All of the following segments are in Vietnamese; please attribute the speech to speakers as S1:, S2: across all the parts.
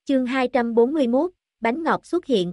S1: Chương 241, bánh ngọt xuất hiện.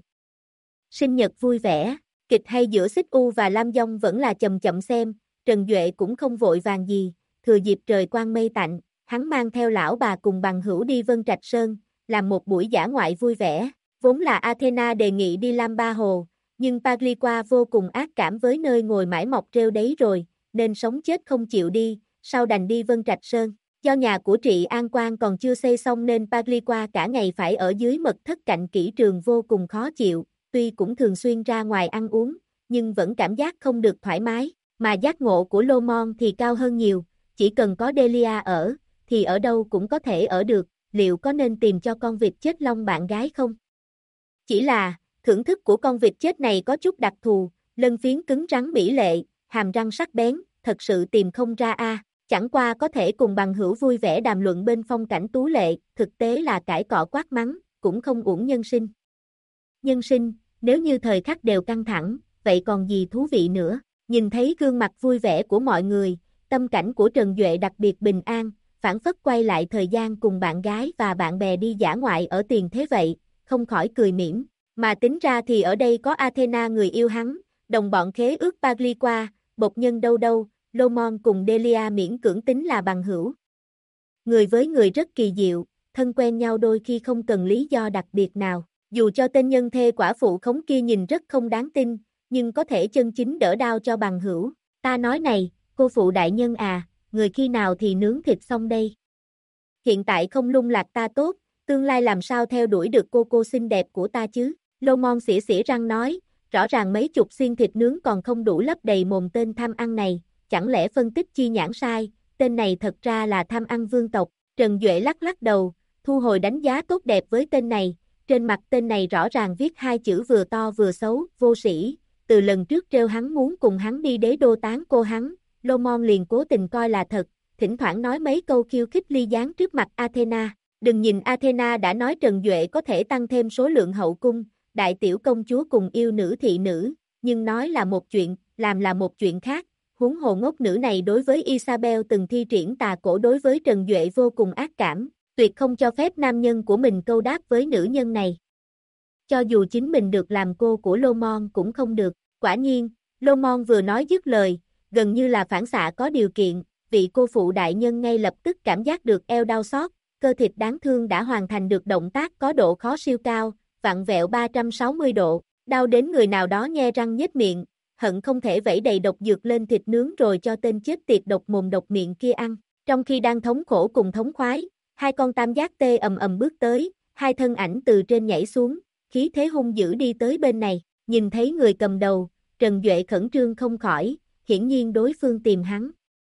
S1: Sinh nhật vui vẻ, kịch hay giữa Xích U và Lam Dông vẫn là chậm chậm xem, Trần Duệ cũng không vội vàng gì, thừa dịp trời quang mây tạnh, hắn mang theo lão bà cùng bằng hữu đi Vân Trạch Sơn, làm một buổi dã ngoại vui vẻ, vốn là Athena đề nghị đi Lam Ba Hồ, nhưng Pagliqua vô cùng ác cảm với nơi ngồi mãi mọc rêu đấy rồi, nên sống chết không chịu đi, sau đành đi Vân Trạch Sơn. Do nhà của Trị An Quang còn chưa xây xong nên Pagliqua cả ngày phải ở dưới mật thất cạnh kỹ trường vô cùng khó chịu, tuy cũng thường xuyên ra ngoài ăn uống, nhưng vẫn cảm giác không được thoải mái, mà giác ngộ của Lô Mon thì cao hơn nhiều, chỉ cần có Delia ở, thì ở đâu cũng có thể ở được, liệu có nên tìm cho con vịt chết Long bạn gái không? Chỉ là, thưởng thức của con vịt chết này có chút đặc thù, lân phiến cứng rắn mỹ lệ, hàm răng sắc bén, thật sự tìm không ra chẳng qua có thể cùng bằng hữu vui vẻ đàm luận bên phong cảnh tú lệ, thực tế là cãi cọ quát mắng, cũng không uổng nhân sinh. Nhân sinh, nếu như thời khắc đều căng thẳng, vậy còn gì thú vị nữa, nhìn thấy gương mặt vui vẻ của mọi người, tâm cảnh của Trần Duệ đặc biệt bình an, phảng phất quay lại thời gian cùng bạn gái và bạn bè đi dã ngoại ở tiền thế vậy, không khỏi cười mỉm, mà tính ra thì ở đây có Athena người yêu hắn, đồng bọn khế ước Pagliqua, bộc nhân đâu đâu, Lô Mon cùng Delia miễn cưỡng tính là bằng hữu. Người với người rất kỳ diệu, thân quen nhau đôi khi không cần lý do đặc biệt nào, dù cho tên nhân thê quả phụ khống kia nhìn rất không đáng tin, nhưng có thể chân chính đỡ đau cho bằng hữu. Ta nói này, cô phụ đại nhân à, người khi nào thì nướng thịt xong đây? Hiện tại không lung lạc ta tốt, tương lai làm sao theo đuổi được cô xinh đẹp của ta chứ? Lô Mon xỉa xỉa răng nói, rõ ràng mấy chục xiên thịt nướng còn không đủ lấp đầy mồm tên tham ăn này, chẳng lẽ phân tích chi nhãn sai, tên này thật ra là tham ăn vương tộc. Trần Duệ lắc lắc đầu, thu hồi đánh giá tốt đẹp với tên này, trên mặt tên này rõ ràng viết hai chữ vừa to vừa xấu, vô sĩ, từ lần trước trêu hắn muốn cùng hắn đi đế đô tán cô hắn, Lô Mon liền cố tình coi là thật, thỉnh thoảng nói mấy câu khiêu khích ly gián trước mặt Athena. Đừng nhìn Athena đã nói Trần Duệ có thể tăng thêm số lượng hậu cung, đại tiểu công chúa cùng yêu nữ thị nữ, nhưng nói là một chuyện, làm là một chuyện khác. Huống hồ ngốc nữ này đối với Isabel từng thi triển tà cổ đối với Trần Duệ vô cùng ác cảm, tuyệt không cho phép nam nhân của mình câu đáp với nữ nhân này. Cho dù chính mình được làm cô của Lô Mon cũng không được, quả nhiên, Lô Mon vừa nói dứt lời, gần như là phản xạ có điều kiện, vị cô phụ đại nhân ngay lập tức cảm giác được eo đau xót, cơ thịt đáng thương đã hoàn thành được động tác có độ khó siêu cao, vặn vẹo 360 độ, đau đến người nào đó nhe răng nhếch miệng, hận không thể vẩy đầy độc dược lên thịt nướng rồi cho tên chết tiệt độc mồm độc miệng kia ăn. Trong khi đang thống khổ cùng thống khoái, hai con tam giác tê ầm ầm bước tới, hai thân ảnh từ trên nhảy xuống, khí thế hung dữ đi tới bên này, nhìn thấy người cầm đầu, Trần Duệ khẩn trương không khỏi, hiển nhiên đối phương tìm hắn.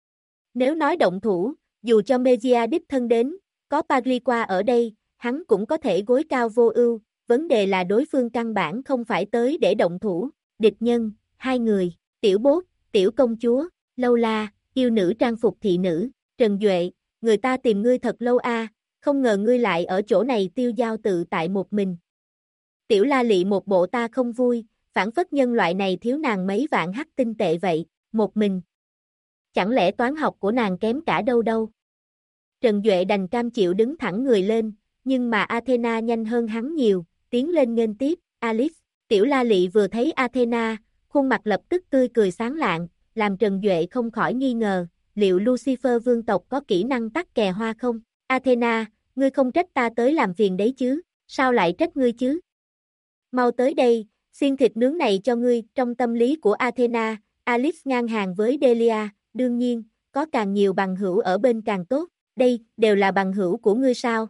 S1: Nếu nói động thủ, dù cho Mejia đích thân đến, có Pagliqua ở đây, hắn cũng có thể gối cao vô ưu, vấn đề là đối phương căn bản không phải tới để động thủ, địch nhân. Hai người, tiểu bốt, tiểu công chúa, lâu la, yêu nữ trang phục thị nữ, Trần Duệ, người ta tìm ngươi thật lâu không ngờ ngươi lại ở chỗ này tiêu dao tự tại một mình. Tiểu la lị một bộ ta không vui, phản phất nhân loại này thiếu nàng mấy vạn hắc tinh tệ vậy, một mình. Chẳng lẽ toán học của nàng kém cả đâu đâu? Trần Duệ đành cam chịu đứng thẳng người lên, nhưng mà Athena nhanh hơn hắn nhiều, tiến lên nghênh tiếp, Alice, tiểu la lị vừa thấy Athena, khuôn mặt lập tức tươi cười sáng lạng, làm Trần Duệ không khỏi nghi ngờ, liệu Lucifer vương tộc có kỹ năng tắc kè hoa không? Athena, ngươi không trách ta tới làm phiền đấy chứ, sao lại trách ngươi chứ? Mau tới đây, xiên thịt nướng này cho ngươi, trong tâm lý của Athena, Alice ngang hàng với Delia, đương nhiên, có càng nhiều bằng hữu ở bên càng tốt, đây, đều là bằng hữu của ngươi sao?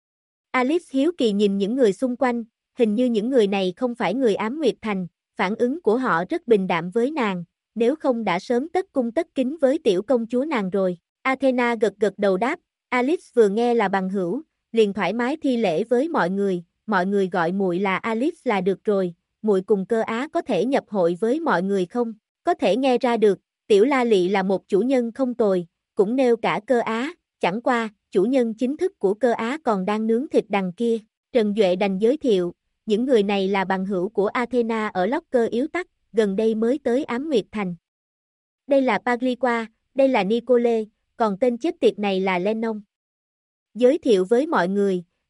S1: Alice hiếu kỳ nhìn những người xung quanh, hình như những người này không phải người Ám Nguyệt Thành. Phản ứng của họ rất bình đạm với nàng, nếu không đã sớm tất cung tất kính với tiểu công chúa nàng rồi. Athena gật gật đầu đáp, Alice vừa nghe là bằng hữu, liền thoải mái thi lễ với mọi người gọi muội là Alice là được rồi, muội cùng Cơ Á có thể nhập hội với mọi người không? Có thể nghe ra được, tiểu la lị là một chủ nhân không tồi, cũng nêu cả Cơ Á, chẳng qua, chủ nhân chính thức của Cơ Á còn đang nướng thịt đằng kia. Trần Duệ đành giới thiệu. Những người này là bằng hữu của Athena ở Locker yếu tắc, gần đây mới tới Ám Nguyệt Thành. Đây là Pagliqua, đây là Nicole, còn tên chết tiệt này là Lennon. Giới thiệu với mọi người,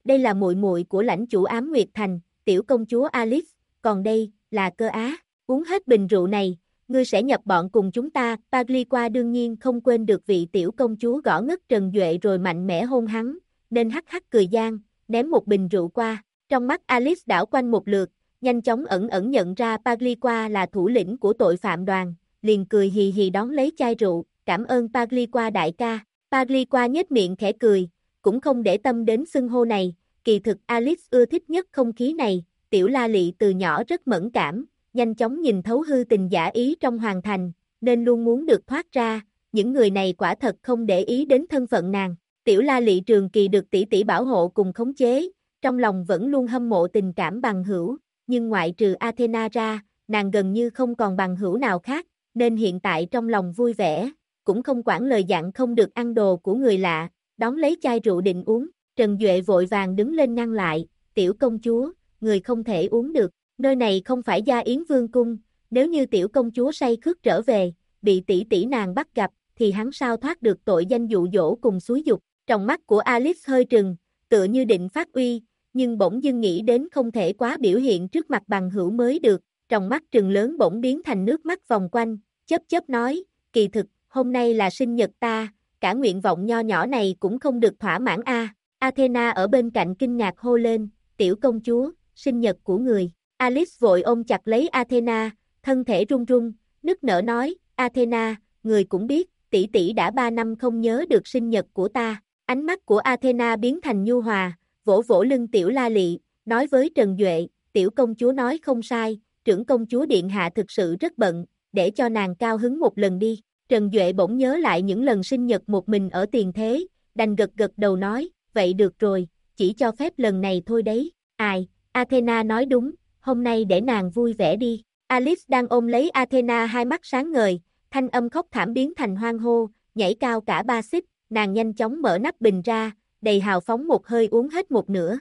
S1: đây là muội muội của lãnh chủ Ám Nguyệt Thành, tiểu công chúa Alice, còn đây, là Cơ Á, uống hết bình rượu này, ngươi sẽ nhập bọn cùng chúng ta. Pagliqua đương nhiên không quên được vị tiểu công chúa gõ ngất Trần Duệ rồi mạnh mẽ hôn hắn, nên hắc hắc cười gian, ném một bình rượu qua, trong mắt Alice đảo quanh một lượt, nhanh chóng ẩn ẩn nhận ra Pagliqua là thủ lĩnh của tội phạm đoàn, liền cười hì hì đón lấy chai rượu, cảm ơn Pagliqua đại ca. Pagliqua nhếch miệng khẽ cười, cũng không để tâm đến xưng hô này, kỳ thực Alice ưa thích nhất không khí này, tiểu La Lị từ nhỏ rất mẫn cảm, nhanh chóng nhìn thấu hư tình giả ý trong hoàng thành, nên luôn muốn được thoát ra, những người này quả thật không để ý đến thân phận nàng. Tiểu La Lị trường kỳ được tỷ tỷ bảo hộ cùng khống chế, trong lòng vẫn luôn hâm mộ tình cảm bằng hữu, nhưng ngoại trừ Athena ra, nàng gần như không còn bằng hữu nào khác, nên hiện tại trong lòng vui vẻ, cũng không quản lời dặn không được ăn đồ của người lạ, đón lấy chai rượu định uống, Trần Duệ vội vàng đứng lên ngăn lại, tiểu công chúa, người không thể uống được, nơi này không phải Gia Yến Vương cung, nếu như tiểu công chúa say khướt trở về, bị tỷ tỷ nàng bắt gặp, thì hắn sao thoát được tội danh dụ dỗ cùng xúi dục. Trong mắt của Alice hơi trừng, tựa như định phát uy, nhưng bỗng dưng nghĩ đến không thể quá biểu hiện trước mặt bằng hữu mới được, trong mắt trừng lớn bỗng biến thành nước mắt vòng quanh, chớp chớp nói, kỳ thực, hôm nay là sinh nhật ta, cả nguyện vọng nho nhỏ này cũng không được thỏa mãn a. Athena ở bên cạnh kinh ngạc hô lên, tiểu công chúa, sinh nhật của người. Alice vội ôm chặt lấy Athena, thân thể run run, nức nở nói, Athena, người cũng biết, tỷ tỷ đã 3 năm không nhớ được sinh nhật của ta. Ánh mắt của Athena biến thành nhu hòa, vỗ vỗ lưng tiểu La Lị, nói với Trần Duệ, tiểu công chúa nói không sai, trưởng công chúa điện hạ thực sự rất bận, để cho nàng cao hứng một lần đi. Trần Duệ bỗng nhớ lại những lần sinh nhật một mình ở tiền thế, đành gật gật đầu nói, vậy được rồi, chỉ cho phép lần này thôi đấy. Ai, Athena nói đúng, hôm nay để nàng vui vẻ đi. Alice đang ôm lấy Athena hai mắt sáng ngời, thanh âm khóc thảm biến thành hoang hô, nhảy cao cả 3 xích, nàng nhanh chóng mở nắp bình ra, đầy hào phóng một hơi uống hết một nửa.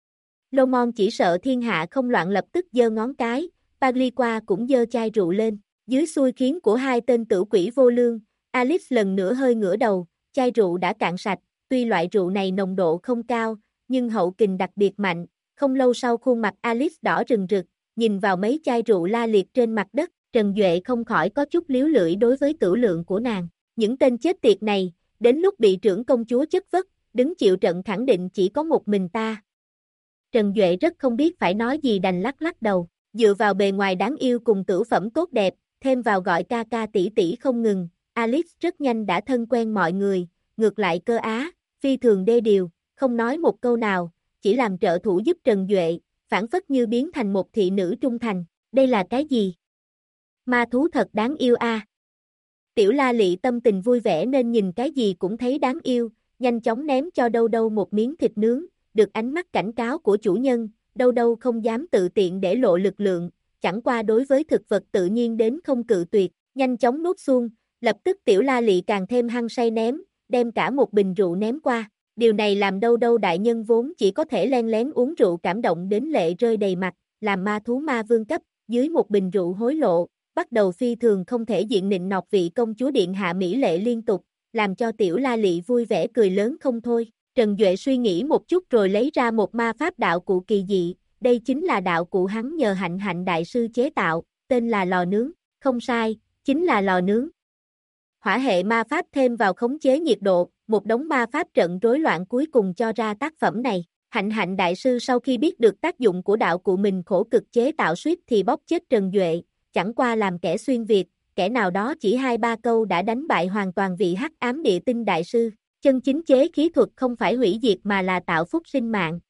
S1: Lomon chỉ sợ thiên hạ không loạn lập tức giơ ngón cái, Pagliqua cũng giơ chai rượu lên, dưới xui khiến của hai tên tử quỷ vô lương, Alice lần nữa hơi ngửa đầu, chai rượu đã cạn sạch, tuy loại rượu này nồng độ không cao, nhưng hậu kình đặc biệt mạnh, không lâu sau khuôn mặt Alice đỏ rừng rực, nhìn vào mấy chai rượu la liệt trên mặt đất, Trần Duệ không khỏi có chút líu lưỡi đối với tử lượng của nàng, những tên chết tiệt này, đến lúc bị trưởng công chúa chất vấn, đứng chịu trận khẳng định chỉ có một mình ta. Trần Duệ rất không biết phải nói gì đành lắc lắc đầu, dựa vào bề ngoài đáng yêu cùng tửu phẩm tốt đẹp, thêm vào gọi ca ca tỷ tỷ không ngừng, Alice rất nhanh đã thân quen mọi người, ngược lại Cơ Á, phi thường đê điều, không nói một câu nào, chỉ làm trợ thủ giúp Trần Duệ, phản phất như biến thành một thị nữ trung thành, đây là cái gì? Ma thú thật đáng yêu a. Tiểu La Lị tâm tình vui vẻ nên nhìn cái gì cũng thấy đáng yêu, nhanh chóng ném cho Đâu Đâu một miếng thịt nướng, được ánh mắt cảnh cáo của chủ nhân, Đâu Đâu không dám tự tiện để lộ lực lượng, chẳng qua đối với thực vật tự nhiên đến không cự tuyệt, nhanh chóng nuốt xuông, lập tức Tiểu La Lị càng thêm hăng say ném, đem cả một bình rượu ném qua, điều này làm Đâu Đâu đại nhân vốn chỉ có thể len lén uống rượu cảm động đến lệ rơi đầy mặt, làm ma thú ma vương cấp, dưới một bình rượu hối lộ, bắt đầu phi thường không thể diện nịnh nọt vị công chúa điện hạ mỹ lệ liên tục, làm cho Tiểu La Lị vui vẻ cười lớn không thôi. Trần Duệ suy nghĩ một chút rồi lấy ra một ma pháp đạo cụ kỳ dị, đây chính là đạo cụ hắn nhờ Hạnh Hạnh đại sư chế tạo, tên là lò nướng, không sai, chính là lò nướng. Hỏa hệ ma pháp thêm vào khống chế nhiệt độ, một đống ma pháp trận rối loạn cuối cùng cho ra tác phẩm này. Hạnh Hạnh đại sư sau khi biết được tác dụng của đạo cụ mình khổ cực chế tạo suýt thì bóp chết Trần Duệ, chẳng qua làm kẻ xuyên Việt, kẻ nào đó chỉ 2-3 câu đã đánh bại hoàn toàn vị hắc ám địa tinh đại sư. Chân chính chế khí thuật không phải hủy diệt mà là tạo phúc sinh mạng.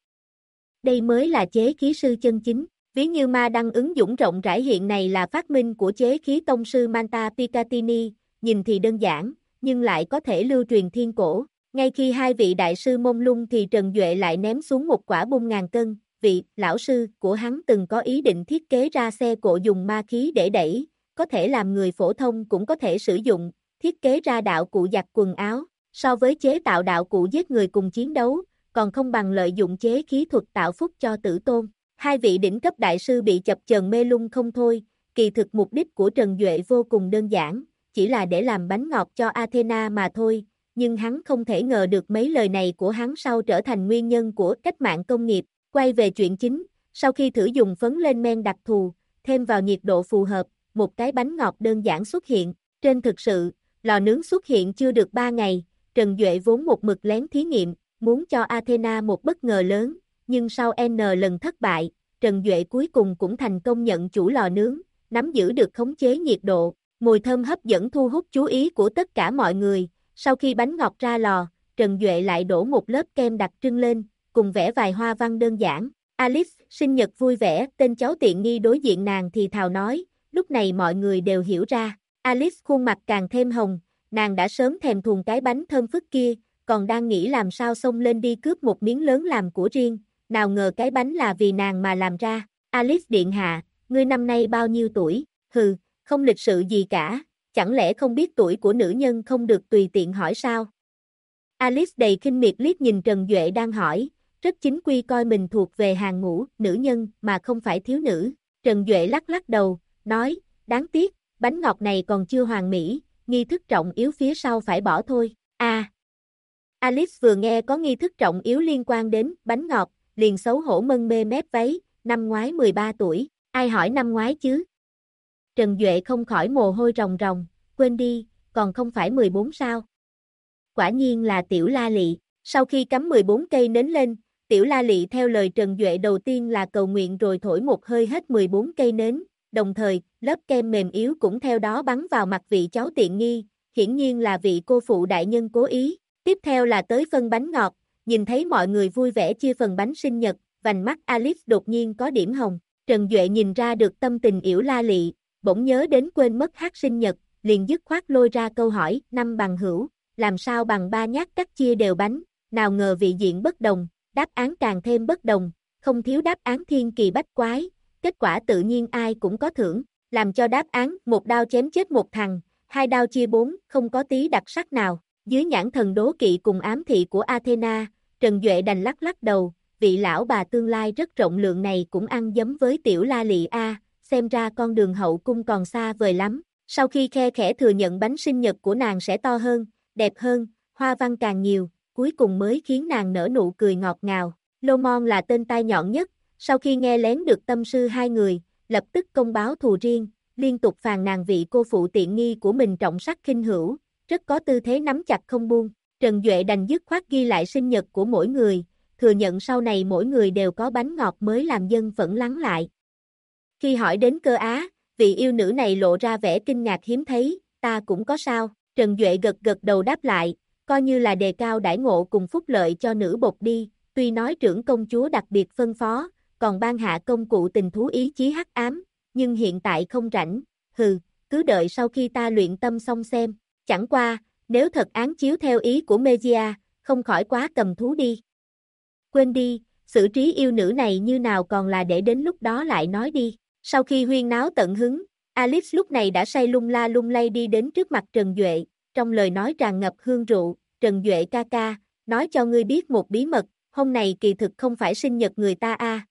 S1: Đây mới là chế khí sư chân chính. Ví như ma đăng ứng dụng rộng rãi hiện này là phát minh của chế khí tông sư Manta Picatini, nhìn thì đơn giản, nhưng lại có thể lưu truyền thiên cổ. Ngay khi hai vị đại sư mông lung thì Trần Duệ lại ném xuống một quả bom ngàn cân, vị lão sư của hắn từng có ý định thiết kế ra xe cộ dùng ma khí để đẩy, có thể làm người phổ thông cũng có thể sử dụng, thiết kế ra đạo cụ giặt quần áo. So với chế tạo đạo cụ giết người cùng chiến đấu, còn không bằng lợi dụng chế khí thuật tạo phúc cho tử tôn. Hai vị đỉnh cấp đại sư bị chập chờn mê lung không thôi, kỳ thực mục đích của Trần Duệ vô cùng đơn giản, chỉ là để làm bánh ngọt cho Athena mà thôi, nhưng hắn không thể ngờ được mấy lời này của hắn sau trở thành nguyên nhân của cách mạng công nghiệp. Quay về chuyện chính, sau khi thử dùng phấn lên men đặc thù, thêm vào nhiệt độ phù hợp, một cái bánh ngọt đơn giản xuất hiện. Trên thực sự, lò nướng xuất hiện chưa được 3 ngày, Trần Duệ vốn một mực lén thí nghiệm, muốn cho Athena một bất ngờ lớn, nhưng sau N lần thất bại, Trần Duệ cuối cùng cũng thành công nhận chủ lò nướng, nắm giữ được khống chế nhiệt độ, mùi thơm hấp dẫn thu hút chú ý của tất cả mọi người. Sau khi bánh ngọt ra lò, Trần Duệ lại đổ một lớp kem đặc trưng lên, cùng vẽ vài hoa văn đơn giản. Alice, sinh nhật vui vẻ, tên cháu tiện nghi đối diện nàng thì thào nói, lúc này mọi người đều hiểu ra. Alice khuôn mặt càng thêm hồng, nàng đã sớm thèm thuồng cái bánh thơm phức kia, còn đang nghĩ làm sao xông lên đi cướp một miếng lớn làm của riêng, nào ngờ cái bánh là vì nàng mà làm ra. Alice điện hạ, ngươi năm nay bao nhiêu tuổi? Hừ, không lịch sự gì cả, chẳng lẽ không biết tuổi của nữ nhân không được tùy tiện hỏi sao? Alice đầy khinh miệt liếc nhìn Trần Duệ đang hỏi, rất chính quy coi mình thuộc về hàng ngũ, nữ nhân mà không phải thiếu nữ. Trần Duệ lắc lắc đầu, nói, đáng tiếc, bánh ngọt này còn chưa hoàn mỹ, nghi thức trọng yếu phía sau phải bỏ thôi. Alice vừa nghe có nghi thức trọng yếu liên quan đến bánh ngọt, liền xấu hổ mân mê mép váy, năm ngoái 13 tuổi, ai hỏi năm ngoái chứ? Trần Duệ không khỏi mồ hôi ròng ròng, quên đi, còn không phải 14 sao? Quả nhiên là Tiểu La Lị, sau khi cắm 14 cây nến lên, Tiểu La Lị theo lời Trần Duệ đầu tiên là cầu nguyện rồi thổi một hơi hết 14 cây nến, đồng thời, lớp kem mềm yếu cũng theo đó bắn vào mặt vị cháu tiện nghi, hiển nhiên là vị cô phụ đại nhân cố ý. Tiếp theo là tới phân bánh ngọt, nhìn thấy mọi người vui vẻ chia phần bánh sinh nhật, vành mắt Alice đột nhiên có điểm hồng. Trần Duệ nhìn ra được tâm tình Yểu La Lị, bỗng nhớ đến quên mất hát sinh nhật, liền dứt khoát lôi ra câu hỏi, năm bằng hữu, làm sao bằng ba nhát cắt chia đều bánh, nào ngờ vị diện bất đồng, đáp án càng thêm bất đồng, không thiếu đáp án thiên kỳ bách quái, kết quả tự nhiên ai cũng có thưởng, làm cho đáp án một đao chém chết một thằng, hai đao chia bốn, không có tí đặc sắc nào. Dưới nhãn thần đố kỵ cùng ám thị của Athena, Trần Duệ đành lắc lắc đầu, vị lão bà tương lai rất rộng lượng này cũng ăn dấm với Tiểu La Lị xem ra con đường hậu cung còn xa vời lắm. Sau khi khe khẽ thừa nhận bánh sinh nhật của nàng sẽ to hơn, đẹp hơn, hoa văn càng nhiều, cuối cùng mới khiến nàng nở nụ cười ngọt ngào. Lomon là tên tai nhọn nhất, sau khi nghe lén được tâm sư hai người, lập tức công báo thù riêng, liên tục phàn nàn vị cô phụ tiện nghi của mình trọng sắc khinh hữu, rất có tư thế nắm chặt không buông. Trần Duệ đành dứt khoát ghi lại sinh nhật của mỗi người, thừa nhận sau này mỗi người đều có bánh ngọt mới làm dân phẫn lắng lại. Khi hỏi đến cơ á, vị yêu nữ này lộ ra vẻ kinh ngạc hiếm thấy, ta cũng có sao? Trần Duệ gật gật đầu đáp lại, coi như là đề cao đãi ngộ cùng phúc lợi cho nữ bột đi, tuy nói trưởng công chúa đặc biệt phân phó, còn ban hạ công cụ tình thú ý chí hắc ám, nhưng hiện tại không rảnh, cứ đợi sau khi ta luyện tâm xong xem. Chẳng qua, nếu thật án chiếu theo ý của Megia, không khỏi quá cầm thú đi. Quên đi, xử trí yêu nữ này như nào còn là để đến lúc đó lại nói đi. Sau khi huyên náo tận hứng, Alice lúc này đã say lung la lung lay đi đến trước mặt Trần Duệ, trong lời nói tràn ngập hương rượu, Trần Duệ ca ca, nói cho ngươi biết một bí mật, hôm nay kỳ thực không phải sinh nhật người ta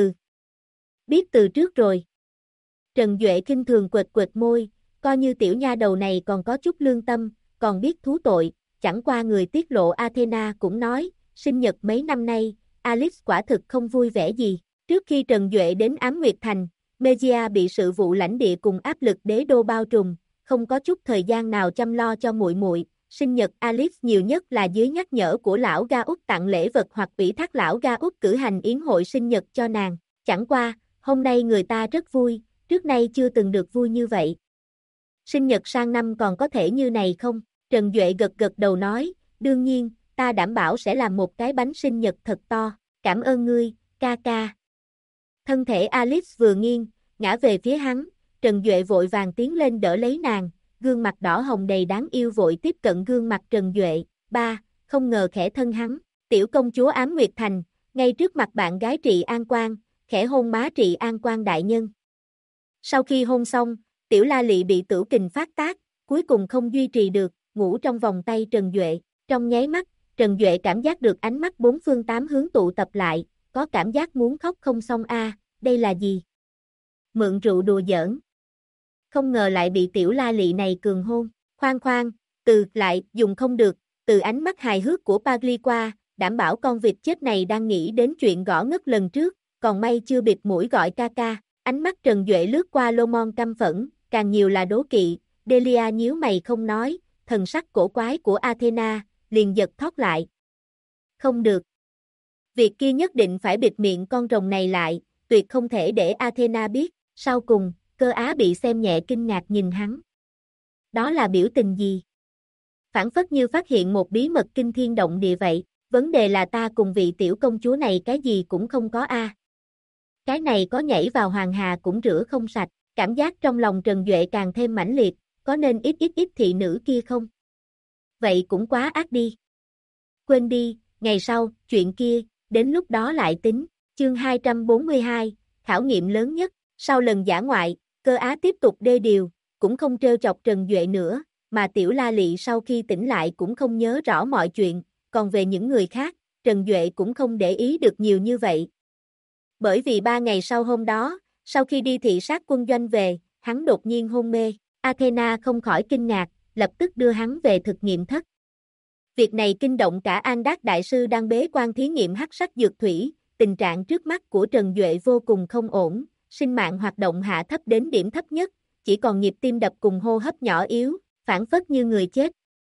S1: biết từ trước rồi. Trần Duệ kinh thường quệt quệt môi, coi như tiểu nha đầu này còn có chút lương tâm, còn biết thú tội, chẳng qua người tiết lộ Athena cũng nói, sinh nhật mấy năm nay, Alice quả thực không vui vẻ gì. Trước khi Trần Duệ đến Ám Nguyệt Thành, Megia bị sự vụ lãnh địa cùng áp lực đế đô bao trùm, không có chút thời gian nào chăm lo cho muội muội. Sinh nhật Alice nhiều nhất là dưới nhắc nhở của lão Ga Út tặng lễ vật hoặc ủy thác lão Ga Út cử hành yến hội sinh nhật cho nàng. Chẳng qua, hôm nay người ta rất vui, trước nay chưa từng được vui như vậy. Sinh nhật sang năm còn có thể như này không? Trần Duệ gật gật đầu nói, đương nhiên, ta đảm bảo sẽ làm một cái bánh sinh nhật thật to, cảm ơn ngươi, ca ca. Thân thể Alice vừa nghiêng, ngã về phía hắn, Trần Duệ vội vàng tiến lên đỡ lấy nàng, gương mặt đỏ hồng đầy đáng yêu vội tiếp cận gương mặt Trần Duệ, không ngờ khẽ thân hắn, tiểu công chúa Ám Nguyệt Thành, ngay trước mặt bạn gái Trị An Quang, khẽ hôn má Trị An Quang đại nhân. Sau khi hôn xong, Tiểu La Lị bị tửu kình phát tác, cuối cùng không duy trì được, ngủ trong vòng tay Trần Duệ. Trong nháy mắt, Trần Duệ cảm giác được ánh mắt bốn phương tám hướng tụ tập lại, có cảm giác muốn khóc không xong đây là gì? Mượn rượu đùa giỡn. Không ngờ lại bị Tiểu La Lị này cường hôn. Khoan, lại, dùng không được, từ ánh mắt hài hước của Pagli qua, đảm bảo con vịt chết này đang nghĩ đến chuyện gõ ngất lần trước, còn may chưa bịt mũi gọi ca ca. Ánh mắt Trần Duệ lướt qua Lomon căm phẫn, càng nhiều là đố kỵ. Delia nhíu mày không nói, thần sắc cổ quái của Athena, liền giật thót lại. Không được. Việc kia nhất định phải bịt miệng con rồng này lại, tuyệt không thể để Athena biết. Sau cùng, Cơ Á bị xem nhẹ kinh ngạc nhìn hắn. Đó là biểu tình gì? Phảng phất như phát hiện một bí mật kinh thiên động địa vậy, vấn đề là ta cùng vị tiểu công chúa này cái gì cũng không có a. Cái này có nhảy vào hoàng hà cũng rửa không sạch, cảm giác trong lòng Trần Duệ càng thêm mãnh liệt, có nên ít thị nữ kia không? Vậy cũng quá ác đi. Quên đi, ngày sau, chuyện kia, đến lúc đó lại tính. Chương 242, khảo nghiệm lớn nhất, sau lần dã ngoại, Cơ Á tiếp tục đê điều, cũng không trêu chọc Trần Duệ nữa, mà Tiểu La Lị sau khi tỉnh lại cũng không nhớ rõ mọi chuyện, còn về những người khác, Trần Duệ cũng không để ý được nhiều như vậy. Bởi vì 3 ngày sau hôm đó, sau khi đi thị sát quân doanh về, hắn đột nhiên hôn mê, Athena không khỏi kinh ngạc, lập tức đưa hắn về thực nghiệm thất. Việc này kinh động cả An Đát Đại Sư đang bế quan thí nghiệm hắc sắc dược thủy, tình trạng trước mắt của Trần Duệ vô cùng không ổn, sinh mạng hoạt động hạ thấp đến điểm thấp nhất, chỉ còn nhịp tim đập cùng hô hấp nhỏ yếu, phản phất như người chết.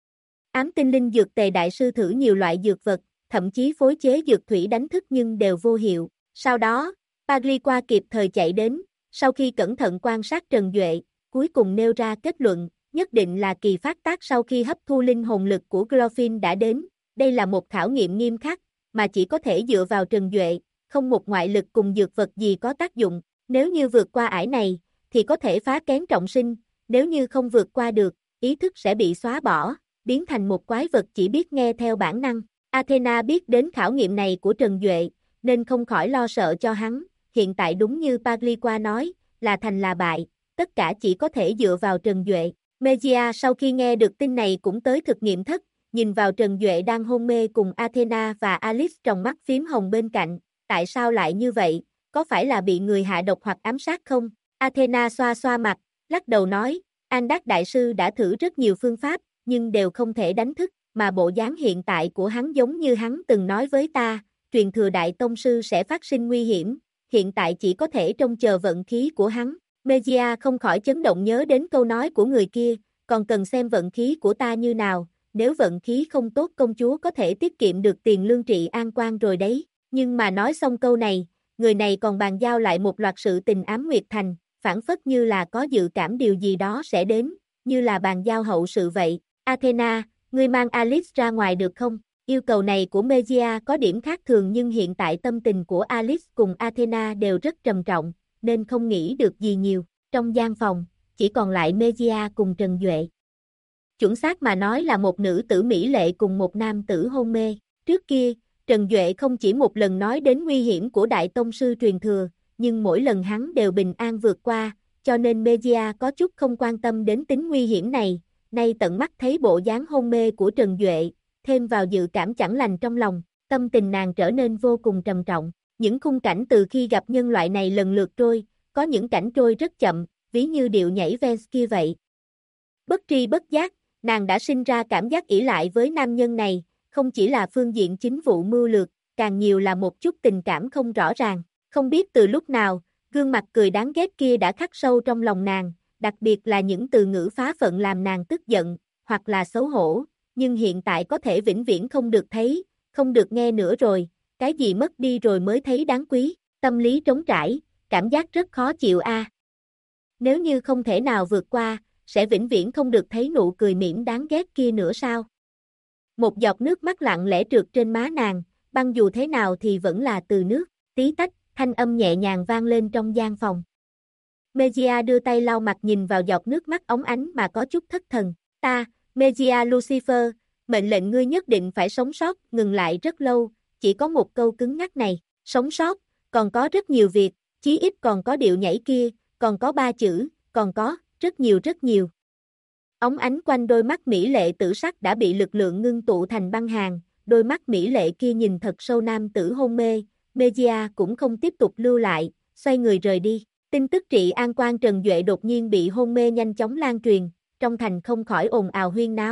S1: Ám tinh linh dược tề đại sư thử nhiều loại dược vật, thậm chí phối chế dược thủy đánh thức nhưng đều vô hiệu. Sau đó, Pagli qua kịp thời chạy đến, sau khi cẩn thận quan sát Trần Duệ, cuối cùng nêu ra kết luận, nhất định là kỳ phát tác sau khi hấp thu linh hồn lực của Glorfin đã đến. Đây là một khảo nghiệm nghiêm khắc, mà chỉ có thể dựa vào Trần Duệ, không một ngoại lực cùng dược vật gì có tác dụng. Nếu như vượt qua ải này, thì có thể phá kén trọng sinh, nếu như không vượt qua được, ý thức sẽ bị xóa bỏ, biến thành một quái vật chỉ biết nghe theo bản năng. Athena biết đến khảo nghiệm này của Trần Duệ, nên không khỏi lo sợ cho hắn, hiện tại đúng như Pagli qua nói, là thành là bại, tất cả chỉ có thể dựa vào Trần Duệ. Megia sau khi nghe được tin này cũng tới thực nghiệm thất, nhìn vào Trần Duệ đang hôn mê cùng Athena và Alice trong mắt phím hồng bên cạnh, tại sao lại như vậy, có phải là bị người hạ độc hoặc ám sát không? Athena xoa xoa mặt, lắc đầu nói, An Đát Đại Sư đã thử rất nhiều phương pháp, nhưng đều không thể đánh thức, mà bộ dáng hiện tại của hắn giống như hắn từng nói với ta, truyền thừa Đại Tông Sư sẽ phát sinh nguy hiểm, hiện tại chỉ có thể trông chờ vận khí của hắn. Megia không khỏi chấn động nhớ đến câu nói của người kia, còn cần xem vận khí của ta như nào, nếu vận khí không tốt công chúa có thể tiết kiệm được tiền lương trị an quan rồi đấy, nhưng mà nói xong câu này, người này còn bàn giao lại một loạt sự tình ám Nguyệt Thành, phảng phất như là có dự cảm điều gì đó sẽ đến, như là bàn giao hậu sự vậy. Athena, ngươi mang Alice ra ngoài được không? Yêu cầu này của Megia có điểm khác thường nhưng hiện tại tâm tình của Alice cùng Athena đều rất trầm trọng, nên không nghĩ được gì nhiều. Trong gian phòng, chỉ còn lại Megia cùng Trần Duệ. Chuẩn xác mà nói là một nữ tử mỹ lệ cùng một nam tử hôn mê. Trước kia, Trần Duệ không chỉ một lần nói đến nguy hiểm của Đại Tông Sư truyền thừa, nhưng mỗi lần hắn đều bình an vượt qua, cho nên Megia có chút không quan tâm đến tính nguy hiểm này. Nay tận mắt thấy bộ dáng hôn mê của Trần Duệ, thêm vào dự cảm chẳng lành trong lòng, tâm tình nàng trở nên vô cùng trầm trọng. Những khung cảnh từ khi gặp nhân loại này lần lượt trôi, có những cảnh trôi rất chậm, ví như điệu nhảy Vans kia vậy. Bất tri bất giác, nàng đã sinh ra cảm giác ỷ lại với nam nhân này, không chỉ là phương diện chính vụ mưu lược, càng nhiều là một chút tình cảm không rõ ràng. Không biết từ lúc nào, gương mặt cười đáng ghét kia đã khắc sâu trong lòng nàng, đặc biệt là những từ ngữ phá phận làm nàng tức giận, hoặc là xấu hổ, nhưng hiện tại có thể vĩnh viễn không được thấy, không được nghe nữa rồi, cái gì mất đi rồi mới thấy đáng quý, tâm lý trống trải, cảm giác rất khó chịu a. Nếu như không thể nào vượt qua, sẽ vĩnh viễn không được thấy nụ cười mỉm đáng ghét kia nữa sao? Một giọt nước mắt lặng lẽ trượt trên má nàng, băng dù thế nào thì vẫn là từ nước, tí tách, thanh âm nhẹ nhàng vang lên trong gian phòng. Megia đưa tay lau mặt nhìn vào giọt nước mắt óng ánh mà có chút thất thần. Ta, Megia Lucifer, mệnh lệnh ngươi nhất định phải sống sót, ngừng lại rất lâu, chỉ có một câu cứng ngắc này, sống sót, còn có rất nhiều việc, chí ít còn có điệu nhảy kia, còn có 3 chữ, còn có, rất nhiều. Óng ánh quanh đôi mắt mỹ lệ tử sắc đã bị lực lượng ngưng tụ thành băng hàn, đôi mắt mỹ lệ kia nhìn thật sâu nam tử hôn mê, Megia cũng không tiếp tục lưu lại, xoay người rời đi. Tin tức trị an quan Trần Duệ đột nhiên bị hôn mê nhanh chóng lan truyền, trong thành không khỏi ồn ào huyên náo,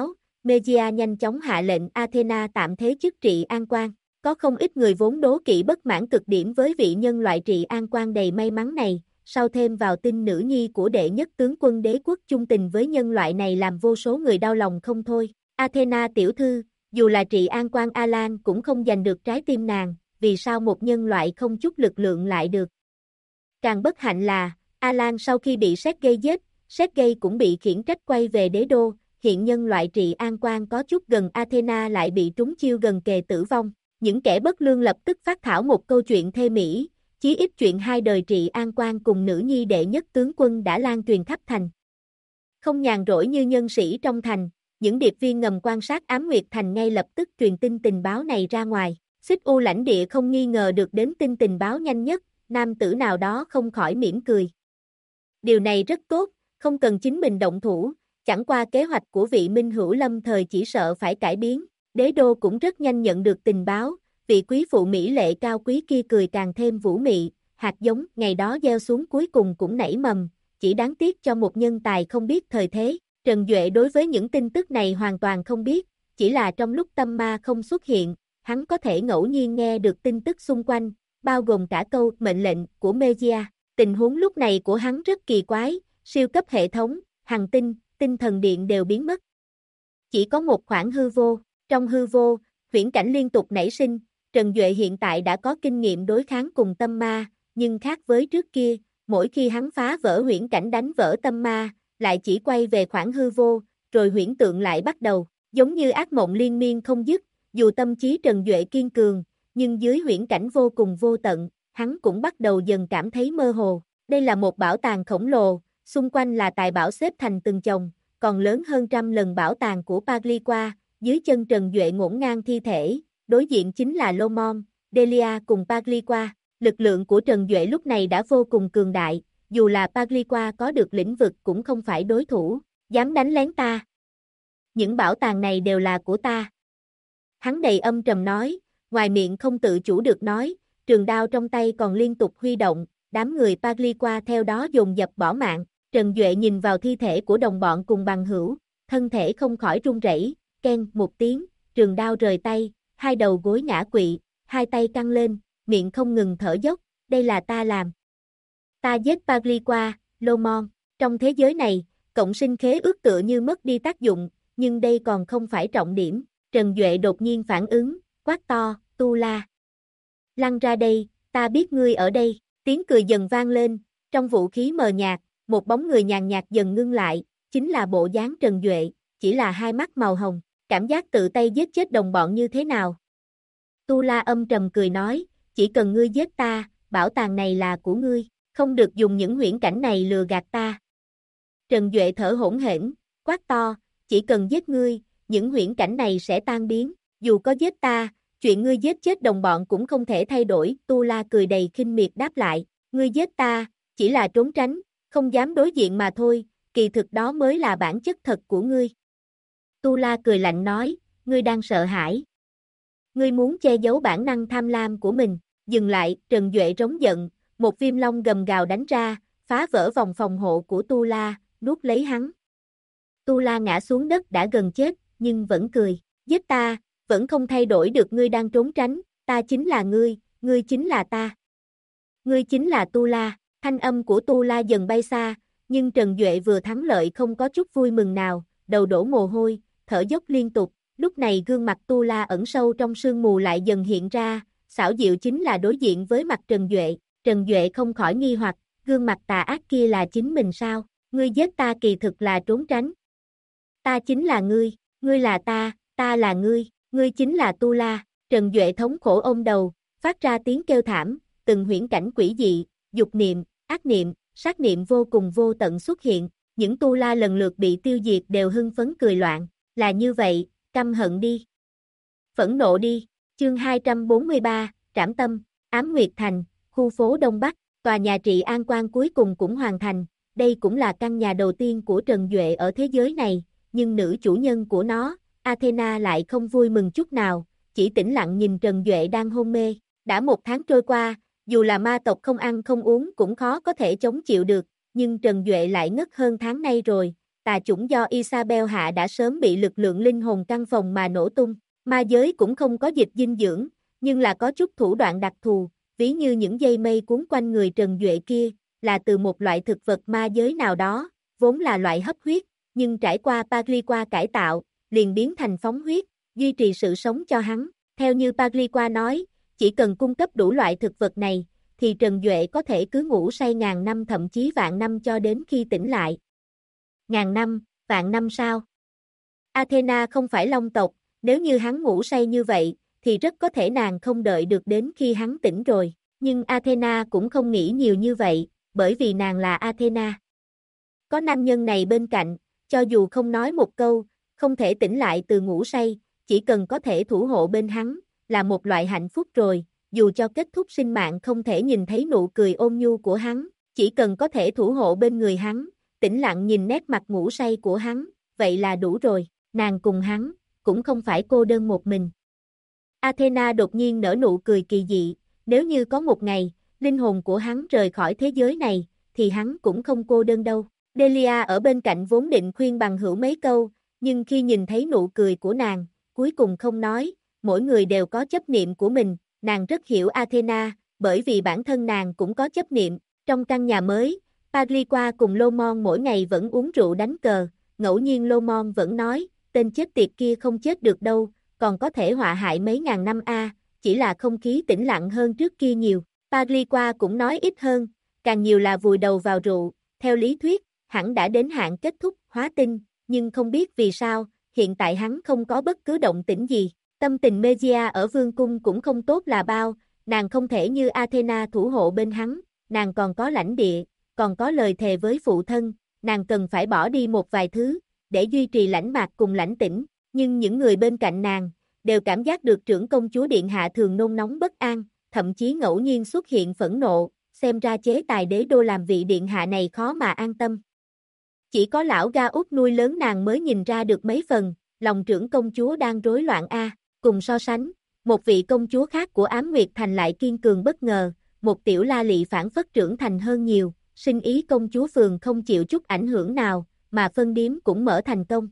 S1: Megia nhanh chóng hạ lệnh Athena tạm thế chức trị an quan. Có không ít người vốn đố kỵ bất mãn cực điểm với vị nhân loại trị an quan đầy may mắn này, sau thêm vào tin nữ nhi của đệ nhất tướng quân đế quốc chung tình với nhân loại này làm vô số người đau lòng không thôi. Athena tiểu thư, dù là trị an quan Alan cũng không giành được trái tim nàng, vì sao một nhân loại không chút lực lượng lại được. Càng bất hạnh là, Alan sau khi bị Sergei giết, Sergei cũng bị khiển trách quay về đế đô, hiện nhân loại trị an quan có chút gần Athena lại bị trúng chiêu gần kề tử vong. Những kẻ bất lương lập tức phát thảo một câu chuyện thê mỹ, chí ít chuyện hai đời trị an quan cùng nữ nhi đệ nhất tướng quân đã lan truyền khắp thành. Không nhàn rỗi như nhân sĩ trong thành, những điệp viên ngầm quan sát Ám Nguyệt Thành ngay lập tức truyền tin tình báo này ra ngoài. Xích U lãnh địa không nghi ngờ được đến tin tình báo nhanh nhất, nam tử nào đó không khỏi mỉm cười. Điều này rất tốt, không cần chính mình động thủ, chẳng qua kế hoạch của vị minh hữu lâm thời chỉ sợ phải cải biến. Đế đô cũng rất nhanh nhận được tình báo, vị quý phụ mỹ lệ cao quý kia cười càng thêm vũ mị, hạt giống ngày đó gieo xuống cuối cùng cũng nảy mầm, chỉ đáng tiếc cho một nhân tài không biết thời thế. Trần Duệ đối với những tin tức này hoàn toàn không biết, chỉ là trong lúc tâm ma không xuất hiện, hắn có thể ngẫu nhiên nghe được tin tức xung quanh, bao gồm cả câu mệnh lệnh của Megia. Tình huống lúc này của hắn rất kỳ quái, siêu cấp hệ thống, hành tinh, tinh thần điện đều biến mất. Chỉ có một khoảng hư vô, trong hư vô, huyễn cảnh liên tục nảy sinh, Trần Duệ hiện tại đã có kinh nghiệm đối kháng cùng tâm ma, nhưng khác với trước kia, mỗi khi hắn phá vỡ huyễn cảnh đánh vỡ tâm ma, lại chỉ quay về khoảng hư vô, rồi huyễn tượng lại bắt đầu, giống như ác mộng liên miên không dứt, dù tâm trí Trần Duệ kiên cường, nhưng dưới huyễn cảnh vô cùng vô tận, hắn cũng bắt đầu dần cảm thấy mơ hồ. Đây là một bảo tàng khổng lồ, xung quanh là tài bảo xếp thành từng chồng, còn lớn hơn 100 lần bảo tàng của Pagliqua, dưới chân Trần Duệ ngổn ngang thi thể, đối diện chính là Lomon, Delia cùng Pagliqua. Lực lượng của Trần Duệ lúc này đã vô cùng cường đại, dù là Pagliqua có được lĩnh vực cũng không phải đối thủ, dám đánh lén ta. Những bảo tàng này đều là của ta. Hắn đầy âm trầm nói, ngoài miệng không tự chủ được nói, trường đao trong tay còn liên tục huy động, đám người Pagliqua theo đó dồn dập bỏ mạng. Trần Duệ nhìn vào thi thể của đồng bọn cùng bằng hữu, thân thể không khỏi run rẩy, keng một tiếng, trường đao rời tay, hai đầu gối ngã quỵ, hai tay căng lên, miệng không ngừng thở dốc, đây là ta làm. Ta giết Pagliqua, Lomon, trong thế giới này, cộng sinh khế ước tựa như mất đi tác dụng, nhưng đây còn không phải trọng điểm. Trần Duệ đột nhiên phản ứng, quát to, Tu La. Lăn ra đây, ta biết ngươi ở đây, tiếng cười dần vang lên, trong vũ khí mờ nhạt, một bóng người nhàn nhạt dần ngưng lại, chính là bộ dáng Trần Duệ, chỉ là hai mắt màu hồng, cảm giác tự tay giết chết đồng bọn như thế nào. Tu La âm trầm cười nói, chỉ cần ngươi giết ta, bảo tàng này là của ngươi, không được dùng những huyễn cảnh này lừa gạt ta. Trần Duệ thở hổn hển, quát to, chỉ cần giết ngươi, những huyễn cảnh này sẽ tan biến, dù có giết ta, chuyện ngươi giết chết đồng bọn cũng không thể thay đổi. Tu La cười đầy khinh miệt đáp lại, ngươi giết ta, chỉ là trốn tránh, không dám đối diện mà thôi, kỳ thực đó mới là bản chất thật của ngươi. Tu La cười lạnh nói, ngươi đang sợ hãi. Ngươi muốn che giấu bản năng tham lam của mình, dừng lại, Trần Duệ rống giận, một viêm long gầm gào đánh ra, phá vỡ vòng phòng hộ của Tu La, nuốt lấy hắn. Tu La ngã xuống đất đã gần chết, nhưng vẫn cười, giết ta, vẫn không thay đổi được ngươi đang trốn tránh, ta chính là ngươi chính là ta. Ngươi chính là Tu La, thanh âm của Tu La dần bay xa, nhưng Trần Duệ vừa thắng lợi không có chút vui mừng nào, đầu đổ mồ hôi, thở dốc liên tục, lúc này gương mặt Tu La ẩn sâu trong sương mù lại dần hiện ra, xảo diệu chính là đối diện với mặt Trần Duệ không khỏi nghi hoặc, gương mặt tà ác kia là chính mình sao, ngươi giết ta kỳ thực là trốn tránh. Ta chính là ngươi là ta là ngươi chính là Tu La, Trần Duệ thống khổ ôm đầu, phát ra tiếng kêu thảm, từng huyễn cảnh quỷ dị, dục niệm, ác niệm, sát niệm vô cùng vô tận xuất hiện, những Tu La lần lượt bị tiêu diệt đều hưng phấn cười loạn, là như vậy, căm hận đi. Phẫn nộ đi, chương 243, Trảm Tâm, Ám Nguyệt Thành, khu phố Đông Bắc, tòa nhà trị an quan cuối cùng cũng hoàn thành, đây cũng là căn nhà đầu tiên của Trần Duệ ở thế giới này, nhưng nữ chủ nhân của nó, Athena lại không vui mừng chút nào, chỉ tĩnh lặng nhìn Trần Duệ đang hôn mê. Đã một tháng trôi qua, dù là ma tộc không ăn không uống cũng khó có thể chống chịu được, nhưng Trần Duệ lại ngất hơn tháng nay rồi, tà chủng do Isabel hạ đã sớm bị lực lượng linh hồn căn phòng mà nổ tung. Ma giới cũng không có dịch dinh dưỡng, nhưng là có chút thủ đoạn đặc thù, ví như những dây mây cuốn quanh người Trần Duệ kia, là từ một loại thực vật ma giới nào đó, vốn là loại hấp huyết, nhưng trải qua Pagliqua cải tạo, liền biến thành phóng huyết, duy trì sự sống cho hắn. Theo như Pagliqua nói, chỉ cần cung cấp đủ loại thực vật này, thì Trần Duệ có thể cứ ngủ say ngàn năm thậm chí vạn năm cho đến khi tỉnh lại. Ngàn năm, vạn năm sao? Athena không phải Long tộc, nếu như hắn ngủ say như vậy, thì rất có thể nàng không đợi được đến khi hắn tỉnh rồi. Nhưng Athena cũng không nghĩ nhiều như vậy, bởi vì nàng là Athena. Có nam nhân này bên cạnh, cho dù không nói một câu, không thể tỉnh lại từ ngủ say, chỉ cần có thể thủ hộ bên hắn, là một loại hạnh phúc rồi, dù cho kết thúc sinh mạng không thể nhìn thấy nụ cười ôn nhu của hắn, chỉ cần có thể thủ hộ bên người hắn, tĩnh lặng nhìn nét mặt ngủ say của hắn, vậy là đủ rồi, nàng cùng hắn, cũng không phải cô đơn một mình. Athena đột nhiên nở nụ cười kỳ dị, nếu như có một ngày, linh hồn của hắn rời khỏi thế giới này, thì hắn cũng không cô đơn đâu. Delia ở bên cạnh vốn định khuyên bằng hữu mấy câu, nhưng khi nhìn thấy nụ cười của nàng, cuối cùng không nói, mỗi người đều có chấp niệm của mình, nàng rất hiểu Athena, bởi vì bản thân nàng cũng có chấp niệm. Trong căn nhà mới, Pagliqua cùng Lomon mỗi ngày vẫn uống rượu đánh cờ, ngẫu nhiên Lomon vẫn nói, tên chết tiệt kia không chết được đâu, còn có thể họa hại mấy ngàn năm chỉ là không khí tĩnh lặng hơn trước kia nhiều. Pagliqua cũng nói ít hơn, càng nhiều là vùi đầu vào rượu, theo lý thuyết, hẳn đã đến hạn kết thúc hóa tinh, nhưng không biết vì sao, hiện tại hắn không có bất cứ động tĩnh gì. Tâm tình Megia ở vương cung cũng không tốt là bao, nàng không thể như Athena thủ hộ bên hắn, nàng còn có lãnh địa, còn có lời thề với phụ thân, nàng cần phải bỏ đi một vài thứ, để duy trì lãnh mạc cùng lãnh tĩnh, nhưng những người bên cạnh nàng, đều cảm giác được trưởng công chúa điện hạ thường nôn nóng bất an, thậm chí ngẫu nhiên xuất hiện phẫn nộ, xem ra chế tài đế đô làm vị điện hạ này khó mà an tâm. Chỉ có lão ga út nuôi lớn nàng mới nhìn ra được mấy phần, lòng trưởng công chúa đang rối loạn cùng so sánh, một vị công chúa khác của Ám Nguyệt Thành lại kiên cường bất ngờ, một tiểu la lị phản phất trưởng thành hơn nhiều, sinh ý công chúa phường không chịu chút ảnh hưởng nào, mà phân điếm cũng mở thành công.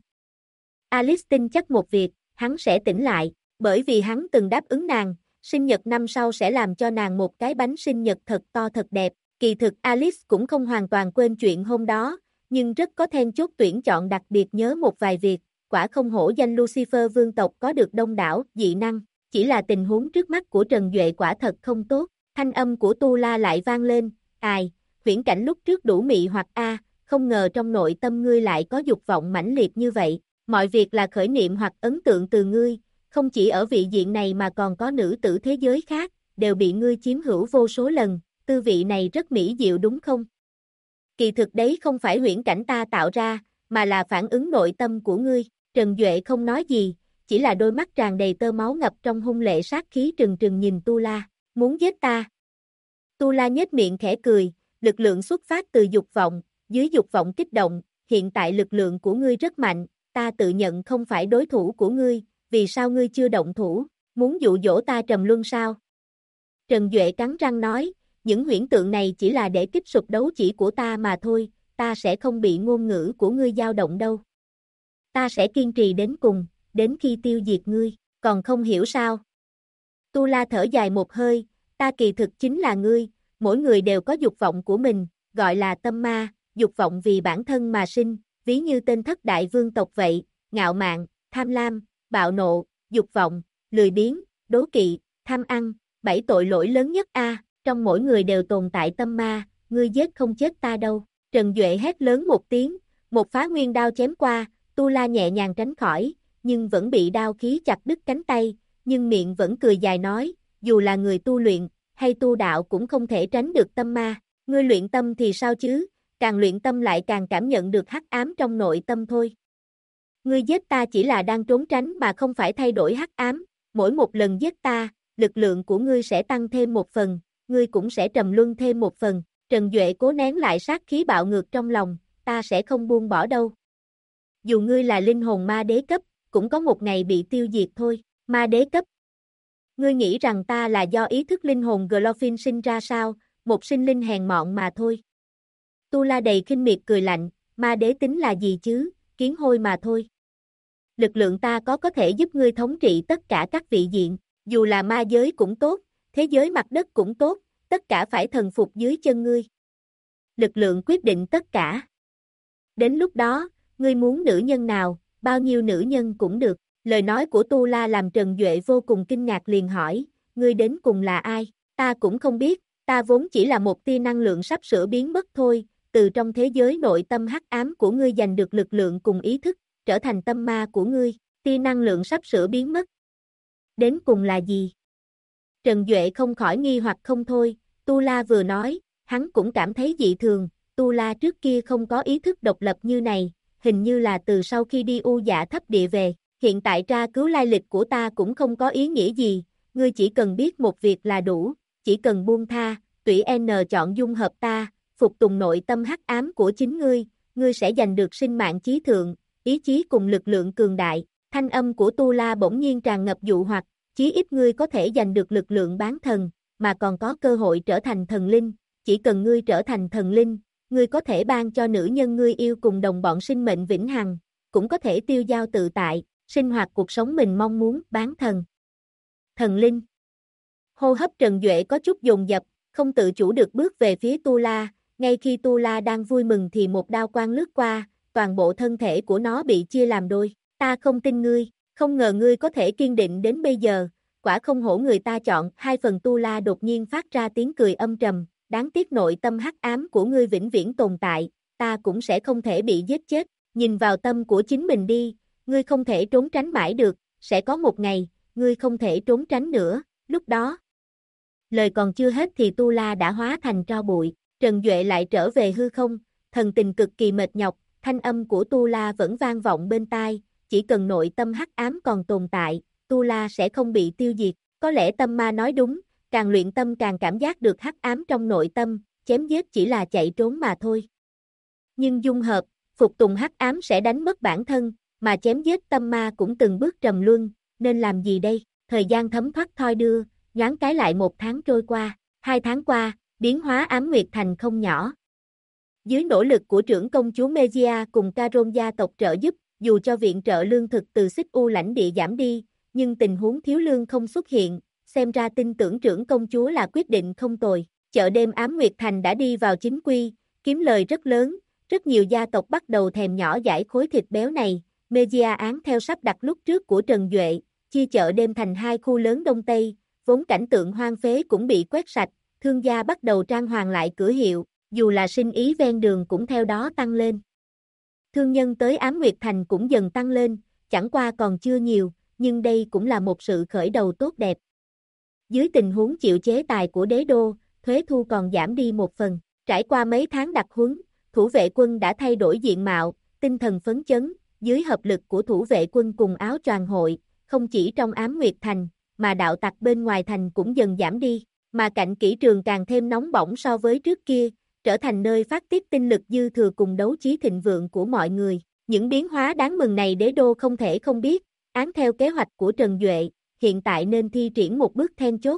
S1: Alice tin chắc một việc, hắn sẽ tỉnh lại, bởi vì hắn từng đáp ứng nàng, sinh nhật năm sau sẽ làm cho nàng một cái bánh sinh nhật thật to thật đẹp. Kỳ thực Alice cũng không hoàn toàn quên chuyện hôm đó, nhưng rất có then chốt tuyển chọn đặc biệt nhớ một vài việc, quả không hổ danh Lucifer vương tộc có được đông đảo dị năng, chỉ là tình huống trước mắt của Trần Duệ quả thật không tốt. Thanh âm của Tu La lại vang lên, huyễn cảnh lúc trước đủ mị hoặc không ngờ trong nội tâm ngươi lại có dục vọng mãnh liệt như vậy, mọi việc là khởi niệm hoặc ấn tượng từ ngươi, không chỉ ở vị diện này mà còn có nữ tử thế giới khác, đều bị ngươi chiếm hữu vô số lần, tư vị này rất mỹ diệu đúng không? Kỳ thực đấy không phải huyễn cảnh ta tạo ra, mà là phản ứng nội tâm của ngươi. Trần Duệ không nói gì, chỉ là đôi mắt tràn đầy tơ máu ngập trong hung lệ sát khí trừng trừng nhìn Tu La, muốn giết ta. Tu La nhếch miệng khẽ cười, lực lượng xuất phát từ dục vọng, dưới dục vọng kích động, hiện tại lực lượng của ngươi rất mạnh, ta tự nhận không phải đối thủ của ngươi, vì sao ngươi chưa động thủ, muốn dụ dỗ ta trầm luân sao? Trần Duệ cắn răng nói, những huyễn tượng này chỉ là để kích sụp đấu chỉ của ta mà thôi, ta sẽ không bị ngôn ngữ của ngươi dao động đâu. Ta sẽ kiên trì đến cùng, đến khi tiêu diệt ngươi, còn không hiểu sao? Tu La thở dài một hơi, ta kỳ thực chính là ngươi, mỗi người đều có dục vọng của mình, gọi là tâm ma, dục vọng vì bản thân mà sinh, ví như tên thất đại vương tộc vậy, ngạo mạn, tham lam, bạo nộ, dục vọng, lười biếng, đố kỵ, tham ăn, 7 tội lỗi lớn nhất trong mỗi người đều tồn tại tâm ma, ngươi giết không chết ta đâu. Trần Duệ hét lớn một tiếng, một phá nguyên đao chém qua, Tu La nhẹ nhàng tránh khỏi, nhưng vẫn bị đao khí chặt đứt cánh tay, nhưng miệng vẫn cười dài nói, dù là người tu luyện, hay tu đạo cũng không thể tránh được tâm ma, ngươi luyện tâm thì sao chứ, càng luyện tâm lại càng cảm nhận được hắc ám trong nội tâm thôi. Ngươi giết ta chỉ là đang trốn tránh mà không phải thay đổi hắc ám, mỗi một lần giết ta, lực lượng của ngươi sẽ tăng thêm một phần, ngươi cũng sẽ trầm luân thêm một phần. Trần Duệ cố nén lại sát khí bạo ngược trong lòng, ta sẽ không buông bỏ đâu. Dù ngươi là linh hồn ma đế cấp, cũng có một ngày bị tiêu diệt thôi, ma đế cấp. Ngươi nghĩ rằng ta là do ý thức linh hồn Glorfin sinh ra sao, một sinh linh hèn mọn mà thôi. Tu La đầy khinh miệt cười lạnh, Ma đế tính là gì chứ, kiến hôi mà thôi. Lực lượng ta có thể giúp ngươi thống trị tất cả các vị diện, dù là ma giới cũng tốt, thế giới mặt đất cũng tốt, tất cả phải thần phục dưới chân ngươi. Lực lượng quyết định tất cả. Đến lúc đó, ngươi muốn nữ nhân nào, bao nhiêu nữ nhân cũng được. Lời nói của Tu La làm Trần Duệ vô cùng kinh ngạc liền hỏi, ngươi đến cùng là ai? Ta cũng không biết, ta vốn chỉ là một tia năng lượng sắp sửa biến mất thôi, từ trong thế giới nội tâm hắc ám của ngươi giành được lực lượng cùng ý thức, trở thành tâm ma của ngươi, tia năng lượng sắp sửa biến mất. Đến cùng là gì? Trần Duệ không khỏi nghi hoặc không thôi, Tu La vừa nói, hắn cũng cảm thấy dị thường, Tu La trước kia không có ý thức độc lập như này, hình như là từ sau khi đi U Dạ Thấp Địa về, hiện tại tra cứu lai lịch của ta cũng không có ý nghĩa gì, ngươi chỉ cần biết một việc là đủ, chỉ cần buông tha, tùy N chọn dung hợp ta, phục tùng nội tâm hắc ám của chính ngươi sẽ giành được sinh mạng chí thượng, ý chí cùng lực lượng cường đại. Thanh âm của Tu La bỗng nhiên tràn ngập dụ hoặc, chí ít ngươi có thể giành được lực lượng bán thần, mà còn có cơ hội trở thành thần linh, chỉ cần ngươi trở thành thần linh, ngươi có thể ban cho nữ nhân ngươi yêu cùng đồng bọn sinh mệnh vĩnh hằng, cũng có thể tiêu dao tự tại, sinh hoạt cuộc sống mình mong muốn, bán thần. Thần linh. Hô hấp Trần Duệ có chút dồn dập, không tự chủ được bước về phía Tu La, ngay khi Tu La đang vui mừng thì một đao quang lướt qua, toàn bộ thân thể của nó bị chia làm đôi. Ta không tin ngươi, không ngờ ngươi có thể kiên định đến bây giờ, quả không hổ người ta chọn. Hai phần Tu La đột nhiên phát ra tiếng cười âm trầm, đáng tiếc nội tâm hắc ám của ngươi vĩnh viễn tồn tại, ta cũng sẽ không thể bị giết chết, nhìn vào tâm của chính mình đi, ngươi không thể trốn tránh mãi được, sẽ có một ngày, ngươi không thể trốn tránh nữa, lúc đó. Lời còn chưa hết thì Tu La đã hóa thành tro bụi, Trần Duệ lại trở về hư không, thần tình cực kỳ mệt nhọc, thanh âm của Tu La vẫn vang vọng bên tai, chỉ cần nội tâm hắc ám còn tồn tại, Tu La sẽ không bị tiêu diệt, có lẽ tâm ma nói đúng, càng luyện tâm càng cảm giác được hắc ám trong nội tâm, chém giết chỉ là chạy trốn mà thôi. Nhưng dung hợp, phục tùng hắc ám sẽ đánh mất bản thân, mà chém giết tâm ma cũng từng bước trầm luân, nên làm gì đây? Thời gian thấm thoát thoi đưa, nhoáng cái lại 1 tháng trôi qua, 2 tháng qua, biến hóa Ám Nguyệt Thành không nhỏ. Dưới nỗ lực của trưởng công chúa Mejia cùng Caron gia tộc trợ giúp, dù cho viện trợ lương thực từ Xích U lãnh địa giảm đi, nhưng tình huống thiếu lương không xuất hiện, xem ra tin tưởng trưởng công chúa là quyết định không tồi. Chợ đêm Ám Nguyệt Thành đã đi vào chính quy, kiếm lời rất lớn, rất nhiều gia tộc bắt đầu thèm nhỏ dãi khối thịt béo này. Mejia án theo sắp đặt lúc trước của Trần Duệ, chia chợ đêm thành 2 khu lớn Đông Tây, vốn cảnh tượng hoang phế cũng bị quét sạch, thương gia bắt đầu trang hoàng lại cửa hiệu, dù là sinh ý ven đường cũng theo đó tăng lên. Thương nhân tới Ám Nguyệt Thành cũng dần tăng lên, chẳng qua còn chưa nhiều, nhưng đây cũng là một sự khởi đầu tốt đẹp. Dưới tình huống chịu chế tài của đế đô, thuế thu còn giảm đi 1 phần. Trải qua mấy tháng đặc huấn, thủ vệ quân đã thay đổi diện mạo, tinh thần phấn chấn, dưới hợp lực của thủ vệ quân cùng áo choàng hội, không chỉ trong Ám Nguyệt Thành, mà đạo tặc bên ngoài thành cũng dần giảm đi, mà cạnh kỹ trường càng thêm nóng bỏng so với trước kia, trở thành nơi phát tiết tinh lực dư thừa cùng đấu trí thịnh vượng của mọi người. Những biến hóa đáng mừng này đế đô không thể không biết, án theo kế hoạch của Trần Duệ, hiện tại nên thi triển một bước then chốt.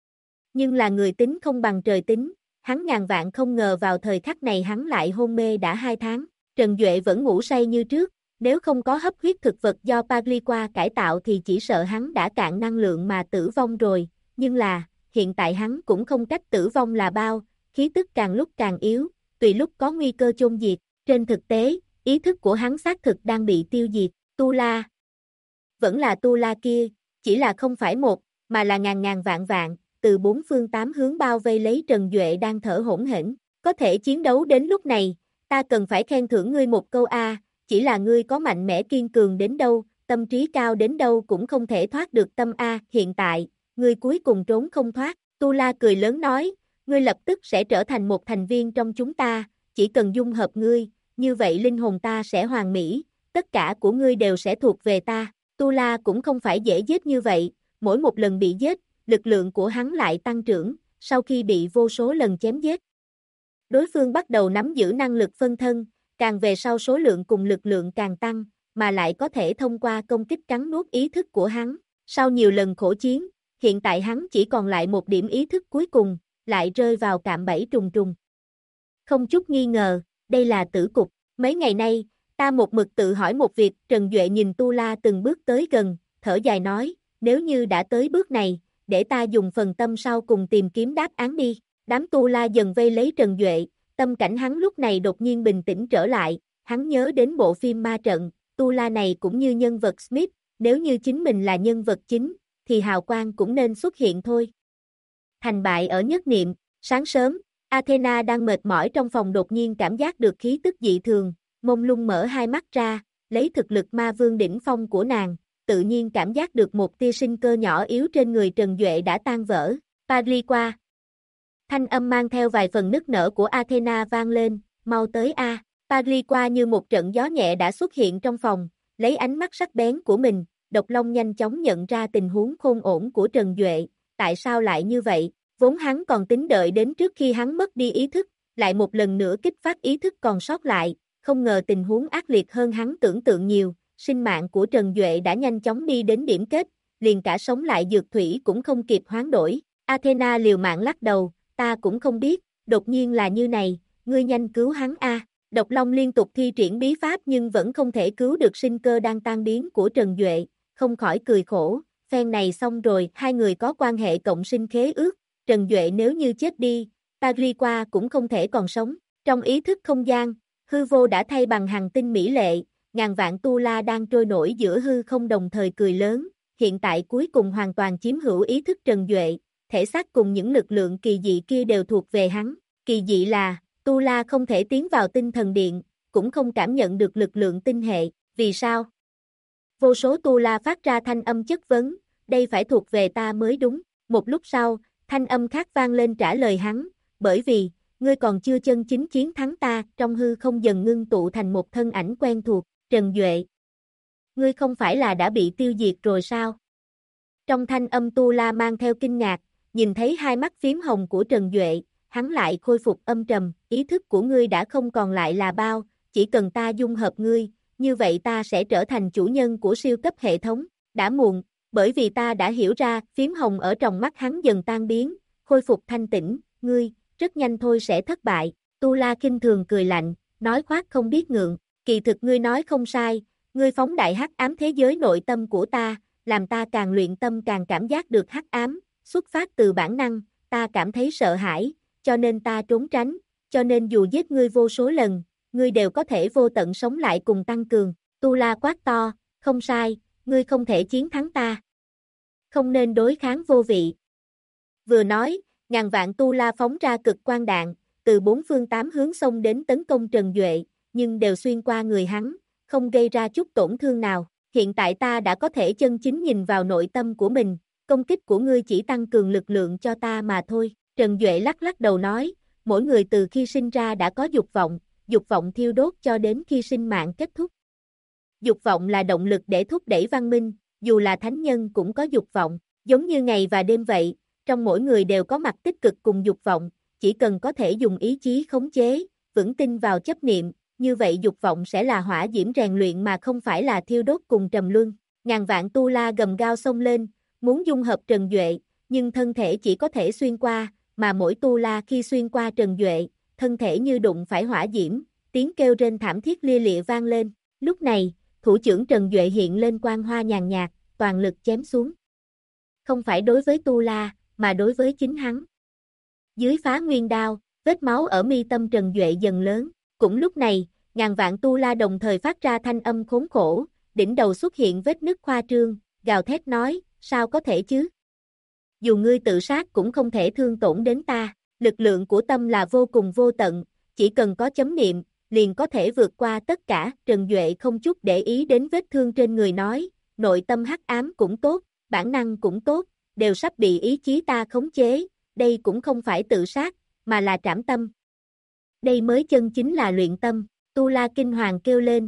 S1: Nhưng là người tính không bằng trời tính, hắn ngàn vạn không ngờ vào thời khắc này hắn lại hôn mê đã 2 tháng, Trần Duệ vẫn ngủ say như trước, nếu không có hấp huyết thực vật do Pagliqua cải tạo thì chỉ sợ hắn đã cạn năng lượng mà tử vong rồi, nhưng là, hiện tại hắn cũng không cách tử vong là bao, khí tức càng lúc càng yếu, tùy lúc có nguy cơ chôn diệt, trên thực tế, ý thức của hắn xác thực đang bị tiêu diệt, Tu La. Vẫn là Tu La kia, chỉ là không phải một, mà là ngàn ngàn vạn vạn, từ 4 phương 8 hướng bao vây lấy Trần Duệ đang thở hổn hển, có thể chiến đấu đến lúc này, ta cần phải khen thưởng ngươi một câu a, chỉ là ngươi có mạnh mẽ kiên cường đến đâu, tâm trí cao đến đâu cũng không thể thoát được tâm a, hiện tại, ngươi cuối cùng trốn không thoát, Tu La cười lớn nói, ngươi lập tức sẽ trở thành một thành viên trong chúng ta, chỉ cần dung hợp ngươi, như vậy linh hồn ta sẽ hoàn mỹ, tất cả của ngươi đều sẽ thuộc về ta. Tu La cũng không phải dễ giết như vậy, mỗi một lần bị giết, lực lượng của hắn lại tăng trưởng, sau khi bị vô số lần chém giết. Đối phương bắt đầu nắm giữ năng lực phân thân, càng về sau số lượng cùng lực lượng càng tăng, mà lại có thể thông qua công kích cắn nuốt ý thức của hắn. Sau nhiều lần khổ chiến, hiện tại hắn chỉ còn lại một điểm ý thức cuối cùng, lại rơi vào cạm bẫy trùng trùng. Không chút nghi ngờ, đây là tử cục, Mấy ngày nay, ta một mực tự hỏi một việc, Trần Duệ nhìn Tu La từng bước tới gần, thở dài nói, nếu như đã tới bước này, để ta dùng phần tâm sau cùng tìm kiếm đáp án đi. Đám Tu La dần vây lấy Trần Duệ, tâm cảnh hắn lúc này đột nhiên bình tĩnh trở lại, hắn nhớ đến bộ phim ma trận, Tu La này cũng như nhân vật Smith, nếu như chính mình là nhân vật chính, thì hào quang cũng nên xuất hiện thôi. Thành bại ở nhất niệm, sáng sớm, Athena đang mệt mỏi trong phòng đột nhiên cảm giác được khí tức dị thường, mông lung mở hai mắt ra, lấy thực lực ma vương đỉnh phong của nàng, tự nhiên cảm giác được một tia sinh cơ nhỏ yếu trên người Trần Duệ đã tan vỡ. Paris qua. Thanh âm mang theo vài phần nức nở của Athena vang lên, mau tới a. Paris qua như một trận gió nhẹ đã xuất hiện trong phòng, lấy ánh mắt sắc bén của mình, Độc Long nhanh chóng nhận ra tình huống khôn ổn của Trần Duệ, tại sao lại như vậy, vốn hắn còn tính đợi đến trước khi hắn mất đi ý thức, lại một lần nữa kích phát ý thức còn sót lại, không ngờ tình huống ác liệt hơn hắn tưởng tượng nhiều, sinh mạng của Trần Duệ đã nhanh chóng đi đến điểm kết, liền cả sống lại dược thủy cũng không kịp hoán đổi. Athena liều mạng lắc đầu, ta cũng không biết, đột nhiên là như này, ngươi nhanh cứu hắn a. Độc Long liên tục thi triển bí pháp nhưng vẫn không thể cứu được sinh cơ đang tan biến của Trần Duệ, không khỏi cười khổ, phen này xong rồi, hai người có quan hệ cộng sinh khế ước, Trần Duệ nếu như chết đi, Paris qua cũng không thể còn sống. Trong ý thức không gian, hư vô đã thay bằng hành tinh mỹ lệ, ngàn vạn Tu La đang trôi nổi giữa hư không đồng thời cười lớn, hiện tại cuối cùng hoàn toàn chiếm hữu ý thức Trần Duệ, thể xác cùng những lực lượng kỳ dị kia đều thuộc về hắn. Kỳ dị là, Tu La không thể tiến vào tinh thần điện, cũng không cảm nhận được lực lượng tinh hệ, vì sao? Vô số Tu La phát ra thanh âm chất vấn, đây phải thuộc về ta mới đúng. Một lúc sau, thanh âm khác vang lên trả lời hắn, bởi vì, ngươi còn chưa chân chính chiến thắng ta, trong hư không dần ngưng tụ thành một thân ảnh quen thuộc, Trần Duệ. Ngươi không phải là đã bị tiêu diệt rồi sao? Trong thanh âm Tu La mang theo kinh ngạc, nhìn thấy hai mắt phím hồng của Trần Duệ, hắn lại khôi phục âm trầm, ý thức của ngươi đã không còn lại là bao, chỉ cần ta dung hợp ngươi, như vậy ta sẽ trở thành chủ nhân của siêu cấp hệ thống, đã muộn, bởi vì ta đã hiểu ra, phím hồng ở trong mắt hắn dần tan biến, khôi phục thanh tĩnh, ngươi, rất nhanh thôi sẽ thất bại, Tu La kinh thường cười lạnh, nói khoác không biết ngượng, kỳ thực ngươi nói không sai, ngươi phóng đại hắc ám thế giới nội tâm của ta, làm ta càng luyện tâm càng cảm giác được hắc ám, xuất phát từ bản năng, ta cảm thấy sợ hãi, cho nên ta trốn tránh, cho nên dù giết ngươi vô số lần, ngươi đều có thể vô tận sống lại cùng tăng cường. Tu La quát to, không sai, ngươi không thể chiến thắng ta. Không nên đối kháng vô vị. Vừa nói, ngàn vạn Tu La phóng ra cực quang đạn, từ bốn phương tám hướng xông đến tấn công Trần Duệ, nhưng đều xuyên qua người hắn, không gây ra chút tổn thương nào. Hiện tại ta đã có thể chân chính nhìn vào nội tâm của mình, công kích của ngươi chỉ tăng cường lực lượng cho ta mà thôi. Trần Duệ lắc lắc đầu nói, mỗi người từ khi sinh ra đã có dục vọng thiêu đốt cho đến khi sinh mạng kết thúc. Dục vọng là động lực để thúc đẩy văn minh, dù là thánh nhân cũng có dục vọng, giống như ngày và đêm vậy, trong mỗi người đều có mặt tích cực cùng dục vọng, chỉ cần có thể dùng ý chí khống chế, vững tin vào chấp niệm, như vậy dục vọng sẽ là hỏa diễm rèn luyện mà không phải là thiêu đốt cùng trầm luân. Ngàn vạn Tu La gầm gao xông lên, muốn dung hợp Trần Duệ, nhưng thân thể chỉ có thể xuyên qua, mà mỗi Tu La khi xuyên qua Trần Duệ, thân thể như đụng phải hỏa diễm, tiếng kêu rên thảm thiết lia lịa vang lên. Lúc này, thủ trưởng Trần Duệ hiện lên quang hoa nhàn nhạt, toàn lực chém xuống. Không phải đối với Tu La, mà đối với chính hắn. Dưới phá nguyên đao, vết máu ở mi tâm Trần Duệ dần lớn. Cũng lúc này, ngàn vạn Tu La đồng thời phát ra thanh âm khốn khổ, đỉnh đầu xuất hiện vết nứt khoa trương, gào thét nói, sao có thể chứ? Dù ngươi tự sát cũng không thể thương tổn đến ta, lực lượng của tâm là vô cùng vô tận, chỉ cần có chấm niệm, liền có thể vượt qua tất cả. Trần Duệ không chút để ý đến vết thương trên người nói, nội tâm hắc ám cũng tốt, bản năng cũng tốt, đều sắp bị ý chí ta khống chế, đây cũng không phải tự sát, mà là trảm tâm. Đây mới chân chính là luyện tâm. Tu La kinh hoàng kêu lên,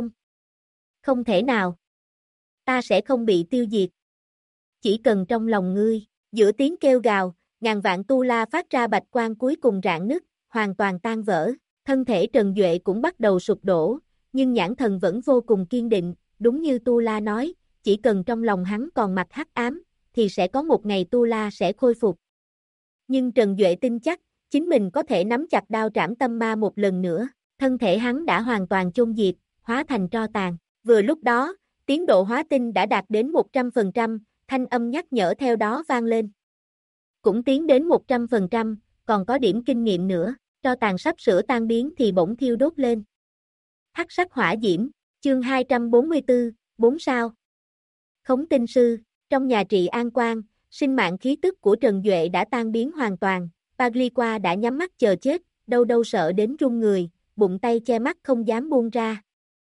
S1: không thể nào. Ta sẽ không bị tiêu diệt. Chỉ cần trong lòng ngươi, giữa tiếng kêu gào, ngàn vạn Tu La phát ra bạch quang cuối cùng rạn nứt, hoàn toàn tan vỡ. Thân thể Trần Duệ cũng bắt đầu sụp đổ, nhưng nhãn thần vẫn vô cùng kiên định, đúng như Tu La nói, chỉ cần trong lòng hắn còn mặt hắc ám, thì sẽ có một ngày Tu La sẽ khôi phục. Nhưng Trần Duệ tin chắc, chính mình có thể nắm chặt đao trảm tâm ma một lần nữa. Thân thể hắn đã hoàn toàn chôn diệt, hóa thành tro tàn. Vừa lúc đó, tiến độ hóa tinh đã đạt đến 100%, thanh âm nhắc nhở theo đó vang lên. Cũng tiến đến 100%, còn có điểm kinh nghiệm nữa, tro tàn sắp sửa tan biến thì bỗng thiêu đốt lên. Hắc sắc hỏa diễm, chương 244, 4 sao. Khống tinh sư, trong nhà trị an quan, sinh mạng khí tức của Trần Duệ đã tan biến hoàn toàn, Pagliqua đã nhắm mắt chờ chết, đâu đâu sợ đến run người, bụng tay che mắt không dám buông ra.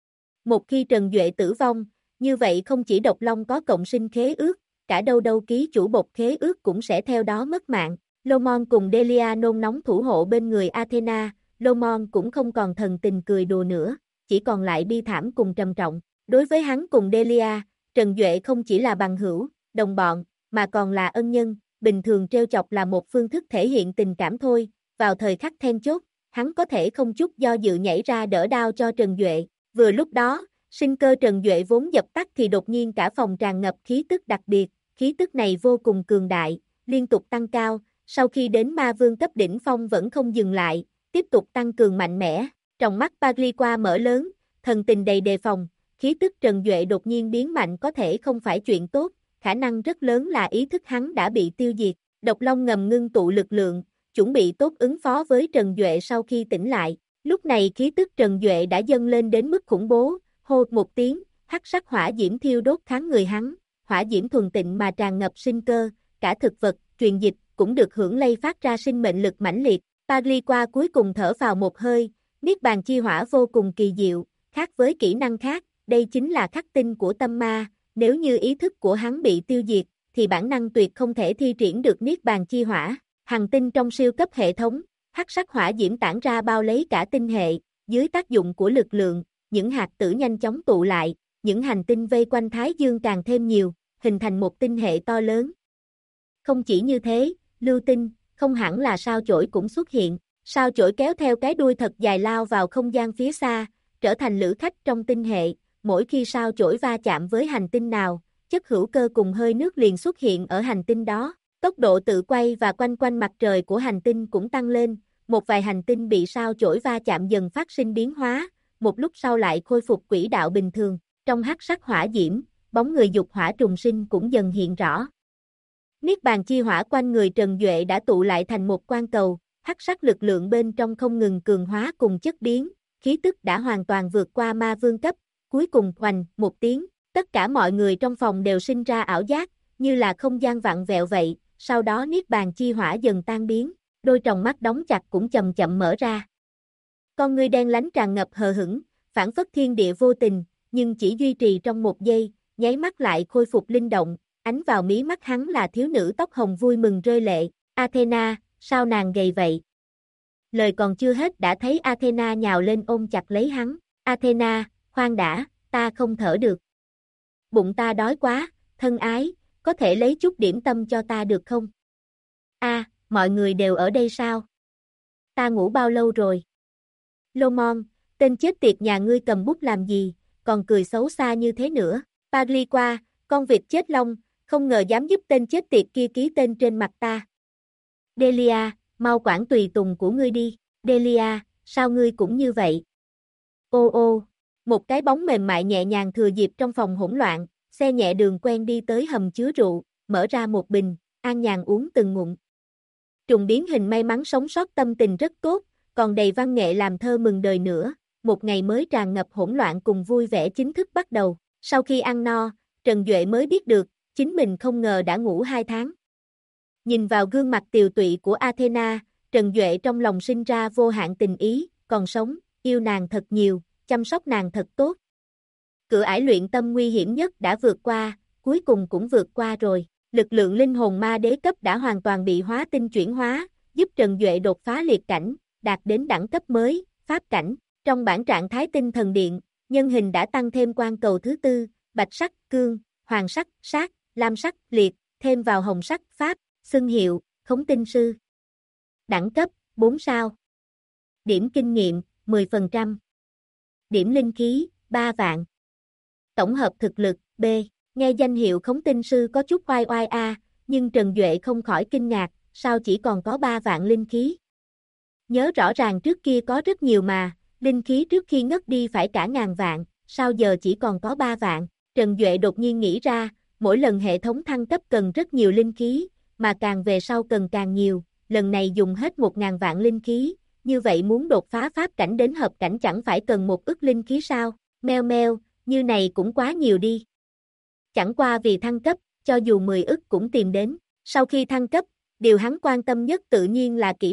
S1: Một khi Trần Duệ tử vong, như vậy không chỉ Độc Long có cộng sinh khế ước, cả đâu đâu ký chủ bột khế ước cũng sẽ theo đó mất mạng. Lomon cùng Delia nôn nóng thủ hộ bên người Athena, Lomon cũng không còn thần tình cười đùa nữa, chỉ còn lại bi thảm cùng trầm trọng. Đối với hắn cùng Delia, Trần Duệ không chỉ là bằng hữu, đồng bọn, mà còn là ân nhân, bình thường trêu chọc là một phương thức thể hiện tình cảm thôi, vào thời khắc then chốt, hắn có thể không chút do dự nhảy ra đỡ đao cho Trần Duệ. Vừa lúc đó, sinh cơ Trần Duệ vốn dập tắt thì đột nhiên cả phòng tràn ngập khí tức đặc biệt, khí tức này vô cùng cường đại, liên tục tăng cao, sau khi đến ma vương cấp đỉnh phong vẫn không dừng lại, tiếp tục tăng cường mạnh mẽ, trong mắt Pagliqua mở lớn, thần tình đầy đề phòng, khí tức Trần Duệ đột nhiên biến mạnh có thể không phải chuyện tốt, khả năng rất lớn là ý thức hắn đã bị tiêu diệt, Độc Long ngầm ngưng tụ lực lượng, chuẩn bị tốt ứng phó với Trần Duệ sau khi tỉnh lại, lúc này khí tức Trần Duệ đã dâng lên đến mức khủng bố, hô một tiếng, hắc sắc hỏa diễm thiêu đốt kháng người hắn, hỏa diễm thuần tịnh mà tràn ngập sinh cơ, cả thực vật, truyền dịch cũng được hưởng lây phát ra sinh mệnh lực mãnh liệt. Pagliqua cuối cùng thở vào một hơi, niết bàn chi hỏa vô cùng kỳ diệu, khác với kỹ năng khác, đây chính là khắc tinh của tâm ma, nếu như ý thức của hắn bị tiêu diệt, thì bản năng tuyệt không thể thi triển được niết bàn chi hỏa. Hành tinh trong siêu cấp hệ thống, hắc sắc hỏa diễm tản ra bao lấy cả tinh hệ, dưới tác dụng của lực lượng, những hạt tử nhanh chóng tụ lại, những hành tinh vây quanh Thái Dương càng thêm nhiều, hình thành một tinh hệ to lớn. Không chỉ như thế, lưu tinh, không hẳn là sao chổi cũng xuất hiện, sao chổi kéo theo cái đuôi thật dài lao vào không gian phía xa, trở thành lữ khách trong tinh hệ, mỗi khi sao chổi va chạm với hành tinh nào, chất hữu cơ cùng hơi nước liền xuất hiện ở hành tinh đó. Tốc độ tự quay và quanh quanh mặt trời của hành tinh cũng tăng lên, một vài hành tinh bị sao chổi va chạm dần phát sinh biến hóa, một lúc sau lại khôi phục quỹ đạo bình thường, trong hắc sắc hỏa diễm, bóng người dục hỏa trùng sinh cũng dần hiện rõ. Niết bàn chi hỏa quanh người Trần Duệ đã tụ lại thành một quan cầu, hắc sắc lực lượng bên trong không ngừng cường hóa cùng chất biến, khí tức đã hoàn toàn vượt qua ma vương cấp, cuối cùng hoành một tiếng, tất cả mọi người trong phòng đều sinh ra ảo giác, như là không gian vặn vẹo vậy. Sau đó niết bàn chi hỏa dần tan biến, đôi tròng mắt đóng chặt cũng chậm chậm mở ra. Con ngươi đen lánh tràn ngập hờ hững, phảng phất thiên địa vô tình, nhưng chỉ duy trì trong một giây, nháy mắt lại khôi phục linh động, ánh vào mí mắt hắn là thiếu nữ tóc hồng vui mừng rơi lệ. Athena, sao nàng gầy vậy? Lời còn chưa hết đã thấy Athena nhào lên ôm chặt lấy hắn. Athena, khoan đã, ta không thở được. Bụng ta đói quá, thân ái. Có thể lấy chút điểm tâm cho ta được không? Mọi người đều ở đây sao? Ta ngủ bao lâu rồi? Lomon, tên chết tiệt nhà ngươi cầm bút làm gì, còn cười xấu xa như thế nữa. Pagliqua, con vịt chết lông, không ngờ dám giúp tên chết tiệt kia ký tên trên mặt ta. Delia, mau quản tùy tùng của ngươi đi. Delia, sao ngươi cũng như vậy? Ô ô, một cái bóng mềm mại nhẹ nhàng thừa dịp trong phòng hỗn loạn. Xe nhẹ đường quen đi tới hầm chứa rượu, mở ra một bình, an nhàn uống từng ngụm. Trùng biến hình may mắn sống sót tâm tình rất tốt, còn đầy văn nghệ làm thơ mừng đời nữa, một ngày mới tràn ngập hỗn loạn cùng vui vẻ chính thức bắt đầu. Sau khi ăn no, Trần Duệ mới biết được, chính mình không ngờ đã ngủ 2 tháng. Nhìn vào gương mặt tiều tụy của Athena, Trần Duệ trong lòng sinh ra vô hạn tình ý, còn sống, yêu nàng thật nhiều, chăm sóc nàng thật tốt. Cửa ải luyện tâm nguy hiểm nhất đã vượt qua, cuối cùng cũng vượt qua rồi. Lực lượng linh hồn ma đế cấp đã hoàn toàn bị hóa tinh chuyển hóa, giúp Trần Duệ đột phá liệt cảnh, đạt đến đẳng cấp mới, pháp cảnh. Trong bản trạng thái tinh thần điện, nhân hình đã tăng thêm quan cầu thứ tư, bạch sắc, cương, hoàng sắc, sát, lam sắc, liệt, thêm vào hồng sắc, pháp, xưng hiệu, khống tinh sư. Đẳng cấp, 4 sao. Điểm kinh nghiệm, 10%. Điểm linh khí, 3 vạn. Tổng hợp thực lực, B. Nghe danh hiệu khống tinh sư có chút oai oai nhưng Trần Duệ không khỏi kinh ngạc, sao chỉ còn có 3 vạn linh khí. Nhớ rõ ràng trước kia có rất nhiều mà, linh khí trước khi ngất đi phải cả ngàn vạn, sao giờ chỉ còn có 3 vạn? Trần Duệ đột nhiên nghĩ ra, mỗi lần hệ thống thăng cấp cần rất nhiều linh khí, mà càng về sau cần càng nhiều, lần này dùng hết 1.000 vạn linh khí, như vậy muốn đột phá pháp cảnh đến hợp cảnh chẳng phải cần 1 ức linh khí sao? Meo meo, như này cũng quá nhiều đi. Chẳng qua vì thăng cấp, cho dù 10 ức cũng tìm đến. Sau khi thăng cấp, điều hắn quan tâm nhất tự nhiên là kỹ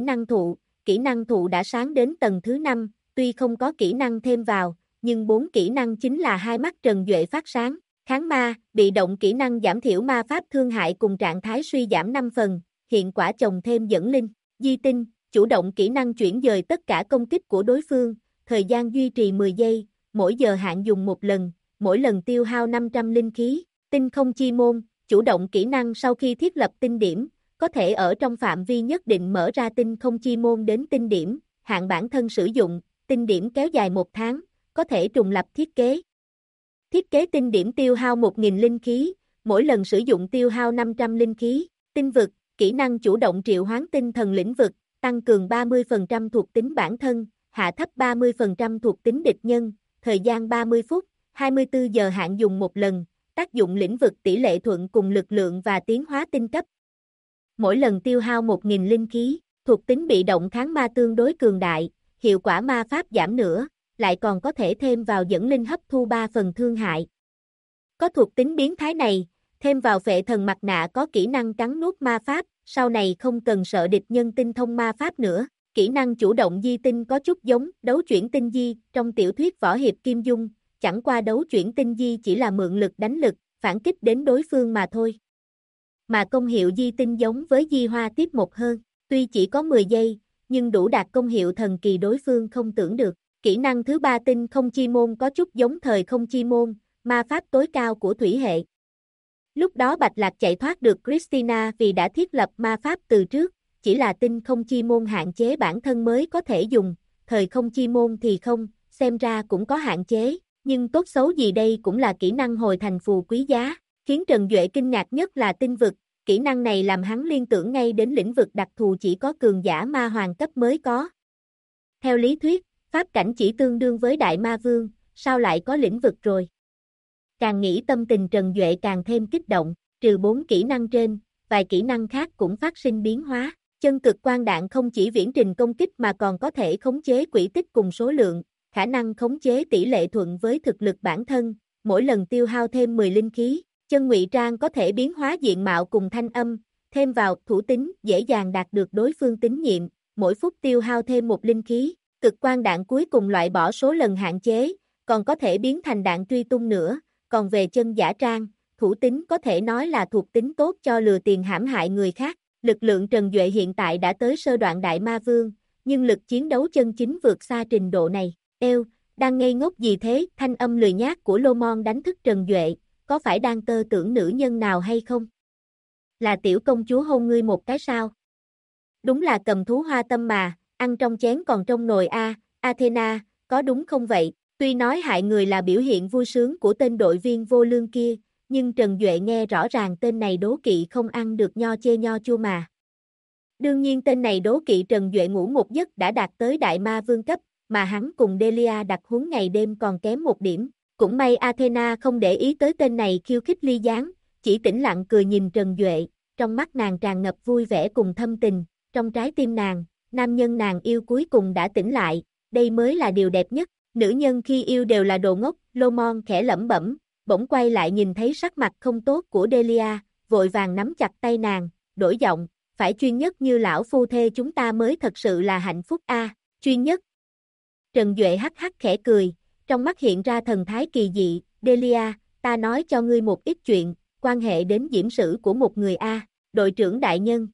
S1: năng thụ đã sáng đến tầng thứ 5, tuy không có kỹ năng thêm vào, nhưng 4 kỹ năng chính là hai mắt Trần Duệ phát sáng. Kháng ma, bị động kỹ năng giảm thiểu ma pháp thương hại cùng trạng thái suy giảm 5 phần, hiện quả chồng thêm dẫn linh. Di tinh, chủ động kỹ năng chuyển dời tất cả công kích của đối phương, thời gian duy trì 10 giây, mỗi giờ hạn dùng một lần, mỗi lần tiêu hao 500 linh khí. Tinh không chi môn, chủ động kỹ năng sau khi thiết lập tinh điểm, có thể ở trong phạm vi nhất định mở ra tinh không chi môn đến tinh điểm, hạn bản thân sử dụng, tinh điểm kéo dài 1 tháng, có thể trùng lập thiết kế. Thiết kế tinh điểm tiêu hao 1.000 linh khí, mỗi lần sử dụng tiêu hao 500 linh khí. Tinh vực, kỹ năng chủ động triệu hoán tinh thần lĩnh vực, tăng cường 30% thuộc tính bản thân, hạ thấp 30% thuộc tính địch nhân, thời gian 30 phút, 24 giờ hạn dùng một lần, tác dụng lĩnh vực tỷ lệ thuận cùng lực lượng và tiến hóa tinh cấp. Mỗi lần tiêu hao 1.000 linh khí, thuộc tính bị động kháng ma tương đối cường đại, hiệu quả ma pháp giảm nửa, lại còn có thể thêm vào dẫn linh hấp thu 3 phần thương hại. Có thuộc tính biến thái này, thêm vào phệ thần mặt nạ có kỹ năng cắn nuốt ma pháp, sau này không cần sợ địch nhân tinh thông ma pháp nữa. Kỹ năng chủ động di tinh có chút giống đấu chuyển tinh di trong tiểu thuyết võ hiệp Kim Dung, chẳng qua đấu chuyển tinh di chỉ là mượn lực đánh lực, phản kích đến đối phương mà thôi. Mà công hiệu di tinh giống với di hoa tiếp một hơn, tuy chỉ có 10 giây, nhưng đủ đạt công hiệu thần kỳ đối phương không tưởng được. Kỹ năng thứ 3 tinh không chi môn có chút giống thời không chi môn, ma pháp tối cao của thủy hệ. Lúc đó Bạch Lạc chạy thoát được Christina vì đã thiết lập ma pháp từ trước, chỉ là tinh không chi môn hạn chế bản thân mới có thể dùng, thời không chi môn thì không, xem ra cũng có hạn chế, nhưng tốt xấu gì đây cũng là kỹ năng hồi thành phù quý giá, khiến Trần Duệ kinh ngạc nhất là tinh vực, kỹ năng này làm hắn liên tưởng ngay đến lĩnh vực đặc thù chỉ có cường giả ma hoàng cấp mới có. Theo lý thuyết, pháp cảnh chỉ tương đương với đại ma vương, sao lại có lĩnh vực rồi? Càng nghĩ tâm tình Trần Duệ càng thêm kích động, trừ 4 kỹ năng trên, vài kỹ năng khác cũng phát sinh biến hóa. Chân cực quang đạn không chỉ viễn trình công kích mà còn có thể khống chế quỹ tích cùng số lượng, khả năng khống chế tỷ lệ thuận với thực lực bản thân, mỗi lần tiêu hao thêm 10 linh khí. Chân ngụy trang có thể biến hóa diện mạo cùng thanh âm, thêm vào thủ tính dễ dàng đạt được đối phương tín nhiệm, mỗi phút tiêu hao thêm 1 linh khí. Cực quang đạn cuối cùng loại bỏ số lần hạn chế, còn có thể biến thành đạn truy tung nữa, còn về chân giả trang, thủ tính có thể nói là thuộc tính tốt cho lừa tiền hãm hại người khác. Lực lượng Trần Duệ hiện tại đã tới sơ đoạn đại ma vương, nhưng lực chiến đấu chân chính vượt xa trình độ này. Eo, đang ngây ngốc gì thế? Thanh âm lười nhác của Lô Mon đánh thức Trần Duệ, có phải đang tơ tưởng nữ nhân nào hay không? Là tiểu công chúa hôn ngươi một cái sao? Đúng là cầm thú hoa tâm mà, ăn trong chén còn trong nồi a, Athena, có đúng không vậy? Tuy nói hại người là biểu hiện vui sướng của tên đội viên vô lương kia, nhưng Trần Duệ nghe rõ ràng tên này đố kỵ không ăn được nho chê nho chua mà. Đương nhiên tên này đố kỵ Trần Duệ ngủ một giấc đã đạt tới đại ma vương cấp, mà hắn cùng Delia đặt huấn ngày đêm còn kém 1 điểm. Cũng may Athena không để ý tới tên này khiêu khích ly gián, chỉ tĩnh lặng cười nhìn Trần Duệ, trong mắt nàng tràn ngập vui vẻ cùng thâm tình, trong trái tim nàng, nam nhân nàng yêu cuối cùng đã tỉnh lại, đây mới là điều đẹp nhất. Nữ nhân khi yêu đều là đồ ngốc, Lô Mon khẽ lẩm bẩm, bỗng quay lại nhìn thấy sắc mặt không tốt của Delia, vội vàng nắm chặt tay nàng, đổi giọng, phải chuyên nhất như lão phu thê chúng ta mới thật sự là hạnh phúc a, chuyên nhất. Trần Duệ hắc hắc khẽ cười, trong mắt hiện ra thần thái kỳ dị, Delia, ta nói cho ngươi một ít chuyện, quan hệ đến diễm sử của một người a, đội trưởng đại nhân.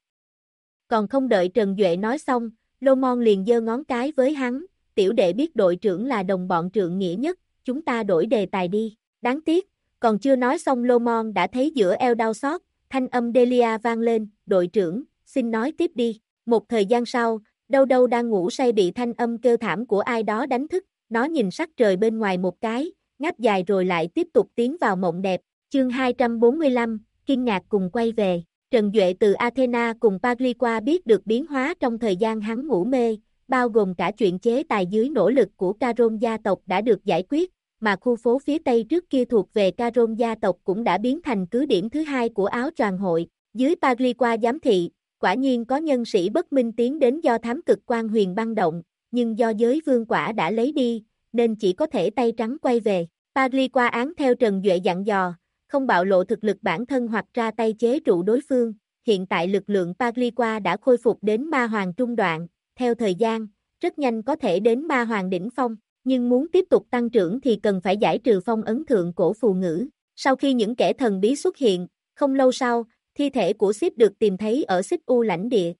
S1: Còn không đợi Trần Duệ nói xong, Lô Mon liền giơ ngón cái với hắn, tiểu đệ biết đội trưởng là đồng bọn trượng nghĩa nhất, chúng ta đổi đề tài đi. Đáng tiếc, còn chưa nói xong Lô Mon đã thấy giữa eo đau xót, thanh âm Delia vang lên, đội trưởng, xin nói tiếp đi. Một thời gian sau, Đâu Đâu đang ngủ say bị thanh âm kêu thảm của ai đó đánh thức, nó nhìn sắc trời bên ngoài một cái, ngáp dài rồi lại tiếp tục tiến vào mộng đẹp. Chương 245, kinh ngạc cùng quay về. Trần Duệ từ Athena cùng Pagliqua biết được biến hóa trong thời gian hắn ngủ mê, bao gồm cả chuyện chế tài dưới nỗ lực của Caron gia tộc đã được giải quyết, mà khu phố phía Tây trước kia thuộc về Caron gia tộc cũng đã biến thành cứ điểm thứ hai của áo choàng hội. Dưới Pagliqua giám thị, quả nhiên có nhân sĩ bất minh tiến đến do thám cực quan huyền băng động, nhưng do giới vương quả đã lấy đi, nên chỉ có thể tay trắng quay về. Pagliqua án theo Trần Duệ dặn dò, không bạo lộ thực lực bản thân hoặc ra tay chế trụ đối phương. Hiện tại lực lượng Pagliqua đã khôi phục đến ma hoàng trung đoạn, theo thời gian, rất nhanh có thể đến ma hoàng đỉnh phong, nhưng muốn tiếp tục tăng trưởng thì cần phải giải trừ phong ấn thượng cổ phù ngữ. Sau khi những kẻ thần bí xuất hiện, không lâu sau, thi thể của Sip được tìm thấy ở Xích U lãnh địa.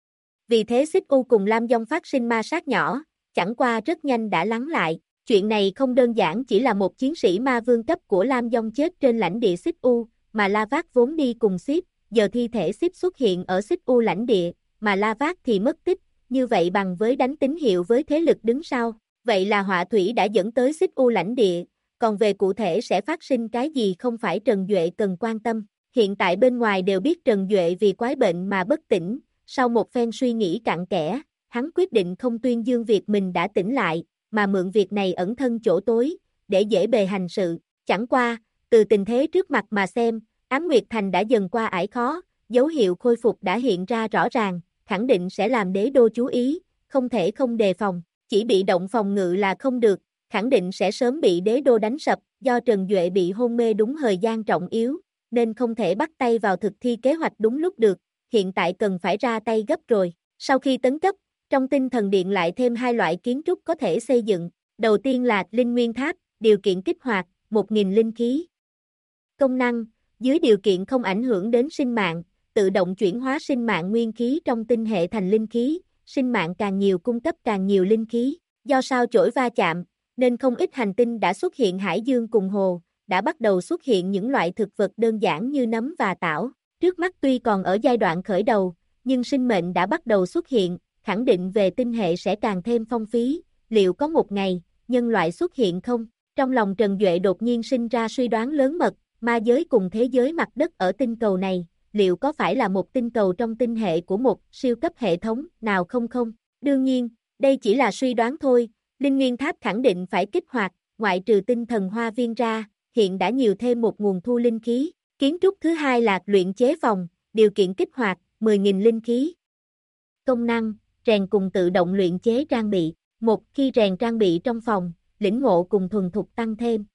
S1: Vì thế Xích U cùng Lam Dông phát sinh ma sát nhỏ, chẳng qua rất nhanh đã lắng lại. Chuyện này không đơn giản chỉ là một chiến sĩ ma vương cấp của Lam Dông chết trên lãnh địa Xích U, mà La Vác vốn đi cùng Sip, giờ thi thể Sip xuất hiện ở Xích U lãnh địa, mà La Vác thì mất tích, như vậy bằng với đánh tín hiệu với thế lực đứng sau. Vậy là họa thủy đã dẫn tới Xích U lãnh địa, còn về cụ thể sẽ phát sinh cái gì không phải Trần Duệ cần quan tâm. Hiện tại bên ngoài đều biết Trần Duệ vì quái bệnh mà bất tỉnh, sau một phen suy nghĩ cặn kẽ, hắn quyết định không tuyên dương việc mình đã tỉnh lại, mà mượn việc này ẩn thân chỗ tối, để dễ bề hành sự. Chẳng qua, từ tình thế trước mặt mà xem, Ám Nguyệt Thành đã dần qua ải khó, dấu hiệu khôi phục đã hiện ra rõ ràng, khẳng định sẽ làm đế đô chú ý, không thể không đề phòng, chỉ bị động phòng ngự là không được, khẳng định sẽ sớm bị đế đô đánh sập, do Trần Duệ bị hôn mê đúng thời gian trọng yếu, nên không thể bắt tay vào thực thi kế hoạch đúng lúc được, hiện tại cần phải ra tay gấp rồi. Sau khi tấn cấp, trong tinh thần điện lại thêm hai loại kiến trúc có thể xây dựng, đầu tiên là Linh Nguyên Tháp, điều kiện kích hoạt, 1000 linh khí. Công năng, dưới điều kiện không ảnh hưởng đến sinh mạng, tự động chuyển hóa sinh mạng nguyên khí trong tinh hệ thành linh khí, sinh mạng càng nhiều cung cấp càng nhiều linh khí. Do sao chổi va chạm, nên không ít hành tinh đã xuất hiện hải dương cùng hồ, đã bắt đầu xuất hiện những loại thực vật đơn giản như nấm và tảo. Trước mắt tuy còn ở giai đoạn khởi đầu, nhưng sinh mệnh đã bắt đầu xuất hiện, khẳng định về tinh hệ sẽ càng thêm phong phí, liệu có một ngày, nhân loại xuất hiện không? Trong lòng Trần Duệ đột nhiên sinh ra suy đoán lớn mật, ma giới cùng thế giới mặt đất ở tinh cầu này, liệu có phải là một tinh cầu trong tinh hệ của một siêu cấp hệ thống nào không? Đương nhiên, đây chỉ là suy đoán thôi, Linh Nguyên Tháp khẳng định phải kích hoạt, ngoại trừ tinh thần hoa viên ra, hiện đã nhiều thêm một nguồn thu linh khí. Kiến trúc thứ hai là luyện chế phòng, điều kiện kích hoạt, 10.000 linh khí. Công năng, rèn cùng tự động luyện chế trang bị. Một khi rèn trang bị trong phòng, lĩnh ngộ cùng thuần thục tăng thêm.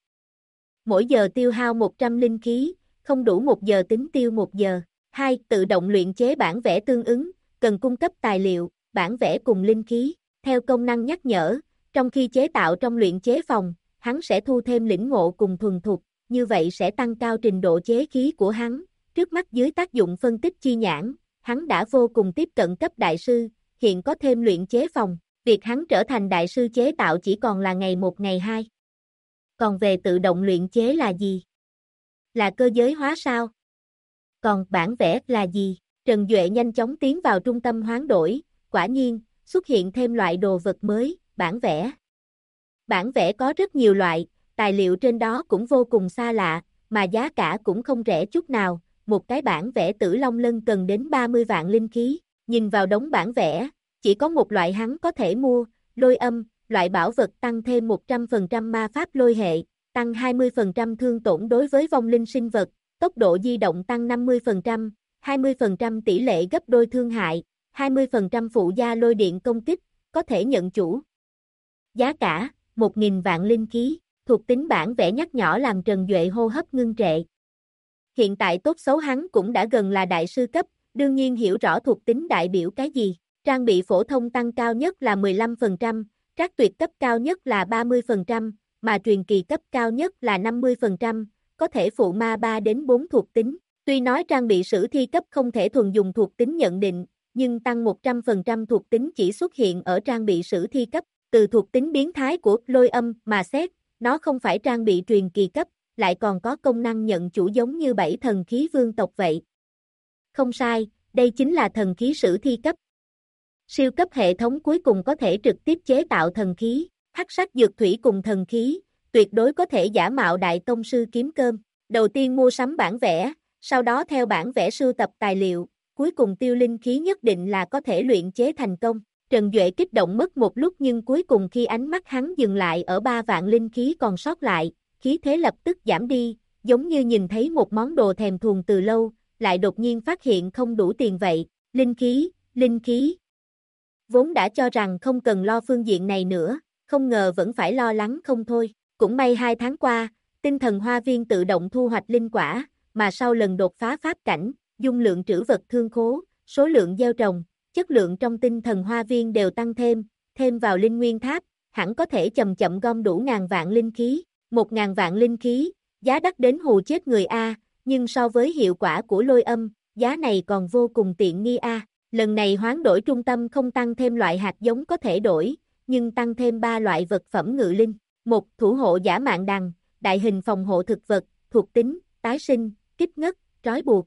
S1: Mỗi giờ tiêu hao 100 linh khí, không đủ 1 giờ tính tiêu 1 giờ. 2. Tự động luyện chế bản vẽ tương ứng, cần cung cấp tài liệu, bản vẽ cùng linh khí. Theo công năng nhắc nhở, trong khi chế tạo trong luyện chế phòng, hắn sẽ thu thêm lĩnh ngộ cùng thuần thục, như vậy sẽ tăng cao trình độ chế khí của hắn. Trước mắt dưới tác dụng phân tích chi nhãn, hắn đã vô cùng tiếp cận cấp đại sư, hiện có thêm luyện chế phòng, việc hắn trở thành đại sư chế tạo chỉ còn là ngày 1 ngày 2. Còn về tự động luyện chế là gì? Là cơ giới hóa sao? Còn bản vẽ là gì? Trần Duệ nhanh chóng tiến vào trung tâm hoán đổi, quả nhiên, xuất hiện thêm loại đồ vật mới, bản vẽ. Bản vẽ có rất nhiều loại, tài liệu trên đó cũng vô cùng xa lạ, mà giá cả cũng không rẻ chút nào, một cái bản vẽ Tử Long Lân cần đến 30 vạn linh khí, nhìn vào đống bản vẽ, chỉ có một loại hắn có thể mua, lôi âm, loại bảo vật tăng thêm 100% ma pháp lôi hệ, tăng 20% thương tổn đối với vong linh sinh vật, tốc độ di động tăng 50%, 20% tỷ lệ gấp đôi thương hại, 20% phụ gia lôi điện công kích, có thể nhận chủ. Giá cả, 1.000 vạn linh khí, thuộc tính bản vẽ nhắc nhỏ làm Trần Duệ hô hấp ngưng trệ. Hiện tại tốt xấu hắn cũng đã gần là đại sư cấp, đương nhiên hiểu rõ thuộc tính đại biểu cái gì. Trang bị phổ thông tăng cao nhất là 15%, trác tuyệt cấp cao nhất là 30%, mà truyền kỳ cấp cao nhất là 50%, có thể phụ ma 3 đến 4 thuộc tính. Tuy nói trang bị sử thi cấp không thể thuần dùng thuộc tính nhận định, nhưng tăng 100% thuộc tính chỉ xuất hiện ở trang bị sử thi cấp. Từ thuộc tính biến thái của lôi âm mà xét, nó không phải trang bị truyền kỳ cấp, lại còn có công năng nhận chủ giống như 7 thần khí vương tộc vậy. Không sai, đây chính là thần khí sử thi cấp. Siêu cấp hệ thống cuối cùng có thể trực tiếp chế tạo thần khí, hắc sắc dược thủy cùng thần khí, tuyệt đối có thể giả mạo đại tông sư kiếm cơm. Đầu tiên mua sắm bản vẽ, sau đó theo bản vẽ sưu tập tài liệu, cuối cùng tiêu linh khí nhất định là có thể luyện chế thành công. Trần Duệ kích động mất một lúc nhưng cuối cùng khi ánh mắt hắn dừng lại ở 3 vạn linh khí còn sót lại, khí thế lập tức giảm đi, giống như nhìn thấy một món đồ thèm thuồng từ lâu, lại đột nhiên phát hiện không đủ tiền vậy. Linh khí. Vốn đã cho rằng không cần lo phương diện này nữa, không ngờ vẫn phải lo lắng không thôi. Cũng may 2 tháng qua, tinh thần hoa viên tự động thu hoạch linh quả, mà sau lần đột phá pháp cảnh, dung lượng trữ vật thương khố, số lượng gieo trồng, chất lượng trong tinh thần hoa viên đều tăng thêm vào linh nguyên tháp, hẳn có thể chậm chậm gom đủ ngàn vạn linh khí. 1.000 vạn linh khí, giá đắt đến hù chết người a, nhưng so với hiệu quả của lôi âm, giá này còn vô cùng tiện nghi a. Lần này hoán đổi trung tâm không tăng thêm loại hạt giống có thể đổi, nhưng tăng thêm 3 loại vật phẩm ngự linh. 1. Thủ hộ giả mạn đằng, đại hình phòng hộ thực vật, thuộc tính, tái sinh, kích ngất, trói buộc.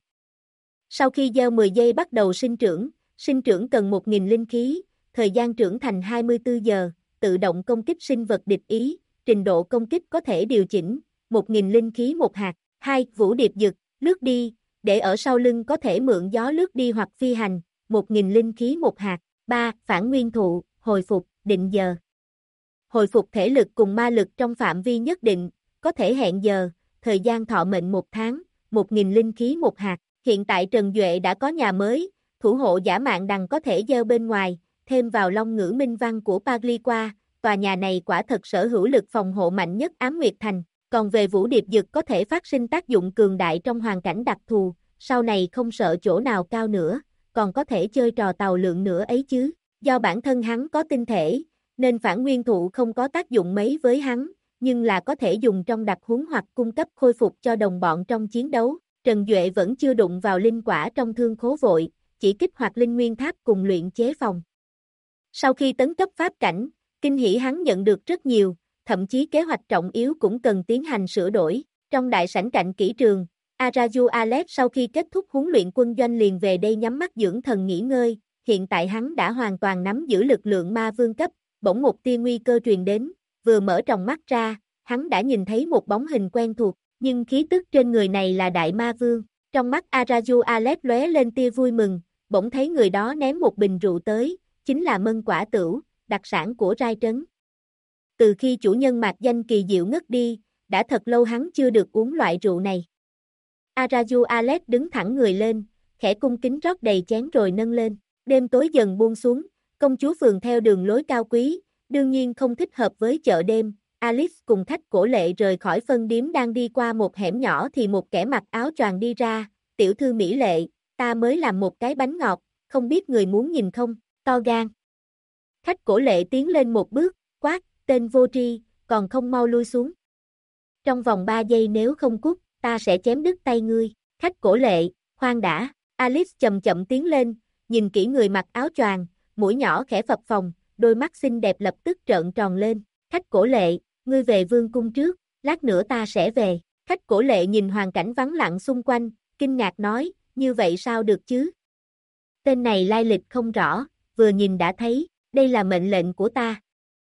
S1: Sau khi gieo 10 giây bắt đầu sinh trưởng cần 1.000 linh khí, thời gian trưởng thành 24 giờ, tự động công kích sinh vật địch ý, trình độ công kích có thể điều chỉnh, 1.000 linh khí một hạt. 2. Vũ điệp dực, lướt đi, để ở sau lưng có thể mượn gió lướt đi hoặc phi hành, 1.000 linh khí một hạt. 3. Phản nguyên thụ, hồi phục, định giờ. Hồi phục thể lực cùng ma lực trong phạm vi nhất định, có thể hẹn giờ, thời gian thọ mệnh 1 tháng, 1.000 linh khí một hạt. Hiện tại Trần Duệ đã có nhà mới, thủ hộ giả mạn đằng có thể gieo bên ngoài, thêm vào long ngữ minh văn của Pagliqua, tòa nhà này quả thật sở hữu lực phòng hộ mạnh nhất Ám Nguyệt Thành. Còn về vũ điệp dực có thể phát sinh tác dụng cường đại trong hoàn cảnh đặc thù, sau này không sợ chỗ nào cao nữa, còn có thể chơi trò tàu lượn nữa ấy chứ. Do bản thân hắn có tinh thể, nên phản nguyên thụ không có tác dụng mấy với hắn, nhưng là có thể dùng trong đặc huống hoặc cung cấp khôi phục cho đồng bọn trong chiến đấu. Trần Duệ vẫn chưa đụng vào linh quả trong thương khố vội, chỉ kích hoạt linh nguyên tháp cùng luyện chế phòng. Sau khi tấn cấp pháp cảnh, kinh hỉ hắn nhận được rất nhiều, thậm chí kế hoạch trọng yếu cũng cần tiến hành sửa đổi. Trong đại sảnh cạnh kỹ trường, Araju Alex sau khi kết thúc huấn luyện quân doanh liền về đây nhắm mắt dưỡng thần nghỉ ngơi, hiện tại hắn đã hoàn toàn nắm giữ lực lượng ma vương cấp, bỗng một tia nguy cơ truyền đến, vừa mở tròng mắt ra, hắn đã nhìn thấy một bóng hình quen thuộc, nhưng khí tức trên người này là đại ma vương. Trong mắt Araju Alex lóe lên tia vui mừng, bỗng thấy người đó ném một bình rượu tới, chính là mân quả tửu, đặc sản của Rai Trấn. Từ khi chủ nhân mạc danh kỳ diệu ngất đi, đã thật lâu hắn chưa được uống loại rượu này. Araju Alex đứng thẳng người lên, khẽ cung kính rót đầy chén rồi nâng lên. Đêm tối dần buông xuống, công chúa phường theo đường lối cao quý, đương nhiên không thích hợp với chợ đêm. Alice cùng Khách Cổ Lệ rời khỏi phân điếm đang đi qua một hẻm nhỏ thì một kẻ mặc áo choàng đi ra. Tiểu thư mỹ lệ, ta mới làm một cái bánh ngọt, không biết người muốn nhìn không, to gan. Khách Cổ Lệ tiến lên một bước, quát, tên vô tri, còn không mau lui xuống. Trong vòng 3 giây nếu không cút, ta sẽ chém đứt tay ngươi. Khách Cổ Lệ, khoan đã. Alice chậm chậm tiến lên, nhìn kỹ người mặc áo choàng, mũi nhỏ khẽ phập phồng, đôi mắt xinh đẹp lập tức trợn tròn lên. Khách Cổ Lệ, ngươi về vương cung trước, lát nữa ta sẽ về. Khách Cổ Lệ nhìn hoàn cảnh vắng lặng xung quanh, kinh ngạc nói, như vậy sao được chứ? Tên này lai lịch không rõ, vừa nhìn đã thấy, đây là mệnh lệnh của ta.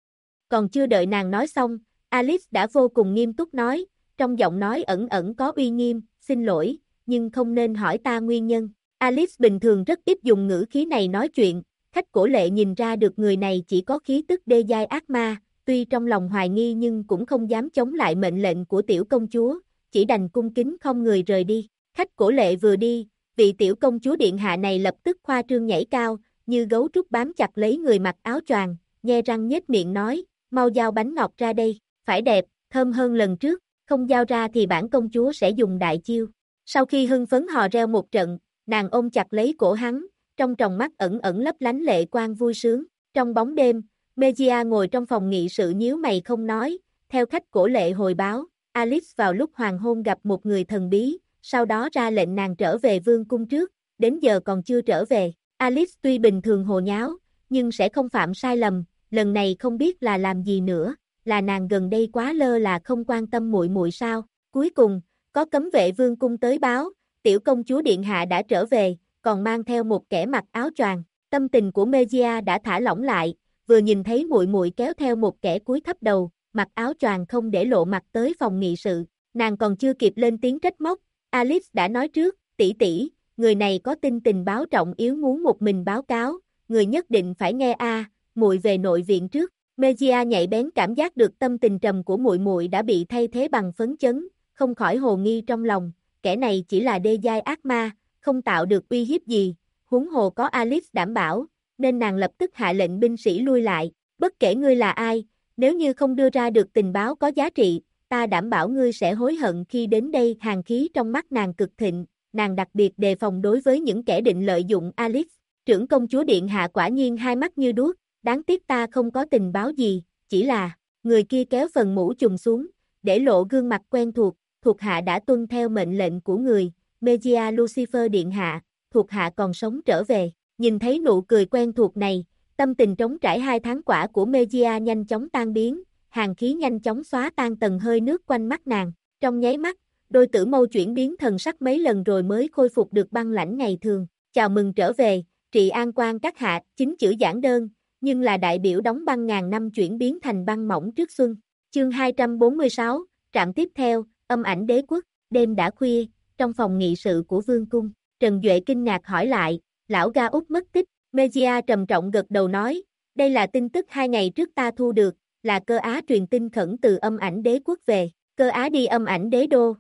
S1: Còn chưa đợi nàng nói xong, Alice đã vô cùng nghiêm túc nói, trong giọng nói ẩn ẩn có uy nghiêm, xin lỗi, nhưng không nên hỏi ta nguyên nhân. Alice bình thường rất ít dùng ngữ khí này nói chuyện, Khách Cổ Lệ nhìn ra được người này chỉ có khí tức đê giai ác ma, tuy trong lòng hoài nghi nhưng cũng không dám chống lại mệnh lệnh của tiểu công chúa, chỉ đành cung kính không người rời đi. Khách Cổ Lệ vừa đi, vị tiểu công chúa điện hạ này lập tức khoa trương nhảy cao, như gấu trúc bám chặt lấy người mặc áo choàng, nhe răng nhếch miệng nói, mau giao bánh ngọt ra đây, phải đẹp, thơm hơn lần trước, không giao ra thì bản công chúa sẽ dùng đại chiêu. Sau khi hưng phấn hò reo một trận, nàng ôm chặt lấy cổ hắn, trong tròng mắt ẩn ẩn lấp lánh lệ quang vui sướng. Trong bóng đêm, Mejia ngồi trong phòng nghị sự nhíu mày không nói, theo Khách Cổ Lệ hồi báo, Alice vào lúc hoàng hôn gặp một người thần bí, sau đó ra lệnh nàng trở về vương cung trước, đến giờ còn chưa trở về. Alice tuy bình thường hồ nháo, nhưng sẽ không phạm sai lầm, lần này không biết là làm gì nữa, là nàng gần đây quá lơ là không quan tâm muội muội sao. Cuối cùng, có cấm vệ vương cung tới báo, tiểu công chúa điện hạ đã trở về, còn mang theo một kẻ mặc áo choàng. Tâm tình của Mejia đã thả lỏng lại, vừa nhìn thấy muội muội kéo theo một kẻ cúi thấp đầu, mặc áo choàng không để lộ mặt tới phòng nghị sự, nàng còn chưa kịp lên tiếng trách móc, Alice đã nói trước, tỷ tỷ, người này có tin tình báo trọng yếu muốn một mình báo cáo, người nhất định phải nghe a, muội về nội viện trước. Mejia nhạy bén cảm giác được tâm tình trầm của muội muội đã bị thay thế bằng phấn chấn, không khỏi hồ nghi trong lòng, kẻ này chỉ là đê giai ác ma, không tạo được uy hiếp gì, huống hồ có Alice đảm bảo, nên nàng lập tức hạ lệnh binh sĩ lui lại, bất kể ngươi là ai, nếu như không đưa ra được tình báo có giá trị, ta đảm bảo ngươi sẽ hối hận khi đến đây. Hàn khí trong mắt nàng cực thịnh, nàng đặc biệt đề phòng đối với những kẻ định lợi dụng Alice. Trưởng công chúa điện hạ quả nhiên hai mắt như đuốc, đáng tiếc ta không có tình báo gì, chỉ là, người kia kéo phần mũ trùm xuống, để lộ gương mặt quen thuộc hạ đã tuân theo mệnh lệnh của người, Mejia Lucifer điện hạ, thuộc hạ còn sống trở về. Nhìn thấy nụ cười quen thuộc này, tâm tình trống trải 2 tháng quả của Mejia nhanh chóng tan biến, hàn khí nhanh chóng xóa tan tầng hơi nước quanh mắt nàng, trong nháy mắt, đôi tử mâu chuyển biến thần sắc mấy lần rồi mới khôi phục được băng lãnh ngày thường. Chào mừng trở về, trị an quan các hạ, chính chữ giản đơn, nhưng là đại biểu đóng băng ngàn năm chuyển biến thành băng mỏng trước xuân. Chương 246, trạm tiếp theo, âm ảnh đế quốc. Đêm đã khuya, trong phòng nghị sự của vương cung, Trần Duệ kinh ngạc hỏi lại, lão Ga Út mất tích. Mejia trầm trọng gật đầu nói, đây là tin tức 2 ngày trước ta thu được, là Cơ Á truyền tin khẩn từ âm ảnh đế quốc về, Cơ Á đi âm ảnh đế đô.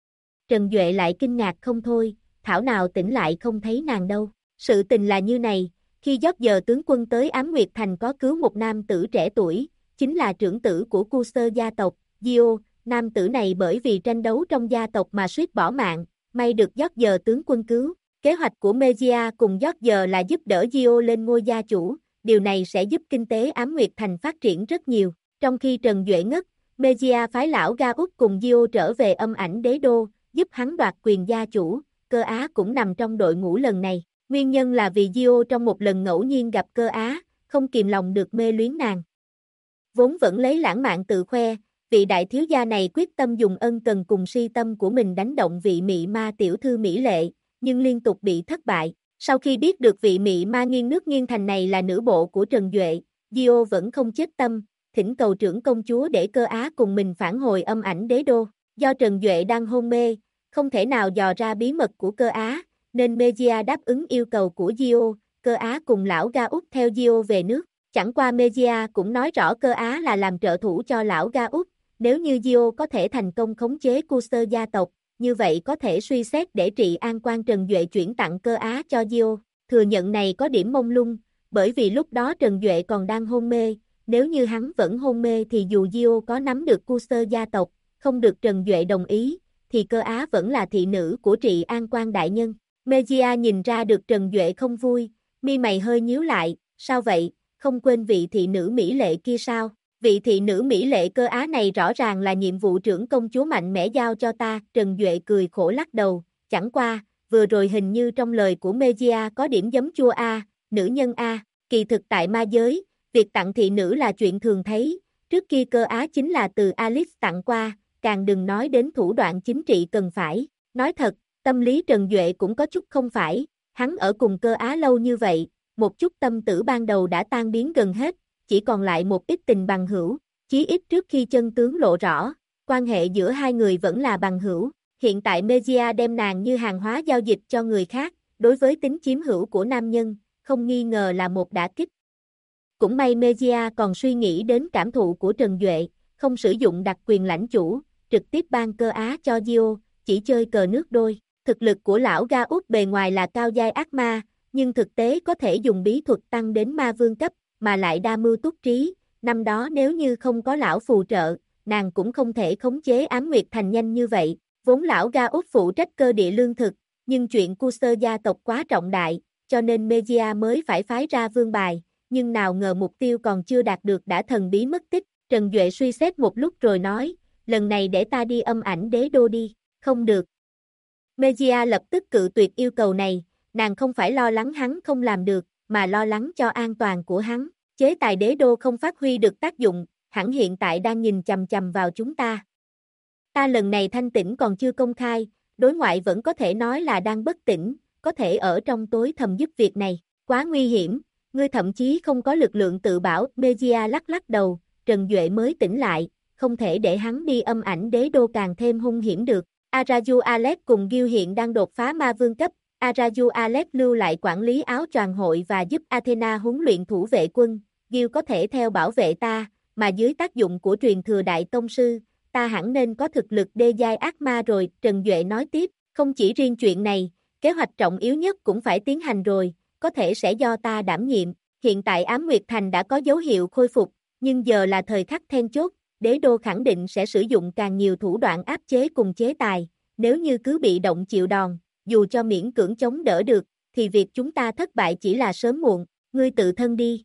S1: Trần Duệ lại kinh ngạc không thôi, thảo nào tỉnh lại không thấy nàng đâu. Sự tình là như này, khi giót giờ tướng quân tới Ám Nguyệt Thành có cứu một nam tử trẻ tuổi, chính là trưởng tử của Cursor gia tộc, Gio. Nam tử này bởi vì tranh đấu trong gia tộc mà suýt bỏ mạng, may được giót giờ tướng quân cứu. Kế hoạch của Mejia cùng giót giờ là giúp đỡ Gio lên ngôi gia chủ, điều này sẽ giúp kinh tế Ám Nguyệt Thành phát triển rất nhiều. Trong khi Trần Duệ ngất, Mejia phái lão Ga Út cùng Gio trở về âm ảnh đế đô, giúp hắn đoạt quyền gia chủ. Cơ Á cũng nằm trong đội ngũ lần này. Nguyên nhân là vì Gio trong một lần ngẫu nhiên gặp Cơ Á, không kìm lòng được mê luyến nàng. Vốn vẫn lấy lãng mạn tự khoe, vị đại thiếu gia này quyết tâm dùng ân cần cùng si tâm của mình đánh động vị mị ma tiểu thư mỹ lệ, nhưng liên tục bị thất bại. Sau khi biết được vị mị ma nghiêng nước nghiêng thành này là nữ bộ của Trần Duệ, Gio vẫn không chết tâm, thỉnh cầu trưởng công chúa để Cơ Á cùng mình phản hồi âm ảnh đế đô. Do Trần Duệ đang hôn mê, không thể nào dò ra bí mật của Cơ Á, nên Mejia đáp ứng yêu cầu của Gio, Cơ Á cùng lão Ga Út theo Gio về nước. Chẳng qua Mejia cũng nói rõ Cơ Á là làm trợ thủ cho lão Ga Út, nếu như Gio có thể thành công khống chế Cursor gia tộc, như vậy có thể suy xét để trị an quan Trần Duệ chuyển tặng Cơ Á cho Gio. Thừa nhận này có điểm mông lung, bởi vì lúc đó Trần Duệ còn đang hôn mê, nếu như hắn vẫn hôn mê thì dù Gio có nắm được Cursor gia tộc, không được Trần Duệ đồng ý, thì Cơ Á vẫn là thị nữ của trị an quan đại nhân. Mejia nhìn ra được Trần Duệ không vui, mi mày hơi nhíu lại, sao vậy, không quên vị thị nữ mỹ lệ kia sao? Vị thị nữ mỹ lệ Cơ Á này rõ ràng là nhiệm vụ trưởng công chúa mạnh mẽ giao cho ta. Trần Duệ cười khổ lắc đầu, chẳng qua, vừa rồi hình như trong lời của Mejia có điểm giấm chua a, nữ nhân a, kỳ thực tại ma giới, việc tặng thị nữ là chuyện thường thấy, trước kia Cơ Á chính là từ Alice tặng qua, càng đừng nói đến thủ đoạn chính trị cần phải. Nói thật, tâm lý Trần Duệ cũng có chút không phải, hắn ở cùng Cơ Á lâu như vậy, một chút tâm tử ban đầu đã tan biến gần hết, chỉ còn lại một ít tình bằng hữu, chí ít trước khi chân tướng lộ rõ, quan hệ giữa hai người vẫn là bằng hữu. Hiện tại Mejia đem nàng như hàng hóa giao dịch cho người khác, đối với tính chiếm hữu của nam nhân, không nghi ngờ là một đả kích. Cũng may Mejia còn suy nghĩ đến cảm thụ của Trần Duệ, không sử dụng đặc quyền lãnh chủ, trực tiếp ban Cơ Á cho Gio, chỉ chơi cờ nước đôi. Thực lực của lão Ga Út bề ngoài là cao giai ác ma, nhưng thực tế có thể dùng bí thuật tăng đến ma vương cấp, mà lại đa mưu túc trí. Năm đó nếu như không có lão phù trợ, nàng cũng không thể khống chế Ám Nguyệt Thành nhanh như vậy. Vốn lão Ga Út phụ trách cơ địa lương thực, nhưng chuyện Cursor gia tộc quá trọng đại, cho nên Mejia mới phải phái ra vương bài, nhưng nào ngờ mục tiêu còn chưa đạt được đã thần bí mất tích. Trần Duệ suy xét một lúc rồi nói, lần này để ta đi âm ảnh đế đô đi. Không được. Mejia lập tức cự tuyệt yêu cầu này, nàng không phải lo lắng hắn không làm được, mà lo lắng cho an toàn của hắn. Chế tài đế đô không phát huy được tác dụng, hẳn hiện tại đang nhìn chằm chằm vào chúng ta. Ta lần này thanh tỉnh còn chưa công khai, đối ngoại vẫn có thể nói là đang bất tỉnh, có thể ở trong tối thầm giúp việc này. Quá nguy hiểm, ngươi thậm chí không có lực lượng tự bảo. Mejia lắc lắc đầu, Trần Duệ mới tỉnh lại, không thể để hắn đi âm ảnh đế đô càng thêm hung hiểm được. Araju Alex cùng Gil hiện đang đột phá ma vương cấp, Araju Alex lưu lại quản lý áo choàng hội và giúp Athena huấn luyện thủ vệ quân, Gil có thể theo bảo vệ ta, mà dưới tác dụng của truyền thừa đại tông sư, ta hẳn nên có thực lực đê giai ác ma rồi, Trần Duệ nói tiếp, không chỉ riêng chuyện này, kế hoạch trọng yếu nhất cũng phải tiến hành rồi, có thể sẽ do ta đảm nhiệm, hiện tại Ám Nguyệt Thành đã có dấu hiệu khôi phục, nhưng giờ là thời khắc then chốt, đế đô khẳng định sẽ sử dụng càng nhiều thủ đoạn áp chế cùng chế tài, nếu như cứ bị động chịu đòn, dù cho miễn cưỡng chống đỡ được, thì việc chúng ta thất bại chỉ là sớm muộn, ngươi tự thân đi.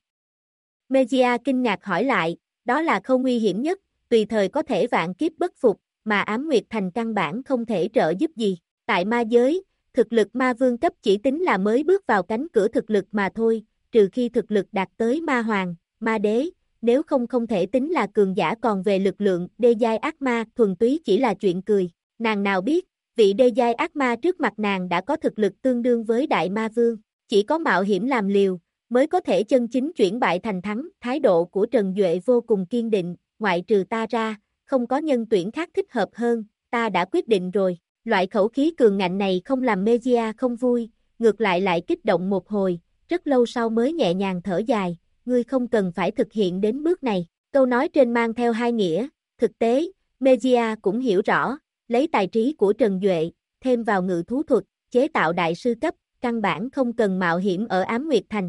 S1: Mejia kinh ngạc hỏi lại, đó là không nguy hiểm nhất, tùy thời có thể vạn kiếp bất phục, mà Ám Nguyệt Thành căn bản không thể trợ giúp gì. Tại ma giới, thực lực ma vương cấp chỉ tính là mới bước vào cánh cửa thực lực mà thôi, trừ khi thực lực đạt tới ma hoàng, ma đế, nếu không không thể tính là cường giả, còn về lực lượng đê giai ác ma thuần túy chỉ là chuyện cười. Nàng nào biết, vị đê giai ác ma trước mặt nàng đã có thực lực tương đương với đại ma vương, chỉ có mạo hiểm làm liều, mới có thể chân chính chuyển bại thành thắng. Thái độ của Trần Duệ vô cùng kiên định, ngoại trừ ta ra, không có nhân tuyển khác thích hợp hơn, ta đã quyết định rồi. Loại khẩu khí cường ngạnh này không làm Mejia không vui, ngược lại kích động một hồi, rất lâu sau mới nhẹ nhàng thở dài, ngươi không cần phải thực hiện đến bước này. Câu nói trên mang theo hai nghĩa, thực tế, Mejia cũng hiểu rõ, lấy tài trí của Trần Duệ, thêm vào ngự thú thuật, chế tạo đại sư cấp, căn bản không cần mạo hiểm ở Ám Nguyệt Thành.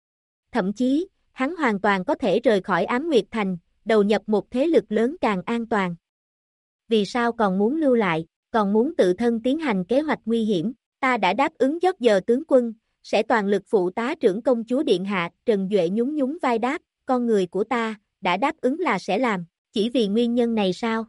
S1: Thậm chí, hắn hoàn toàn có thể rời khỏi Ám Nguyệt Thành, đầu nhập một thế lực lớn càng an toàn. Vì sao còn muốn lưu lại, còn muốn tự thân tiến hành kế hoạch nguy hiểm? Ta đã đáp ứng giấc giờ tướng quân, sẽ toàn lực phụ tá trưởng công chúa điện hạ. Trần Duệ nhún nhún vai đáp, con người của ta, đã đáp ứng là sẽ làm, chỉ vì nguyên nhân này sao?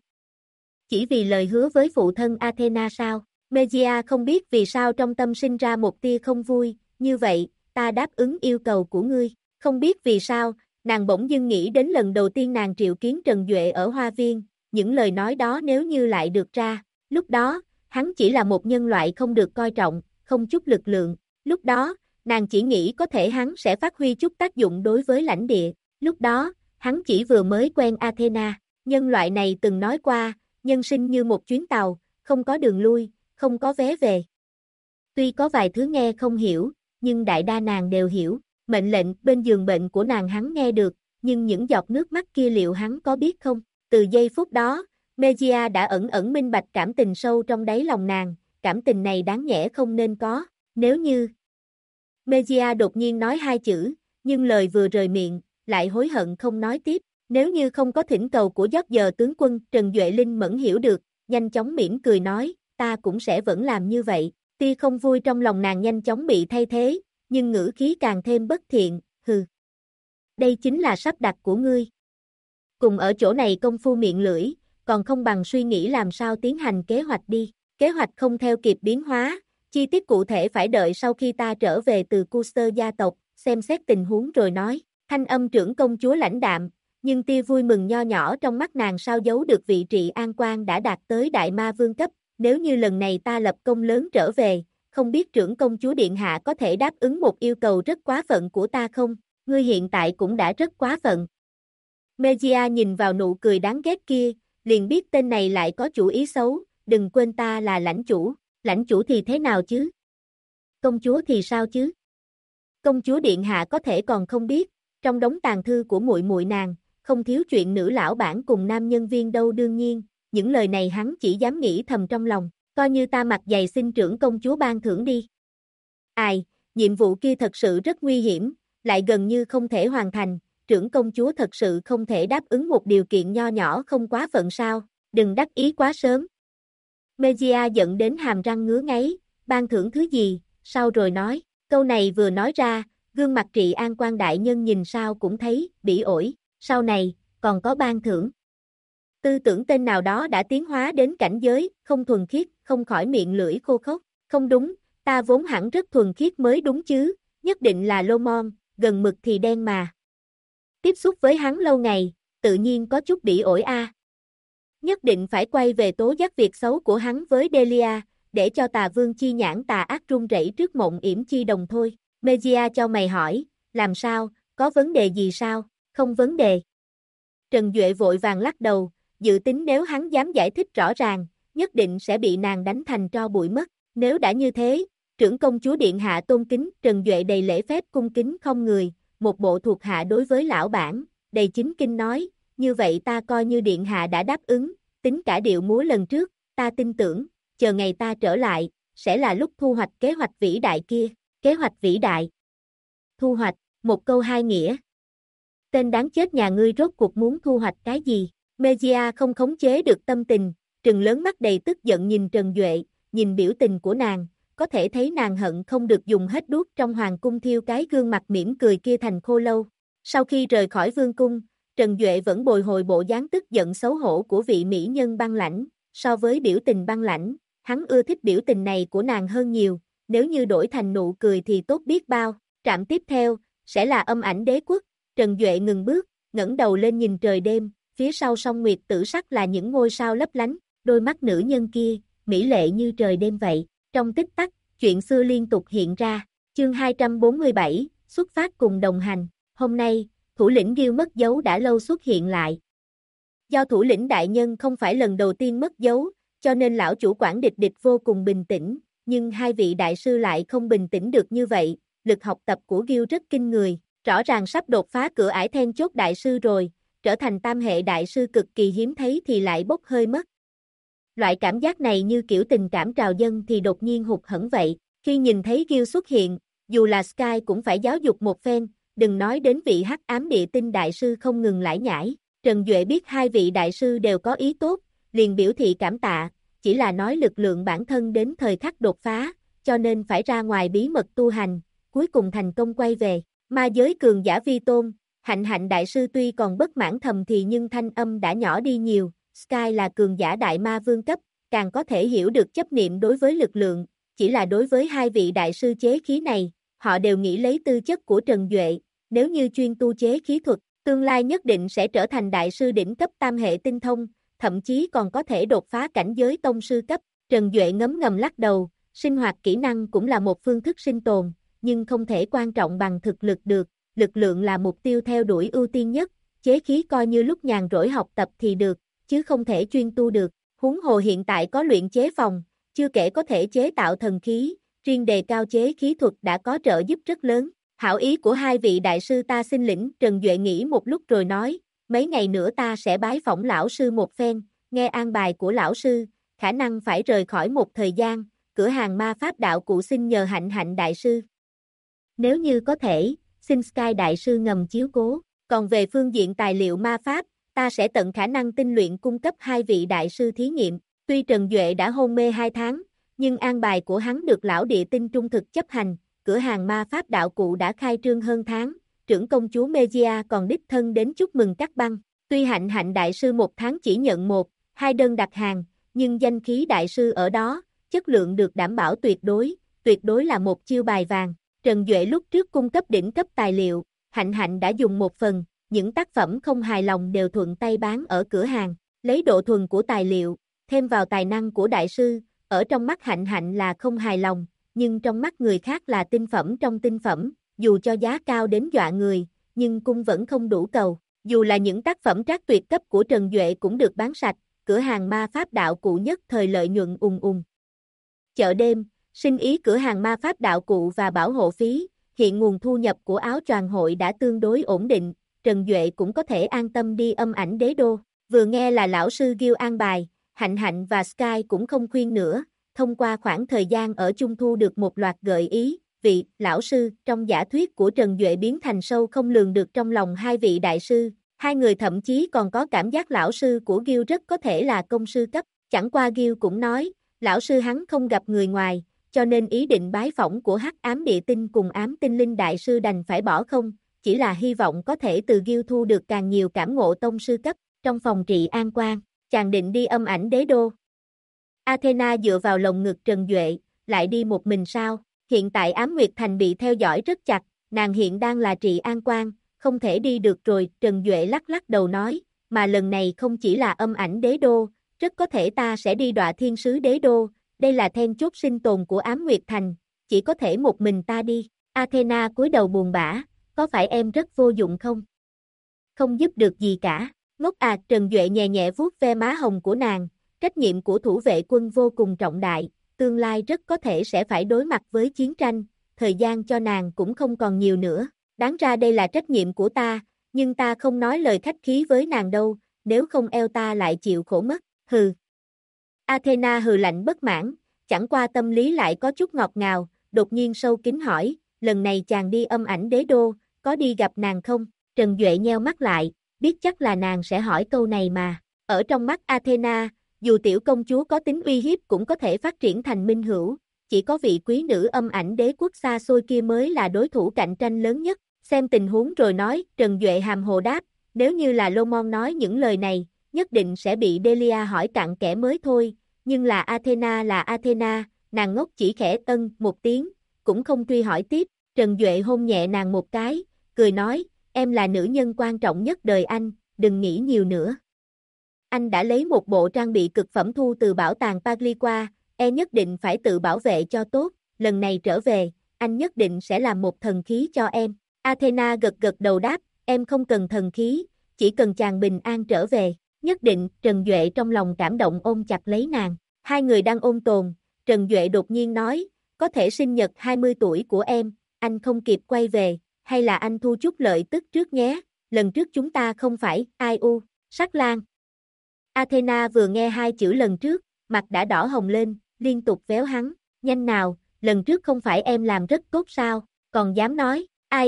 S1: Chỉ vì lời hứa với phụ thân Athena sao? Mejia không biết vì sao trong tâm sinh ra một tia không vui, như vậy, ta đáp ứng yêu cầu của ngươi. Không biết vì sao, nàng bỗng dưng nghĩ đến lần đầu tiên nàng triệu kiến Trần Duệ ở Hoa Viên, những lời nói đó nếu như lại được ra, lúc đó, hắn chỉ là một nhân loại không được coi trọng, không chút lực lượng, lúc đó, nàng chỉ nghĩ có thể hắn sẽ phát huy chút tác dụng đối với lãnh địa, lúc đó, hắn chỉ vừa mới quen Athena, nhân loại này từng nói qua, nhân sinh như một chuyến tàu, không có đường lui, không có vé về. Tuy có vài thứ nghe không hiểu, nhưng đại đa nàng đều hiểu, mệnh lệnh bên giường bệnh của nàng hắn nghe được, nhưng những giọt nước mắt kia liệu hắn có biết không? Từ giây phút đó, Mejia đã ẩn minh bạch cảm tình sâu trong đáy lòng nàng, cảm tình này đáng nhẽ không nên có, nếu như... Mejia đột nhiên nói hai chữ, nhưng lời vừa rời miệng, lại hối hận không nói tiếp, nếu như không có thỉnh cầu của giấc giờ tướng quân. Trần Duệ Linh mẫn hiểu được, nhanh chóng mỉm cười nói, ta cũng sẽ vẫn làm như vậy, tia không vui trong lòng nàng nhanh chóng bị thay thế, nhưng ngữ khí càng thêm bất thiện, hừ. Đây chính là sắp đặt của ngươi. Cùng ở chỗ này công phu miệng lưỡi, còn không bằng suy nghĩ làm sao tiến hành kế hoạch đi. Kế hoạch không theo kịp biến hóa, chi tiết cụ thể phải đợi sau khi ta trở về từ Custer gia tộc, xem xét tình huống rồi nói. Thanh âm trưởng công chúa lãnh đạm, nhưng tia vui mừng nho nhỏ trong mắt nàng sao giấu được vị trị an quan đã đạt tới đại ma vương cấp. Nếu như lần này ta lập công lớn trở về, không biết trưởng công chúa điện hạ có thể đáp ứng một yêu cầu rất quá phận của ta không? Ngươi hiện tại cũng đã rất quá phận. Mejia nhìn vào nụ cười đáng ghét kia, liền biết tên này lại có chủ ý xấu, đừng quên ta là lãnh chủ thì thế nào chứ? Công chúa thì sao chứ? Công chúa điện hạ có thể còn không biết, trong đống tàn thư của muội muội nàng, không thiếu chuyện nữ lão bản cùng nam nhân viên đâu. Đương nhiên, những lời này hắn chỉ dám nghĩ thầm trong lòng, coi như ta mặc giày xin trưởng công chúa ban thưởng đi. Ai, nhiệm vụ kia thật sự rất nguy hiểm, lại gần như không thể hoàn thành, trưởng công chúa thật sự không thể đáp ứng một điều kiện nho nhỏ không quá phận sao, đừng đắc ý quá sớm. Mejia giận đến hàm răng ngứa ngáy, ban thưởng thứ gì, sau rồi nói, câu này vừa nói ra, gương mặt trị an quan đại nhân nhìn sao cũng thấy, bỉ ổi, sau này, còn có ban thưởng. Tư tưởng tên nào đó đã tiến hóa đến cảnh giới, không thuần khiết, không khỏi miệng lưỡi khô khốc, không đúng, ta vốn hẳn rất thuần khiết mới đúng chứ, nhất định là lô mon, gần mực thì đen mà. Tiếp xúc với hắn lâu ngày, tự nhiên có chút bỉ ổi a. Nhất định phải quay về tố giác việc xấu của hắn với Delia, để cho tà vương chi nhãn tà ác run rẩy trước mộng yểm chi đồng thôi. Mejia cho mày hỏi, làm sao, có vấn đề gì sao? Không vấn đề. Trần Duệ vội vàng lắc đầu, dự tính nếu hắn dám giải thích rõ ràng, nhất định sẽ bị nàng đánh thành tro bụi mất. Nếu đã như thế, Trưởng công chúa điện hạ tôn kính. Trần Duệ đầy lễ phép cung kính không người, một bộ thuộc hạ đối với lão bản, đầy chính kinh nói, như vậy ta coi như điện hạ đã đáp ứng, tính cả điệu múa lần trước, ta tin tưởng, chờ ngày ta trở lại, sẽ là lúc thu hoạch kế hoạch vĩ đại kia. Kế hoạch vĩ đại. Thu hoạch, một câu hai nghĩa. Tên đáng chết nhà ngươi rốt cuộc muốn thu hoạch cái gì? Mejia không khống chế được tâm tình, trừng lớn mắt đầy tức giận nhìn Trần Duệ, nhìn biểu tình của nàng, có thể thấy nàng hận không được dùng hết đuốc trong hoàng cung thiêu cái gương mặt mỉm cười kia thành khô lâu. Sau khi rời khỏi vương cung, Trần Duệ vẫn bồi hồi bộ dáng tức giận xấu hổ của vị mỹ nhân băng lãnh, so với biểu tình băng lãnh, hắn ưa thích biểu tình này của nàng hơn nhiều, nếu như đổi thành nụ cười thì tốt biết bao. Trạm tiếp theo, sẽ là Âm Ảnh Đế Quốc. Trần Duệ ngừng bước, ngẩng đầu lên nhìn trời đêm, phía sau song nguyệt tử sắc là những ngôi sao lấp lánh, đôi mắt nữ nhân kia, mỹ lệ như trời đêm vậy. Trong tích tắc, chuyện xưa liên tục hiện ra. Chương 247, xuất phát cùng đồng hành. Hôm nay, thủ lĩnh Ghiêu mất dấu đã lâu xuất hiện lại. Do thủ lĩnh đại nhân không phải lần đầu tiên mất dấu, cho nên lão chủ quản Địch Địch vô cùng bình tĩnh, nhưng hai vị đại sư lại không bình tĩnh được như vậy, lực học tập của Ghiêu rất kinh người, rõ ràng sắp đột phá cửa ải then chốt đại sư rồi, trở thành tam hệ đại sư cực kỳ hiếm thấy thì lại bốc hơi mất. Loại cảm giác này như kiểu tình cảm trào dâng thì đột nhiên hụt hẫng vậy, khi nhìn thấy Ghiêu xuất hiện, dù là Sky cũng phải giáo dục một phen, đừng nói đến vị hắc ám địa tinh đại sư không ngừng lải nhải. Trần Duệ biết hai vị đại sư đều có ý tốt, liền biểu thị cảm tạ, chỉ là nói lực lượng bản thân đến thời khắc đột phá, cho nên phải ra ngoài bí mật tu hành, cuối cùng thành công quay về. Ma giới cường giả vi tôn, Hạnh Hạnh đại sư tuy còn bất mãn thầm thì nhưng thanh âm đã nhỏ đi nhiều, Sky là cường giả đại ma vương cấp, càng có thể hiểu được chấp niệm đối với lực lượng, chỉ là đối với hai vị đại sư chế khí này, họ đều nghĩ lấy tư chất của Trần Duệ, nếu như chuyên tu chế khí thuật, tương lai nhất định sẽ trở thành đại sư đỉnh cấp tam hệ tinh thông, thậm chí còn có thể đột phá cảnh giới tông sư cấp. Trần Duệ ngấm ngầm lắc đầu, sinh hoạt kỹ năng cũng là một phương thức sinh tồn, nhưng không thể quan trọng bằng thực lực được, lực lượng là mục tiêu theo đuổi ưu tiên nhất, chế khí coi như lúc nhàn rỗi học tập thì được, chứ không thể chuyên tu được, huống hồ hiện tại có luyện chế phòng, chưa kể có thể chế tạo thần khí, riêng đề cao chế khí thuật đã có trợ giúp rất lớn. Hảo ý của hai vị đại sư ta xin lĩnh. Trần Duệ nghĩ một lúc rồi nói, mấy ngày nữa ta sẽ bái phỏng lão sư một phen, nghe an bài của lão sư, khả năng phải rời khỏi một thời gian, cửa hàng ma pháp đạo cụ xin nhờ Hạnh Hạnh đại sư. Nếu như có thể, xin Sky đại sư ngầm chiếu cố, còn về phương diện tài liệu ma pháp, ta sẽ tận khả năng tinh luyện cung cấp hai vị đại sư thí nghiệm. Tuy Trần Duệ đã hôn mê 2 tháng, nhưng an bài của hắn được lão địa tinh trung thực chấp hành, cửa hàng ma pháp đạo cụ đã khai trương hơn tháng, trưởng công chúa Mejia còn đích thân đến chúc mừng cắt băng. Tuy Hạnh Hạnh đại sư 1 tháng chỉ nhận 1-2 đơn đặt hàng, nhưng danh khí đại sư ở đó, chất lượng được đảm bảo tuyệt đối là một chiêu bài vàng. Trần Duệ lúc trước cung cấp đỉnh cấp tài liệu, Hạnh Hạnh đã dùng 1 phần, những tác phẩm không hài lòng đều thuận tay bán ở cửa hàng, lấy độ thuần của tài liệu, thêm vào tài năng của đại sư, ở trong mắt Hạnh Hạnh là không hài lòng, nhưng trong mắt người khác là tinh phẩm trong tinh phẩm, dù cho giá cao đến dọa người, nhưng cung vẫn không đủ cầu, dù là những tác phẩm trác tuyệt cấp của Trần Duệ cũng được bán sạch, cửa hàng ma pháp đạo cụ nhất thời lợi nhuận ùng ùng. Chợ đêm, sinh ý cửa hàng ma pháp đạo cụ và bảo hộ phí, hiện nguồn thu nhập của áo choàng hội đã tương đối ổn định, Trần Duệ cũng có thể an tâm đi Âm Ảnh Đế Đô, vừa nghe là lão sư Ghiêu an bài, Hạnh Hạnh và Sky cũng không khuyên nữa, thông qua khoảng thời gian ở chung thu được một loạt gợi ý, vị lão sư trong giả thuyết của Trần Duệ biến thành sâu không lường được trong lòng hai vị đại sư, hai người thậm chí còn có cảm giác lão sư của Ghiêu rất có thể là công sư cấp, chẳng qua Ghiêu cũng nói, lão sư hắn không gặp người ngoài, cho nên ý định bái phỏng của hắc ám địa tinh cùng ám tinh linh đại sư đành phải bỏ không, chỉ là hy vọng có thể từ Ghiêu thu được càng nhiều cảm ngộ tông sư cấp. Trong phòng trị an quan, chàng định đi Âm Ảnh Đế Đô. Athena dựa vào lồng ngực Trần Duệ, lại đi một mình sao? Hiện tại Ám Nguyệt Thành bị theo dõi rất chặt, nàng hiện đang là trị an quan, không thể đi được rồi. Trần Duệ lắc lắc đầu nói, mà lần này không chỉ là Âm Ảnh Đế Đô, rất có thể ta sẽ đi Đọa Thiên Sứ Đế Đô, đây là then chốt sinh tồn của Ám Nguyệt Thành, chỉ có thể một mình ta đi. Athena cúi đầu buồn bã, có phải em rất vô dụng không? Không giúp được gì cả. Ngốc à. Trần Duệ nhẹ nhẹ vuốt ve má hồng của nàng, trách nhiệm của thủ vệ quân vô cùng trọng đại, tương lai rất có thể sẽ phải đối mặt với chiến tranh, thời gian cho nàng cũng không còn nhiều nữa. Đáng ra đây là trách nhiệm của ta, nhưng ta không nói lời khách khí với nàng đâu, nếu không eo ta lại chịu khổ mất, hừ. Athena hừ lạnh bất mãn, chẳng qua tâm lý lại có chút ngọt ngào, đột nhiên sâu kín hỏi, lần này chàng đi âm ảnh đế đô, có đi gặp nàng không? Trần Duệ nheo mắt lại, biết chắc là nàng sẽ hỏi câu này mà. Ở trong mắt Athena, dù tiểu công chúa có tính uy hiếp cũng có thể phát triển thành minh hữu, chỉ có vị quý nữ âm ảnh đế quốc xa xôi kia mới là đối thủ cạnh tranh lớn nhất. Xem tình huống rồi nói, Trần Duệ hàm hồ đáp, nếu như là Lomon nói những lời này, nhất định sẽ bị Delia hỏi cặn kẽ mới thôi, nhưng là Athena, nàng ngốc chỉ khẽ một tiếng, cũng không truy hỏi tiếp. Trần Duệ hôn nhẹ nàng một cái, cười nói, em là nữ nhân quan trọng nhất đời anh, đừng nghĩ nhiều nữa. Anh đã lấy một bộ trang bị cực phẩm thu từ bảo tàng Pagliqua, nhất định phải tự bảo vệ cho tốt, lần này trở về, anh nhất định sẽ làm một thần khí cho em. Athena gật gật đầu đáp, em không cần thần khí, chỉ cần chàng bình an trở về, nhất định. Trần Duệ trong lòng cảm động ôm chặt lấy nàng, hai người đang ôm tồn, Trần Duệ đột nhiên nói, có thể sinh nhật 20 tuổi của em, anh không kịp quay về, hay là anh thu chút lợi tức trước nhé, lần trước chúng ta không phải, Sắc Lang. Athena vừa nghe hai chữ lần trước, mặt đã đỏ hồng lên, liên tục véo hắn, nhanh nào, lần trước không phải em làm rất tốt sao, còn dám nói,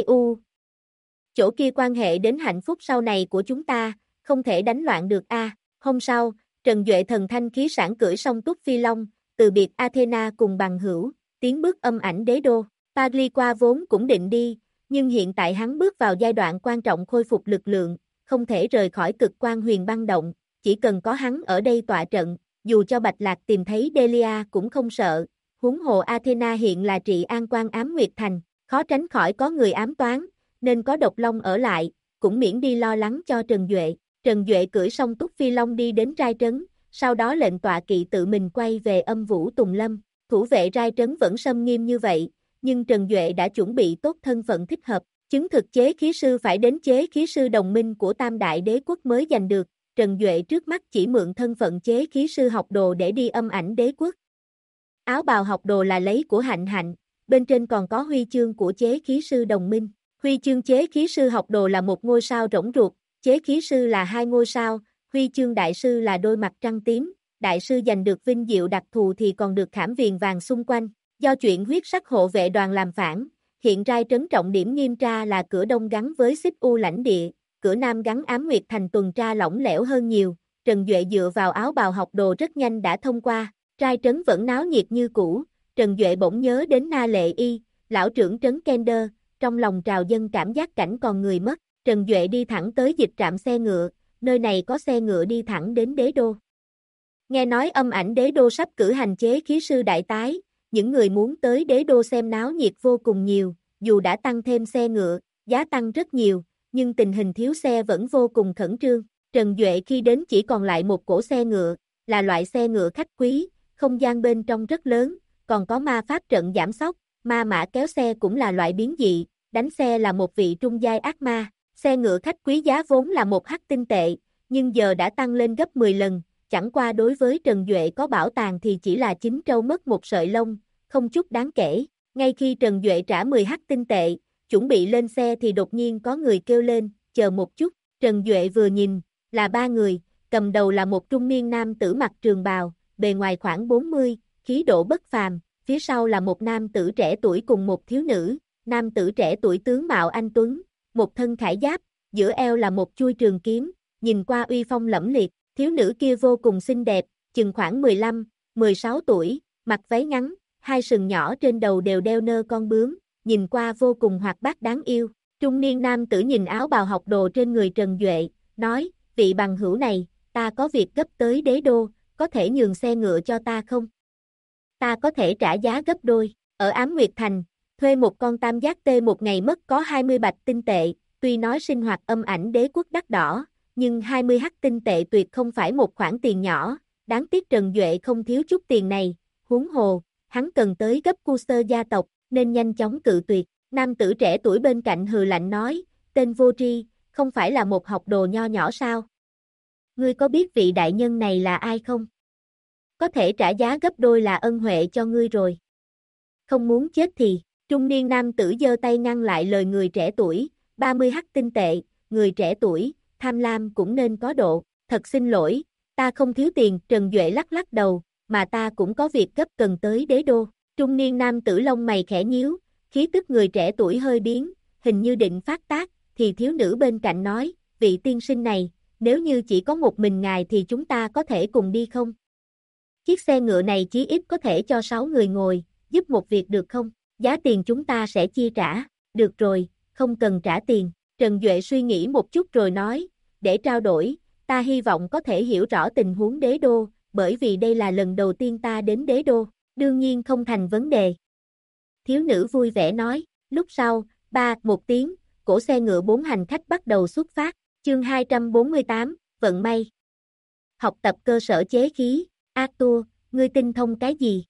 S1: chỗ kia quan hệ đến hạnh phúc sau này của chúng ta, không thể đánh loạn được a. Hôm sau, Trần Duệ thần thanh khí sảng cưỡi song túc phi long, từ biệt Athena cùng bằng hữu, tiến bước âm ảnh đế đô. Pagliqua vốn cũng định đi, nhưng hiện tại hắn bước vào giai đoạn quan trọng khôi phục lực lượng, không thể rời khỏi cực quan huyền băng động, chỉ cần có hắn ở đây tọa trận, dù cho Bạch Lạc tìm thấy Delia cũng không sợ, huống hồ Athena hiện là trị an quan ám Nguyệt Thành, khó tránh khỏi có người ám toán, nên có độc long ở lại, cũng miễn đi lo lắng cho Trần Duệ. Trần Duệ cưỡi song túc phi long đi đến Rai Trấn, sau đó lệnh tọa kỵ tự mình quay về Âm Vũ Tùng Lâm, thủ vệ Rai Trấn vẫn xâm nghiêm như vậy, nhưng Trần Duệ đã chuẩn bị tốt thân phận thích hợp, chứng thực chế khí sư phải đến chế khí sư đồng minh của Tam Đại Đế Quốc mới giành được. Trần Duệ trước mắt chỉ mượn thân phận chế khí sư học đồ để đi âm ảnh đế quốc. Áo bào học đồ là lấy của Hạnh Hạnh, bên trên còn có huy chương của chế khí sư đồng minh. Huy chương chế khí sư học đồ là một ngôi sao rỗng ruột, chế khí sư là 2 ngôi sao, huy chương đại sư là đôi mặt trăng tím, đại sư giành được vinh diệu đặc thù thì còn được khảm viền vàng xung quanh. Do chuyện huyết sắc hộ vệ đoàn làm phản, hiện Rai Trấn trọng điểm nghiêm tra là cửa đông gắn với xích u lãnh địa, cửa nam gắn ám Nguyệt Thành tuần tra lỏng lẻo hơn nhiều. Trần Duệ dựa vào áo bào học đồ rất nhanh đã thông qua, Rai Trấn vẫn náo nhiệt như cũ. Trần Duệ bỗng nhớ đến Na Lệ Y, lão trưởng trấn Kender, trong lòng trào dâng cảm giác cảnh còn người mất. Trần Duệ đi thẳng tới dịch trạm xe ngựa, nơi này có xe ngựa đi thẳng đến đế đô. Nghe nói âm ảnh đế đô sắp cử hành chế khí sư đại tái, những người muốn tới đế đô xem náo nhiệt vô cùng nhiều, dù đã tăng thêm xe ngựa, giá tăng rất nhiều, nhưng tình hình thiếu xe vẫn vô cùng khẩn trương. Trần Duệ khi đến chỉ còn lại một cỗ xe ngựa, là loại xe ngựa khách quý, không gian bên trong rất lớn, còn có ma pháp trận giảm sóc, ma mã kéo xe cũng là loại biến dị, đánh xe là một vị trung giai ác ma. Xe ngựa khách quý giá vốn là 1 hắc tinh tệ, nhưng giờ đã tăng lên gấp 10 lần, chẳng qua đối với Trần Duệ có bảo tàng thì chỉ là 9 trâu mất một sợi lông, không chút đáng kể. Ngay khi Trần Duệ trả 10 hắc tinh tệ, chuẩn bị lên xe thì đột nhiên có người kêu lên, chờ một chút. Trần Duệ vừa nhìn, là 3 người, cầm đầu là một trung niên nam tử mặc trường bào, bề ngoài khoảng 40, khí độ bất phàm, phía sau là một nam tử trẻ tuổi cùng một thiếu nữ, nam tử trẻ tuổi tướng mạo anh tuấn, một thân khải giáp, giữa eo là một chuôi trường kiếm, nhìn qua uy phong lẫm liệt, thiếu nữ kia vô cùng xinh đẹp, chừng khoảng 15, 16 tuổi, mặc váy ngắn, 2 sừng nhỏ trên đầu đều đeo nơ con bướm, nhìn qua vô cùng hoạt bát đáng yêu. Trung niên nam tử nhìn áo bào học đồ trên người Trần Duệ, nói, vị bằng hữu này, ta có việc gấp tới đế đô, có thể nhường xe ngựa cho ta không? Ta có thể trả giá gấp đôi, ở Ám Nguyệt Thành, thuê một con tam giác tê một ngày mất có 20 bạch tinh tệ, tuy nói sinh hoạt âm ảnh đế quốc đắt đỏ, nhưng 20 hắc tinh tệ tuyệt không phải một khoản tiền nhỏ, đáng tiếc Trần Duệ không thiếu chút tiền này, huống hồ, hắn cần tới gấp Custer gia tộc, nên nhanh chóng cự tuyệt. Nam tử trẻ tuổi bên cạnh hừ lạnh nói, tên vô tri, không phải là một học đồ nho nhỏ sao? Ngươi có biết vị đại nhân này là ai không? có thể trả giá gấp đôi là ân huệ cho ngươi rồi. Không muốn chết thì, trung niên nam tử giơ tay ngăn lại lời người trẻ tuổi, 30 hắc tinh tệ, người trẻ tuổi, tham lam cũng nên có độ, thật xin lỗi, ta không thiếu tiền, Trần Duệ lắc lắc đầu, mà ta cũng có việc gấp cần tới đế đô, trung niên nam tử lông mày khẽ nhíu, khí tức người trẻ tuổi hơi biến, hình như định phát tác, thì thiếu nữ bên cạnh nói, vị tiên sinh này, nếu như chỉ có một mình ngài thì chúng ta có thể cùng đi không? Chiếc xe ngựa này chí ít có thể cho 6 người ngồi, giúp một việc được không? Giá tiền chúng ta sẽ chia trả, được rồi, không cần trả tiền. Trần Duệ suy nghĩ một chút rồi nói, để trao đổi, ta hy vọng có thể hiểu rõ tình huống đế đô, bởi vì đây là lần đầu tiên ta đến đế đô, đương nhiên không thành vấn đề. Thiếu nữ vui vẻ nói, lúc sau, một tiếng, cỗ xe ngựa 4 hành khách bắt đầu xuất phát, chương 248, vận may. Học tập cơ sở chế khí, Arthur, ngươi tinh thông cái gì?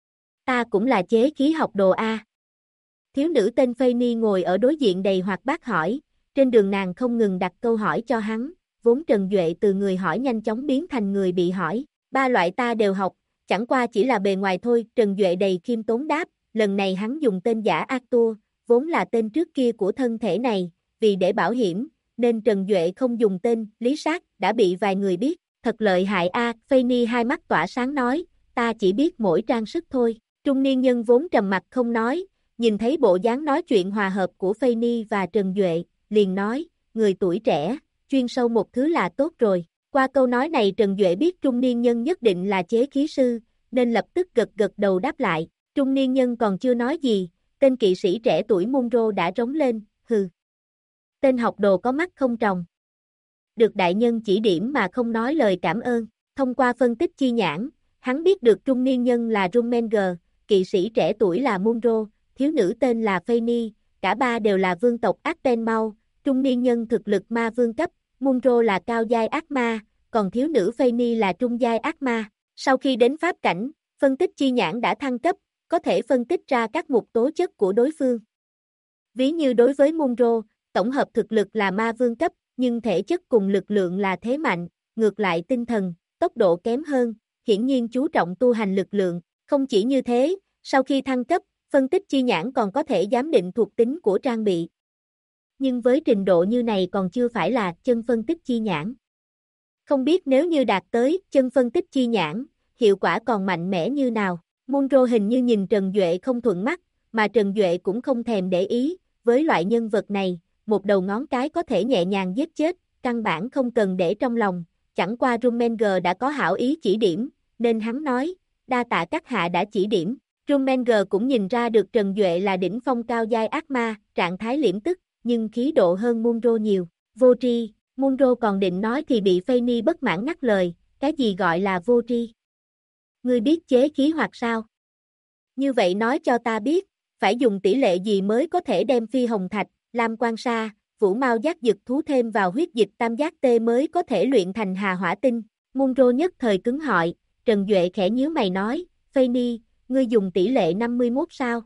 S1: Ta cũng là chế khí học đồ A. Thiếu nữ tên Fanny ngồi ở đối diện đầy hoạt bát hỏi, trên đường nàng không ngừng đặt câu hỏi cho hắn, vốn Trần Duệ từ người hỏi nhanh chóng biến thành người bị hỏi, 3 loại ta đều học, chẳng qua chỉ là bề ngoài thôi, Trần Duệ đầy khiêm tốn đáp, lần này hắn dùng tên giả Arthur, vốn là tên trước kia của thân thể này, vì để bảo hiểm, nên Trần Duệ không dùng tên Lý Sát, đã bị vài người biết, thật lợi hại a. Fanny hai mắt tỏa sáng nói, ta chỉ biết mỗi trang sức thôi, trung niên nhân vốn trầm mặt không nói, nhìn thấy bộ dáng nói chuyện hòa hợp của Fanny và Trần Duệ, liền nói, người tuổi trẻ, chuyên sâu một thứ là tốt rồi. Qua câu nói này Trần Duệ biết trung niên nhân nhất định là chế khí sư, nên lập tức gật gật đầu đáp lại. Trung niên nhân còn chưa nói gì, tên kỵ sĩ trẻ tuổi Munro đã rống lên, hừ. Tên học đồ có mắt không tròng. Được đại nhân chỉ điểm mà không nói lời cảm ơn. Thông qua phân tích chi nhãn, hắn biết được trung niên nhân là Rummenger, kỵ sĩ trẻ tuổi là Munro, thiếu nữ tên là Fanny, cả ba đều là vương tộc Ardenmau, trung niên nhân thực lực ma vương cấp, Munro là cao giai ác ma, còn thiếu nữ Fanny là trung giai ác ma. Sau khi đến pháp cảnh, phân tích chi nhãn đã thăng cấp, có thể phân tích ra các mục tố chất của đối phương. Ví như đối với Munro, tổng hợp thực lực là ma vương cấp, nhưng thể chất cùng lực lượng là thế mạnh, ngược lại tinh thần, tốc độ kém hơn, hiển nhiên chú trọng tu hành lực lượng. Không chỉ như thế, sau khi thăng cấp, phân tích chi nhãn còn có thể giám định thuộc tính của trang bị. Nhưng với trình độ như này còn chưa phải là chân phân tích chi nhãn. Không biết nếu như đạt tới chân phân tích chi nhãn, hiệu quả còn mạnh mẽ như nào. Munro hình như nhìn Trần Duệ không thuận mắt, mà Trần Duệ cũng không thèm để ý, với loại nhân vật này, một đầu ngón cái có thể nhẹ nhàng giết chết, căn bản không cần để trong lòng, chẳng qua Rummenger đã có hảo ý chỉ điểm, nên hắn nói, đa tạ các hạ đã chỉ điểm. Rummenger cũng nhìn ra được Trần Duệ là đỉnh phong cao giai ác ma, trạng thái liễm tức, nhưng khí độ hơn Munro nhiều. Vô tri, Munro còn định nói thì bị Fanny bất mãn ngắt lời, cái gì gọi là vô tri? Ngươi biết chế khí hoặc sao? Như vậy nói cho ta biết, phải dùng tỷ lệ gì mới có thể đem phi hồng thạch, lam quan sa, vũ mao giác dực thú thêm vào huyết dịch tam giác tê mới có thể luyện thành hà hỏa tinh. Munro nhất thời cứng họi, Trần Duệ khẽ nhíu mày nói, Fanny, ngươi dùng tỷ lệ 51 sao?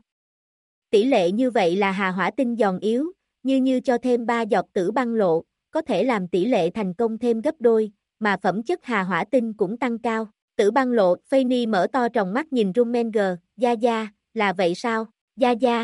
S1: Tỷ lệ như vậy là hà hỏa tinh giòn yếu, như cho thêm 3 giọt tử băng lộ, có thể làm tỷ lệ thành công thêm gấp đôi, mà phẩm chất hà hỏa tinh cũng tăng cao. Tử băng lộ, Fanny mở to tròng mắt nhìn Rummenger, Gia, là vậy sao, Gia.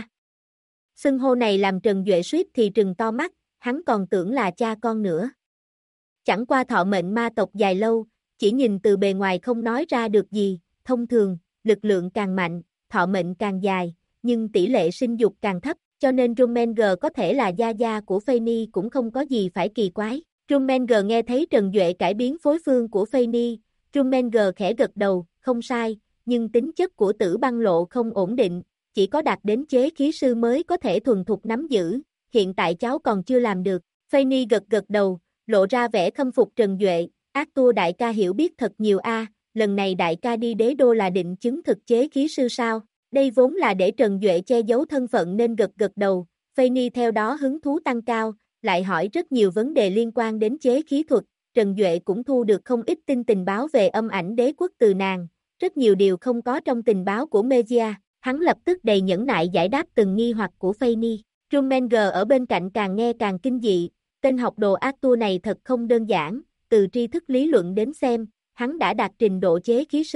S1: Xưng hô này làm Trần Duệ suýt thì trừng to mắt, hắn còn tưởng là cha con nữa. Chẳng qua thọ mệnh ma tộc dài lâu, chỉ nhìn từ bề ngoài không nói ra được gì, thông thường, lực lượng càng mạnh, thọ mệnh càng dài, nhưng tỷ lệ sinh dục càng thấp, cho nên Rummenger có thể là Gia của Fanny cũng không có gì phải kỳ quái. Rummenger nghe thấy Trần Duệ cải biến phối phương của Fanny, Rummenger khẽ gật đầu, không sai, nhưng tính chất của tử băng lộ không ổn định, chỉ có đạt đến chế khí sư mới có thể thuần thục nắm giữ, hiện tại cháu còn chưa làm được. Fanny gật đầu, lộ ra vẻ khâm phục Trần Duệ, Arthur đại ca hiểu biết thật nhiều a, lần này đại ca đi đế đô là định chứng thực chế khí sư sao? Đây vốn là để Trần Duệ che giấu thân phận nên gật đầu, Fanny theo đó hứng thú tăng cao, lại hỏi rất nhiều vấn đề liên quan đến chế khí thuật, Trần Duệ cũng thu được không ít tình báo về âm ảnh đế quốc từ nàng, rất nhiều điều không có trong tình báo của Media, hắn lập tức đầy nhẫn nại giải đáp từng nghi hoặc của Fanny. Rummenger ở bên cạnh càng nghe càng kinh dị, tên học đồ Arthur này thật không đơn giản, từ tri thức lý luận đến xem, hắn đã đạt trình độ chế khí sư,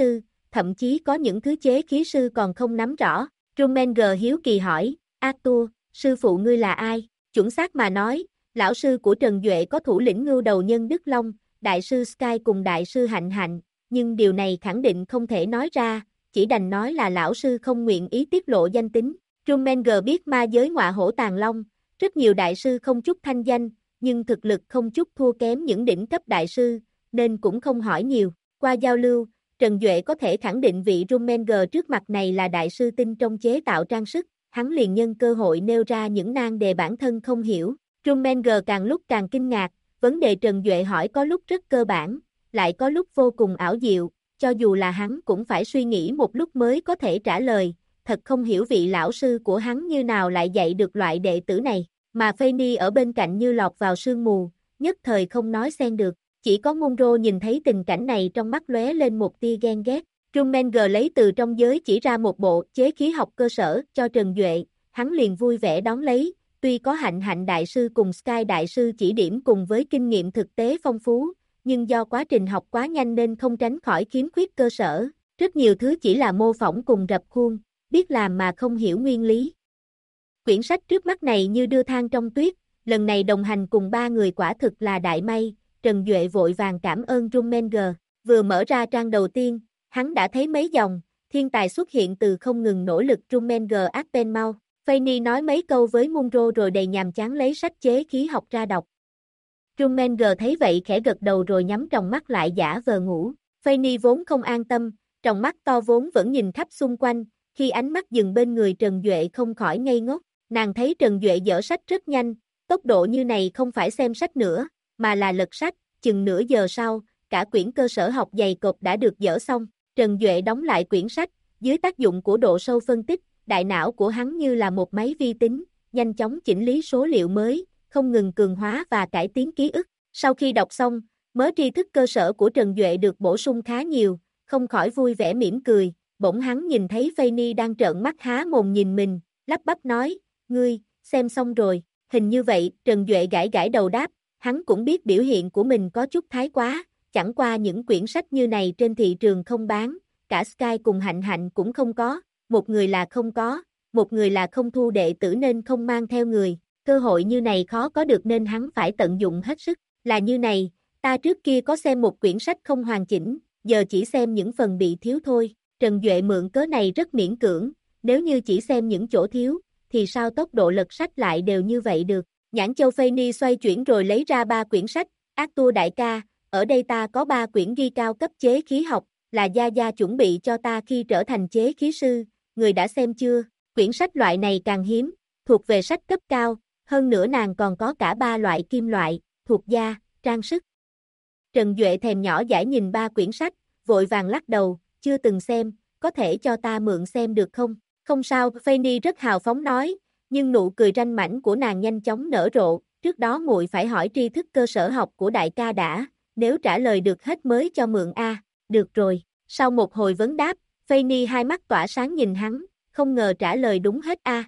S1: thậm chí có những thứ chế khí sư còn không nắm rõ. Rumenger hiếu kỳ hỏi, Arthur, sư phụ ngươi là ai? Chuẩn xác mà nói, lão sư của Trần Duệ có thủ lĩnh ngưu đầu nhân Đức Long, đại sư Sky cùng đại sư Hạnh Hạnh, nhưng điều này khẳng định không thể nói ra, chỉ đành nói là lão sư không nguyện ý tiết lộ danh tính. Rumenger biết ma giới ngọa hổ tàng long, rất nhiều đại sư không chút thanh danh, nhưng thực lực không chút thua kém những đỉnh cấp đại sư, nên cũng không hỏi nhiều. Qua giao lưu, Trần Duệ có thể khẳng định vị Rumenger trước mặt này là đại sư tinh trong chế tạo trang sức, hắn liền nhân cơ hội nêu ra những nan đề bản thân không hiểu. Rumenger càng lúc càng kinh ngạc, vấn đề Trần Duệ hỏi có lúc rất cơ bản, lại có lúc vô cùng ảo diệu, cho dù là hắn cũng phải suy nghĩ một lúc mới có thể trả lời, thật không hiểu vị lão sư của hắn như nào lại dạy được loại đệ tử này, mà Fanny ở bên cạnh như lọt vào sương mù, nhất thời không nói xen được, chỉ có Monroe nhìn thấy tình cảnh này trong mắt lóe lên một tia ghen ghét. Rumenger lấy từ trong giới chỉ ra một bộ chế khí học cơ sở cho Trần Duệ, hắn liền vui vẻ đón lấy, tuy có Hạnh Hạnh đại sư cùng Sky đại sư chỉ điểm cùng với kinh nghiệm thực tế phong phú, nhưng do quá trình học quá nhanh nên không tránh khỏi khiếm khuyết cơ sở, rất nhiều thứ chỉ là mô phỏng cùng rập khuôn, biết làm mà không hiểu nguyên lý. Quyển sách trước mắt này như đưa than trong tuyết, lần này đồng hành cùng ba người quả thực là đại may, Trần Duệ vội vàng cảm ơn Rumenger, vừa mở ra trang đầu tiên, hắn đã thấy mấy dòng, thiên tài xuất hiện từ không ngừng nỗ lực Rumenger Appenmau. Fanny nói mấy câu với Monroe rồi đầy nhàm chán lấy sách chế khí học ra đọc. Rumenger thấy vậy khẽ gật đầu rồi nhắm tròng mắt lại giả vờ ngủ. Fanny vốn không an tâm, tròng mắt to vốn vẫn nhìn khắp xung quanh, khi ánh mắt dừng bên người Trần Duệ không khỏi ngây ngốc. Nàng thấy Trần Duệ dở sách rất nhanh, tốc độ như này không phải xem sách nữa, mà là lật sách, chừng nửa giờ sau, cả quyển cơ sở học dày cộp đã được dở xong. Trần Duệ đóng lại quyển sách, dưới tác dụng của độ sâu phân tích, đại não của hắn như là một máy vi tính, nhanh chóng chỉnh lý số liệu mới, không ngừng cường hóa và cải tiến ký ức. Sau khi đọc xong, mớ tri thức cơ sở của Trần Duệ được bổ sung khá nhiều, không khỏi vui vẻ mỉm cười, bỗng hắn nhìn thấy Fanny đang trợn mắt há mồm nhìn mình, lắp bắp nói, ngươi, xem xong rồi, hình như vậy, Trần Duệ gãi gãi đầu đáp, hắn cũng biết biểu hiện của mình có chút thái quá, chẳng qua những quyển sách như này trên thị trường không bán, cả Sky cùng Hạnh Hạnh cũng không có, một người là không có, một người là không thu đệ tử nên không mang theo người, cơ hội như này khó có được nên hắn phải tận dụng hết sức, là như này, ta trước kia có xem một quyển sách không hoàn chỉnh, giờ chỉ xem những phần bị thiếu thôi, Trần Duệ mượn cớ này rất miễn cưỡng, nếu như chỉ xem những chỗ thiếu, thì sao tốc độ lật sách lại đều như vậy được. Nhãn Châu Fanny xoay chuyển rồi lấy ra 3 quyển sách, Arthur đại ca, ở đây ta có 3 quyển ghi cao cấp chế khí học, là Gia Gia chuẩn bị cho ta khi trở thành chế khí sư, người đã xem chưa? Quyển sách loại này càng hiếm, thuộc về sách cấp cao, hơn nữa nàng còn có cả 3 loại kim loại, thuộc da, trang sức. Trần Duệ thèm nhỏ dãi nhìn 3 quyển sách, vội vàng lắc đầu, chưa từng xem, có thể cho ta mượn xem được không? Không sao, Fanny rất hào phóng nói, nhưng nụ cười ranh mãnh của nàng nhanh chóng nở rộ, trước đó muội phải hỏi tri thức cơ sở học của đại ca đã, nếu trả lời được hết mới cho mượn a. Được rồi. Sau một hồi vấn đáp, Fanny hai mắt tỏa sáng nhìn hắn, không ngờ trả lời đúng hết a.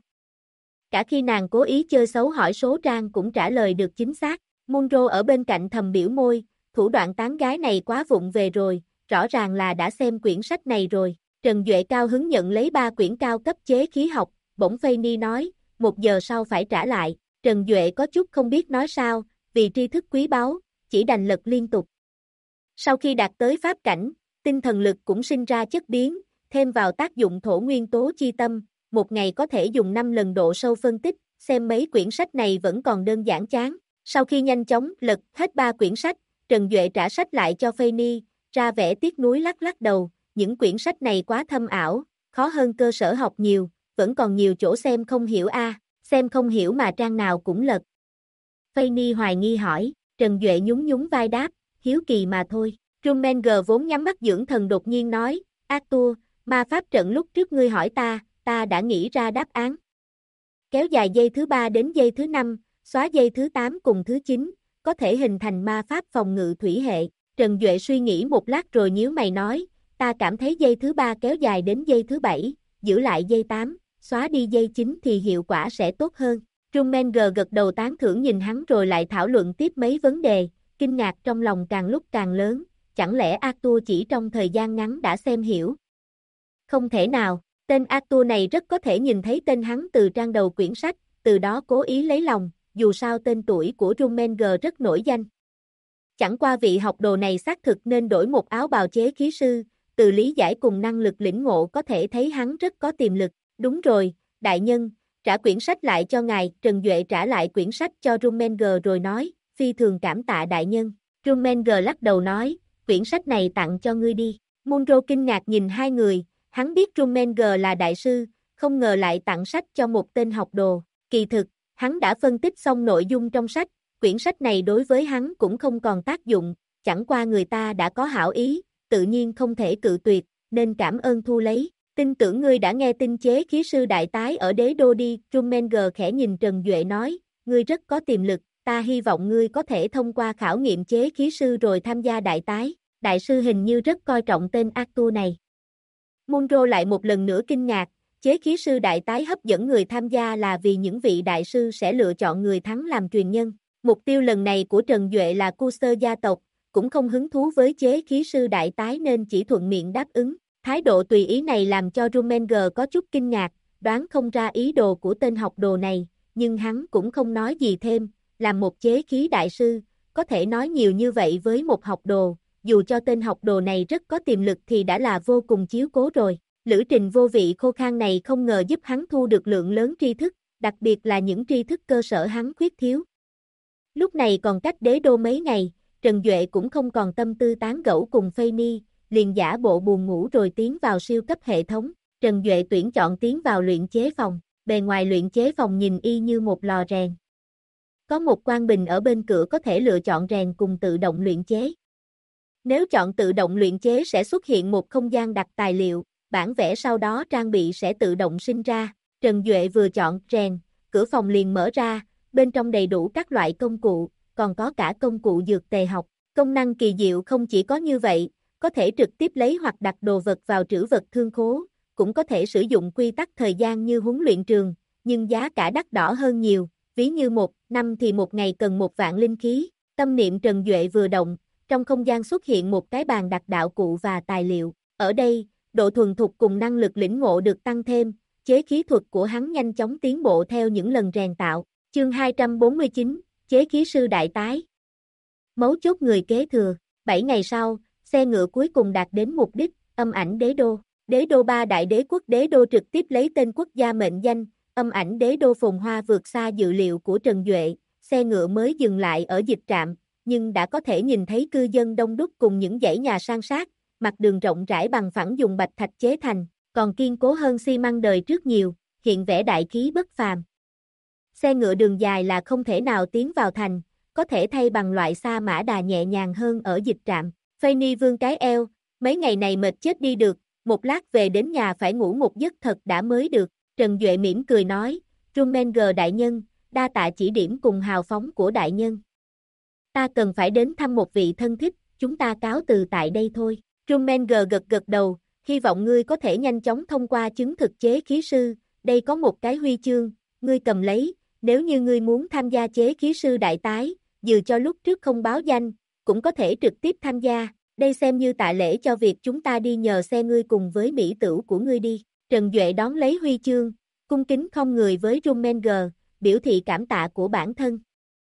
S1: Cả khi nàng cố ý chơi xấu hỏi số trang cũng trả lời được chính xác. Monroe ở bên cạnh thầm biểu môi, thủ đoạn tán gái này quá vụng về rồi, rõ ràng là đã xem quyển sách này rồi. Trần Duệ cao hứng nhận lấy 3 quyển cao cấp chế khí học, bỗng Fanny nói, 1 giờ sau phải trả lại. Trần Duệ có chút không biết nói sao, vì tri thức quý báu, chỉ đành lật liên tục. Sau khi đạt tới pháp cảnh, tinh thần lực cũng sinh ra chất biến, thêm vào tác dụng thổ nguyên tố chi tâm, một ngày có thể dùng 5 lần độ sâu phân tích, xem mấy quyển sách này vẫn còn đơn giản chán. Sau khi nhanh chóng lật hết 3 quyển sách, Trần Duệ trả sách lại cho Fanny, ra vẻ tiếc nuối lắc lắc đầu, những quyển sách này quá thâm ảo, khó hơn cơ sở học nhiều, vẫn còn nhiều chỗ xem không hiểu a, xem không hiểu mà trang nào cũng lật. Fanny hoài nghi hỏi, Trần Duệ nhún nhún vai đáp, hiếu kỳ mà thôi. Rumenger vốn nhắm mắt dưỡng thần đột nhiên nói, Arthur, ma pháp trận lúc trước ngươi hỏi ta đã nghĩ ra đáp án. Kéo dài dây thứ 3 đến dây thứ 5, xóa dây thứ 8 cùng thứ 9, có thể hình thành ma pháp phòng ngự thủy hệ. Trần Duệ suy nghĩ một lát rồi nhíu mày nói, ta cảm thấy dây thứ 3 kéo dài đến dây thứ 7, giữ lại dây 8, xóa đi dây 9 thì hiệu quả sẽ tốt hơn. Rumenger gật đầu tán thưởng nhìn hắn rồi lại thảo luận tiếp mấy vấn đề, kinh ngạc trong lòng càng lúc càng lớn, chẳng lẽ Arthur chỉ trong thời gian ngắn đã xem hiểu. Không thể nào, tên Arthur này rất có thể nhìn thấy tên hắn từ trang đầu quyển sách, từ đó cố ý lấy lòng, dù sao tên tuổi của Rummenger rất nổi danh. Chẳng qua vị học đồ này xác thực nên đổi một áo bào chế khí sư, từ lý giải cùng năng lực lĩnh ngộ có thể thấy hắn rất có tiềm lực. Đúng rồi, đại nhân, trả quyển sách lại cho ngài. Trần Duệ trả lại quyển sách cho Rummenger rồi nói, phi thường cảm tạ đại nhân. Rummenger lắc đầu nói, quyển sách này tặng cho ngươi đi. Munro kinh ngạc nhìn hai người, hắn biết Rummenger là đại sư, không ngờ lại tặng sách cho một tên học đồ. Kỳ thực, hắn đã phân tích xong nội dung trong sách, quyển sách này đối với hắn cũng không còn tác dụng, chẳng qua người ta đã có hảo ý, tự nhiên không thể cự tuyệt, nên cảm ơn thu lấy. Tin tưởng ngươi đã nghe tin chế khí sư đại tái ở đế đô đi. Rummenger khẽ nhìn Trần Duệ nói, ngươi rất có tiềm lực, ta hy vọng ngươi có thể thông qua khảo nghiệm chế khí sư rồi tham gia đại tái. Đại sư hình như rất coi trọng tên Arthur này. Munro lại một lần nữa kinh ngạc, chế khí sư đại tái hấp dẫn người tham gia là vì những vị đại sư sẽ lựa chọn người thắng làm truyền nhân. Mục tiêu lần này của Trần Duệ là Cursor gia tộc, cũng không hứng thú với chế khí sư đại tái nên chỉ thuận miệng đáp ứng. Thái độ tùy ý này làm cho Rummenger có chút kinh ngạc, đoán không ra ý đồ của tên học đồ này, nhưng hắn cũng không nói gì thêm, làm một chế khí đại sư, có thể nói nhiều như vậy với một học đồ, dù cho tên học đồ này rất có tiềm lực thì đã là vô cùng chiếu cố rồi. Lữ trình vô vị khô khan này không ngờ giúp hắn thu được lượng lớn tri thức, đặc biệt là những tri thức cơ sở hắn khuyết thiếu. Lúc này còn cách đế đô mấy ngày, Trần Duệ cũng không còn tâm tư tán gẫu cùng Phaini, liền giả bộ buồn ngủ rồi tiến vào siêu cấp hệ thống. Trần Duệ tuyển chọn tiến vào luyện chế phòng, bề ngoài luyện chế phòng nhìn y như một lò rèn. Có một quan bình ở bên cửa có thể lựa chọn rèn cùng tự động luyện chế. Nếu chọn tự động luyện chế sẽ xuất hiện một không gian đặt tài liệu, bản vẽ sau đó trang bị sẽ tự động sinh ra. Trần Duệ vừa chọn rèn, cửa phòng liền mở ra, bên trong đầy đủ các loại công cụ, còn có cả công cụ dược tề học. Công năng kỳ diệu không chỉ có như vậy, có thể trực tiếp lấy hoặc đặt đồ vật vào trữ vật thương khố, cũng có thể sử dụng quy tắc thời gian như huấn luyện trường, nhưng giá cả đắt đỏ hơn nhiều, ví như 1 năm thì một ngày cần 1 vạn linh khí. Tâm niệm Trần Duệ vừa động, trong không gian xuất hiện một cái bàn đặt đạo cụ và tài liệu. Ở đây, độ thuần thục cùng năng lực lĩnh ngộ được tăng thêm, chế khí thuật của hắn nhanh chóng tiến bộ theo những lần rèn tạo. Chương 249, chế khí sư đại tái. Mấu chốt người kế thừa. 7 ngày sau, xe ngựa cuối cùng đạt đến mục đích, Âm Ảnh Đế Đô. Đế đô ba đại đế quốc đế đô trực tiếp lấy tên quốc gia mệnh danh, Âm Ảnh Đế Đô phồn hoa vượt xa dự liệu của Trần Duệ, xe ngựa mới dừng lại ở dịch trạm, nhưng đã có thể nhìn thấy cư dân đông đúc cùng những dãy nhà san sát, mặt đường rộng rãi bằng phẳng dùng bạch thạch chế thành, còn kiên cố hơn xi măng đời trước nhiều, hiện vẻ đại khí bất phàm. Xe ngựa đường dài là không thể nào tiến vào thành, có thể thay bằng loại sa mã đà nhẹ nhàng hơn ở dịch trạm. Phaini vươn cái eo, mấy ngày này mệt chết đi được, một lát về đến nhà phải ngủ một giấc thật đã mới được. Trần Duệ mỉm cười nói, Rummenger đại nhân, đa tạ chỉ điểm cùng hào phóng của đại nhân. Ta cần phải đến thăm một vị thân thích, chúng ta cáo từ tại đây thôi. Rummenger gật gật đầu, hy vọng ngươi có thể nhanh chóng thông qua chứng thực chế khí sư, đây có một cái huy chương, ngươi cầm lấy, nếu như ngươi muốn tham gia chế khí sư đại tái, dù cho lúc trước không báo danh, cũng có thể trực tiếp tham gia, đây xem như tạ lễ cho việc chúng ta đi nhờ xe ngươi cùng với mỹ tửu của ngươi đi. Trần Duệ đón lấy huy chương, cung kính không người với Rummenger, biểu thị cảm tạ của bản thân.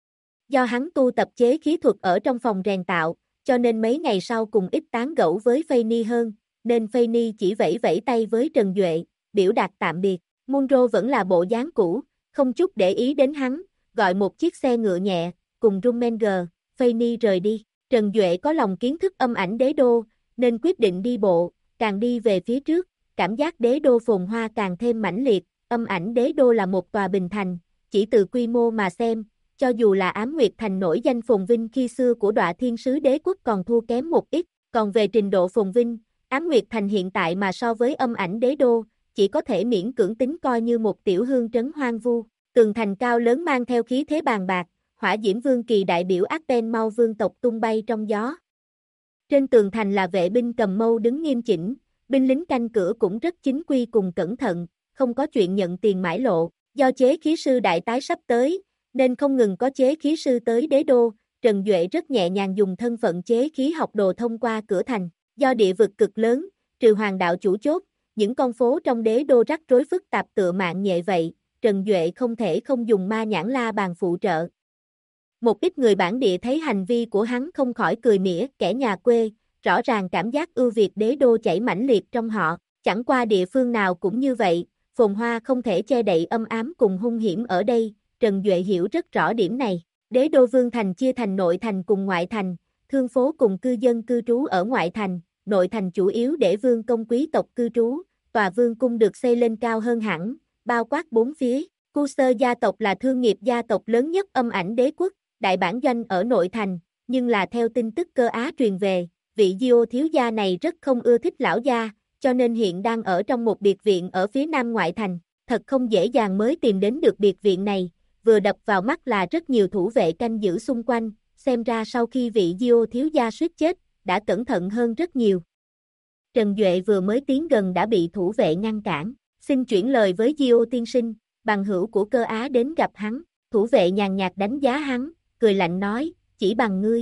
S1: Do hắn tu tập chế khí thuật ở trong phòng rèn tạo, cho nên mấy ngày sau cùng ít tán gẫu với Phaini hơn, nên Phaini chỉ vẫy vẫy tay với Trần Duệ, biểu đạt tạm biệt. Munro vẫn là bộ dáng cũ, không chút để ý đến hắn, gọi một chiếc xe ngựa nhẹ, cùng Rummenger, Phaini rời đi. Trần Duệ có lòng kiến thức âm ảnh đế đô, nên quyết định đi bộ, càng đi về phía trước, cảm giác đế đô phồn hoa càng thêm mãnh liệt. Âm ảnh đế đô là một tòa bình thành, chỉ từ quy mô mà xem, cho dù là Ám Nguyệt Thành nổi danh phồn vinh khi xưa của Đọa Thiên Sứ Đế Quốc còn thua kém một ít, còn về trình độ phồn vinh, Ám Nguyệt Thành hiện tại mà so với âm ảnh đế đô, chỉ có thể miễn cưỡng tính coi như một tiểu hương trấn hoang vu. Tường thành cao lớn mang theo khí thế bàn bạc, Hỏa Diễm Vương Kỳ đại biểu Arpen Mau vương tộc tung bay trong gió. Trên tường thành là vệ binh cầm mâu đứng nghiêm chỉnh, binh lính canh cửa cũng rất chính quy cùng cẩn thận, không có chuyện nhận tiền mãi lộ. Do chế khí sư đại tái sắp tới, nên không ngừng có chế khí sư tới đế đô, Trần Duệ rất nhẹ nhàng dùng thân phận chế khí học đồ thông qua cửa thành. Do địa vực cực lớn, trừ hoàng đạo chủ chốt, những con phố trong đế đô rắc rối phức tạp tựa mạng nhện vậy, Trần Duệ không thể không dùng ma nhãn la bàn phụ trợ. Một ít người bản địa thấy hành vi của hắn không khỏi cười mỉa, kẻ nhà quê, rõ ràng cảm giác ưu việt đế đô chảy mãnh liệt trong họ, chẳng qua địa phương nào cũng như vậy, phồn hoa không thể che đậy âm ám cùng hung hiểm ở đây, Trần Duệ hiểu rất rõ điểm này. Đế đô Vương thành chia thành nội thành cùng ngoại thành, thương phố cùng cư dân cư trú ở ngoại thành, nội thành chủ yếu để vương công quý tộc cư trú, tòa vương cung được xây lên cao hơn hẳn, bao quát bốn phía. Cursor gia tộc là thương nghiệp gia tộc lớn nhất âm ảnh đế quốc, đại bản doanh ở nội thành, nhưng là theo tin tức Cơ Á truyền về, vị Diêu thiếu gia này rất không ưa thích lão gia, cho nên hiện đang ở trong một biệt viện ở phía nam ngoại thành, thật không dễ dàng mới tìm đến được biệt viện này, vừa đập vào mắt là rất nhiều thủ vệ canh giữ xung quanh, xem ra sau khi vị Diêu thiếu gia suýt chết, đã cẩn thận hơn rất nhiều. Trần Duệ vừa mới tiến gần đã bị thủ vệ ngăn cản, xin chuyển lời với Diêu tiên sinh, bằng hữu của Cơ Á đến gặp hắn, thủ vệ nhàn nhạt đánh giá hắn, cười lạnh nói, chỉ bằng ngươi.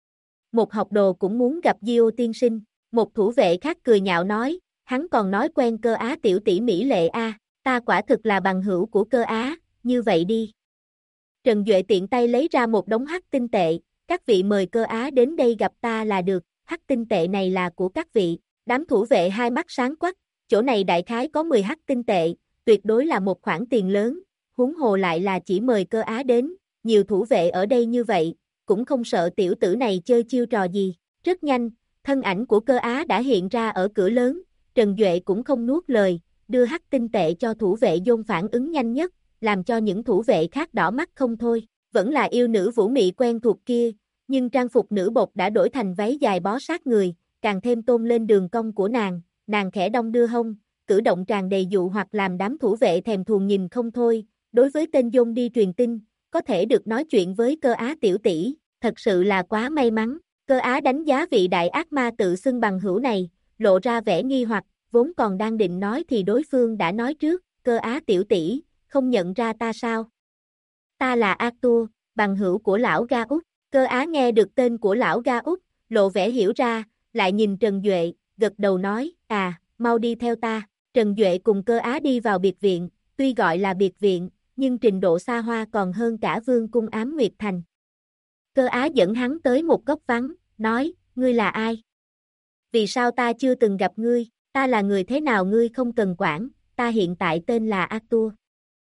S1: Một học đồ cũng muốn gặp Diêu tiên sinh, một thủ vệ khác cười nhạo nói, hắn còn nói quen Cơ Á tiểu tỷ mỹ lệ a, ta quả thực là bằng hữu của Cơ Á, như vậy đi. Trần Duệ tiện tay lấy ra một đống hắc tinh tệ, các vị mời Cơ Á đến đây gặp ta là được, hắc tinh tệ này là của các vị, đám thủ vệ hai mắt sáng quắc, chỗ này đại khái có 10 hắc tinh tệ, tuyệt đối là một khoản tiền lớn, huống hồ lại là chỉ mời Cơ Á đến, nhiều thủ vệ ở đây như vậy, cũng không sợ tiểu tử này chơi chiêu trò gì, rất nhanh, thân ảnh của Cơ Á đã hiện ra ở cửa lớn, Trần Duệ cũng không nuốt lời, đưa hắc tinh tệ cho thủ vệ dồn phản ứng nhanh nhất, làm cho những thủ vệ khác đỏ mắt không thôi, vẫn là yêu nữ vũ mị quen thuộc kia, nhưng trang phục nữ bột đã đổi thành váy dài bó sát người, càng thêm tôn lên đường cong của nàng khẽ đong đưa hông, cử động tràn đầy dụ hoặc làm đám thủ vệ thèm thuồng nhìn không thôi, đối với tên dôn đi truyền tin, có thể được nói chuyện với Cơ Á tiểu tỷ, thật sự là quá may mắn, Cơ Á đánh giá vị đại ác ma tự xưng bằng hữu này, lộ ra vẻ nghi hoặc, vốn còn đang định nói thì đối phương đã nói trước, Cơ Á tiểu tỷ, không nhận ra ta sao? Ta là Arthur, bằng hữu của lão Ga Út, Cơ Á nghe được tên của lão Ga Út, lộ vẻ hiểu ra, lại nhìn Trần Duệ, gật đầu nói, mau đi theo ta, Trần Duệ cùng Cơ Á đi vào biệt viện, tuy gọi là biệt viện, nhưng trình độ xa hoa còn hơn cả vương cung Ám Nguyệt Thành. Cơ Á dẫn hắn tới một góc vắng, nói, ngươi là ai? Vì sao ta chưa từng gặp ngươi, ta là người thế nào ngươi không cần quản, ta hiện tại tên là Arthur.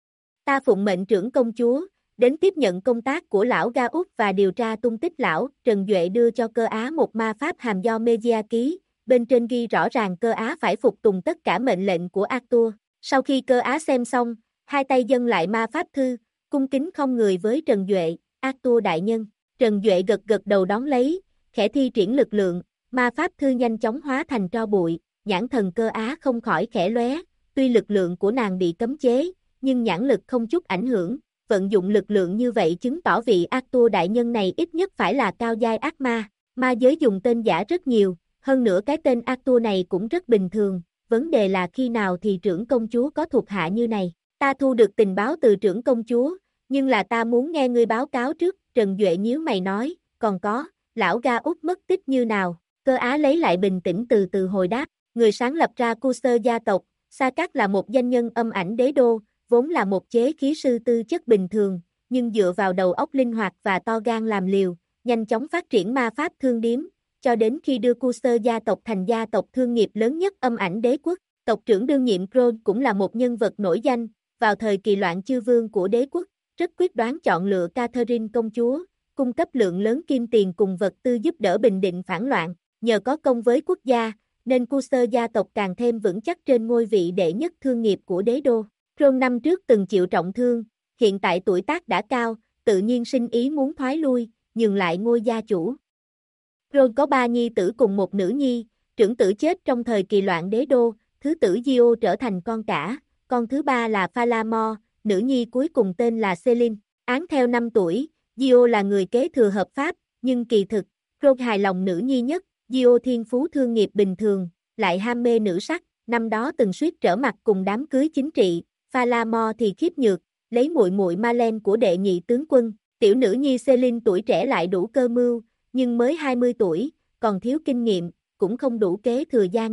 S1: Ta phụng mệnh trưởng công chúa, đến tiếp nhận công tác của lão Ga Út và điều tra tung tích lão, Trần Duệ đưa cho Cơ Á một ma pháp hàm do Megia ký, bên trên ghi rõ ràng Cơ Á phải phục tùng tất cả mệnh lệnh của Arthur. Sau khi Cơ Á xem xong, hai tay dâng lại ma pháp thư, cung kính không người với Trần Duệ, Arthur đại nhân. Trần Duệ gật gật đầu đón lấy, khẽ thi triển lực lượng, ma pháp thư nhanh chóng hóa thành tro bụi, nhãn thần Cơ Á không khỏi khẽ lóe, tuy lực lượng của nàng bị cấm chế, nhưng nhãn lực không chút ảnh hưởng, vận dụng lực lượng như vậy chứng tỏ vị Arthur đại nhân này ít nhất phải là cao giai ác ma, ma giới dùng tên giả rất nhiều, hơn nữa cái tên Arthur này cũng rất bình thường, vấn đề là khi nào thì trưởng công chúa có thuộc hạ như này, ta thu được tình báo từ trưởng công chúa, nhưng là ta muốn nghe ngươi báo cáo trước, Trần Duệ nhíu mày nói, còn có, lão Ga Út mất tích như nào, Cơ Á lấy lại bình tĩnh từ từ hồi đáp, người sáng lập ra Cursor gia tộc, Sa Cát là một danh nhân âm ảnh đế đô, vốn là một chế khí sư tư chất bình thường, nhưng dựa vào đầu óc linh hoạt và to gan làm liều, nhanh chóng phát triển ma pháp thương điếm, cho đến khi đưa Cursor gia tộc thành gia tộc thương nghiệp lớn nhất âm ảnh đế quốc. Tộc trưởng đương nhiệm Kron cũng là một nhân vật nổi danh, vào thời kỳ loạn chư vương của đế quốc, rất quyết đoán chọn lựa Catherine công chúa, cung cấp lượng lớn kim tiền cùng vật tư giúp đỡ bình định phản loạn, nhờ có công với quốc gia, nên Cursor gia tộc càng thêm vững chắc trên ngôi vị đệ nhất thương nghiệp của đế đô. Kron năm trước từng chịu trọng thương, hiện tại tuổi tác đã cao, tự nhiên sinh ý muốn thoái lui, nhường lại ngôi gia chủ. Kron có 3 nhi tử cùng một nữ nhi, trưởng tử chết trong thời kỳ loạn đế đô, thứ tử Gio trở thành con cả, con thứ ba là Phalamore, nữ nhi cuối cùng tên là Celine. Án theo 5 tuổi, Gio là người kế thừa hợp pháp, nhưng kỳ thực, Kron hài lòng nữ nhi nhất, Gio thiên phú thương nghiệp bình thường, lại ham mê nữ sắc, năm đó từng suýt trở mặt cùng đám cưới chính trị, Phalamore thì khiếp nhược, lấy muội muội Marlene của đệ nhị tướng quân, tiểu nữ nhi Celine tuổi trẻ lại đủ cơ mưu, nhưng mới 20 tuổi, còn thiếu kinh nghiệm, cũng không đủ kế thừa gia nghiệp.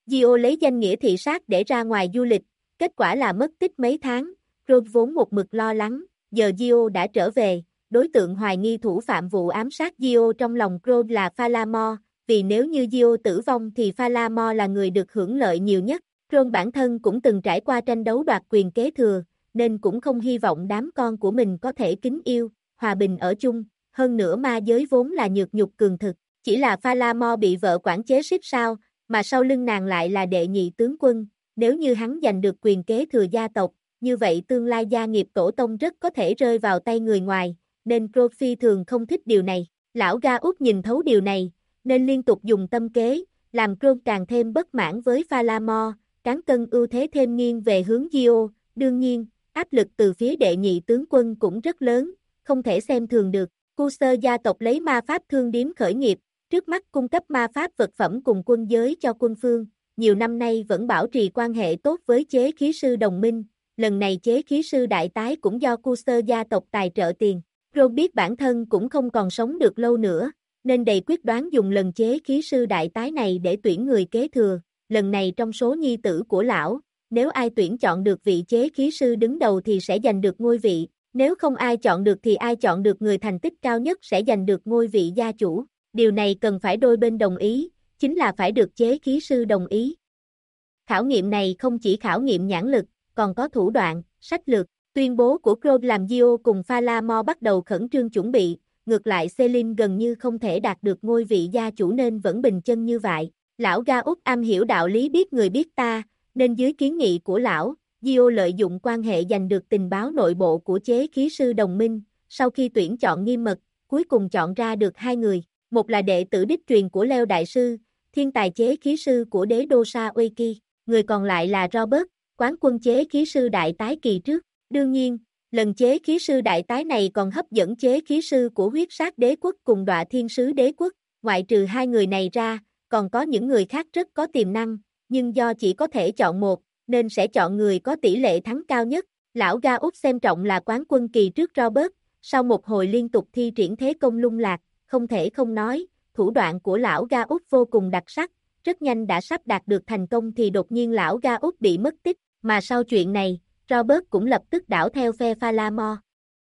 S1: Gio lấy danh nghĩa thị sát để ra ngoài du lịch, kết quả là mất tích mấy tháng, Rose vốn một mực lo lắng, giờ Gio đã trở về, đối tượng hoài nghi thủ phạm vụ ám sát Gio trong lòng Rose là Falamo, vì nếu như Gio tử vong thì Falamo là người được hưởng lợi nhiều nhất. Rose bản thân cũng từng trải qua tranh đấu đoạt quyền kế thừa, nên cũng không hy vọng đám con của mình có thể kính yêu, hòa bình ở chung, hơn nữa ma giới vốn là nhược nhục cường thực, chỉ là Falamo bị vợ quản chế xích sao, mà sau lưng nàng lại là đệ nhị tướng quân, nếu như hắn giành được quyền kế thừa gia tộc, như vậy tương lai gia nghiệp tổ tông rất có thể rơi vào tay người ngoài, nên Profi thường không thích điều này. Lão Ga Út nhìn thấu điều này, nên liên tục dùng tâm kế, làm Kron càng thêm bất mãn với Falamo, cán cân ưu thế thêm nghiêng về hướng Gio, đương nhiên, áp lực từ phía đệ nhị tướng quân cũng rất lớn, không thể xem thường được. Cursor gia tộc lấy ma pháp thương điếm khởi nghiệp, trước mắt cung cấp ma pháp vật phẩm cùng quân giới cho quân phương, nhiều năm nay vẫn bảo trì quan hệ tốt với chế khí sư đồng minh, lần này chế khí sư đại tái cũng do Cursor gia tộc tài trợ tiền. Ron biết bản thân cũng không còn sống được lâu nữa, nên đầy quyết đoán dùng lần chế khí sư đại tái này để tuyển người kế thừa, lần này trong số nhi tử của lão, nếu ai tuyển chọn được vị chế khí sư đứng đầu thì sẽ giành được ngôi vị, nếu không ai chọn được thì ai chọn được người thành tích cao nhất sẽ giành được ngôi vị gia chủ. Điều này cần phải đôi bên đồng ý, chính là phải được chế khí sư đồng ý. Khảo nghiệm này không chỉ khảo nghiệm nhãn lực, còn có thủ đoạn, sách lược. Tuyên bố của Kron làm Gio cùng Falamo bắt đầu khẩn trương chuẩn bị, ngược lại Celine gần như không thể đạt được ngôi vị gia chủ nên vẫn bình chân như vậy. Lão Ga Út am hiểu đạo lý biết người biết ta, nên dưới kiến nghị của lão, Gio lợi dụng quan hệ giành được tình báo nội bộ của chế khí sư đồng minh, sau khi tuyển chọn nghiêm mật, cuối cùng chọn ra được hai người, một là đệ tử đích truyền của Leo Đại Sư, thiên tài chế khí sư của đế đô Sa Ueki, người còn lại là Robert, quán quân chế khí sư đại tái kỳ trước. Đương nhiên, lần chế khí sư đại tái này còn hấp dẫn chế khí sư của huyết sát đế quốc cùng Đọa Thiên Sứ đế quốc, ngoại trừ hai người này ra, còn có những người khác rất có tiềm năng, nhưng do chỉ có thể chọn một, nên sẽ chọn người có tỷ lệ thắng cao nhất. Lão Ga Út xem trọng là quán quân kỳ trước Robert, sau một hồi liên tục thi triển thế công lung lạc, không thể không nói, thủ đoạn của lão Ga Út vô cùng đặc sắc, rất nhanh đã sắp đạt được thành công thì đột nhiên lão Ga Út bị mất tích, mà sau chuyện này, Robert cũng lập tức đảo theo phe Falamo.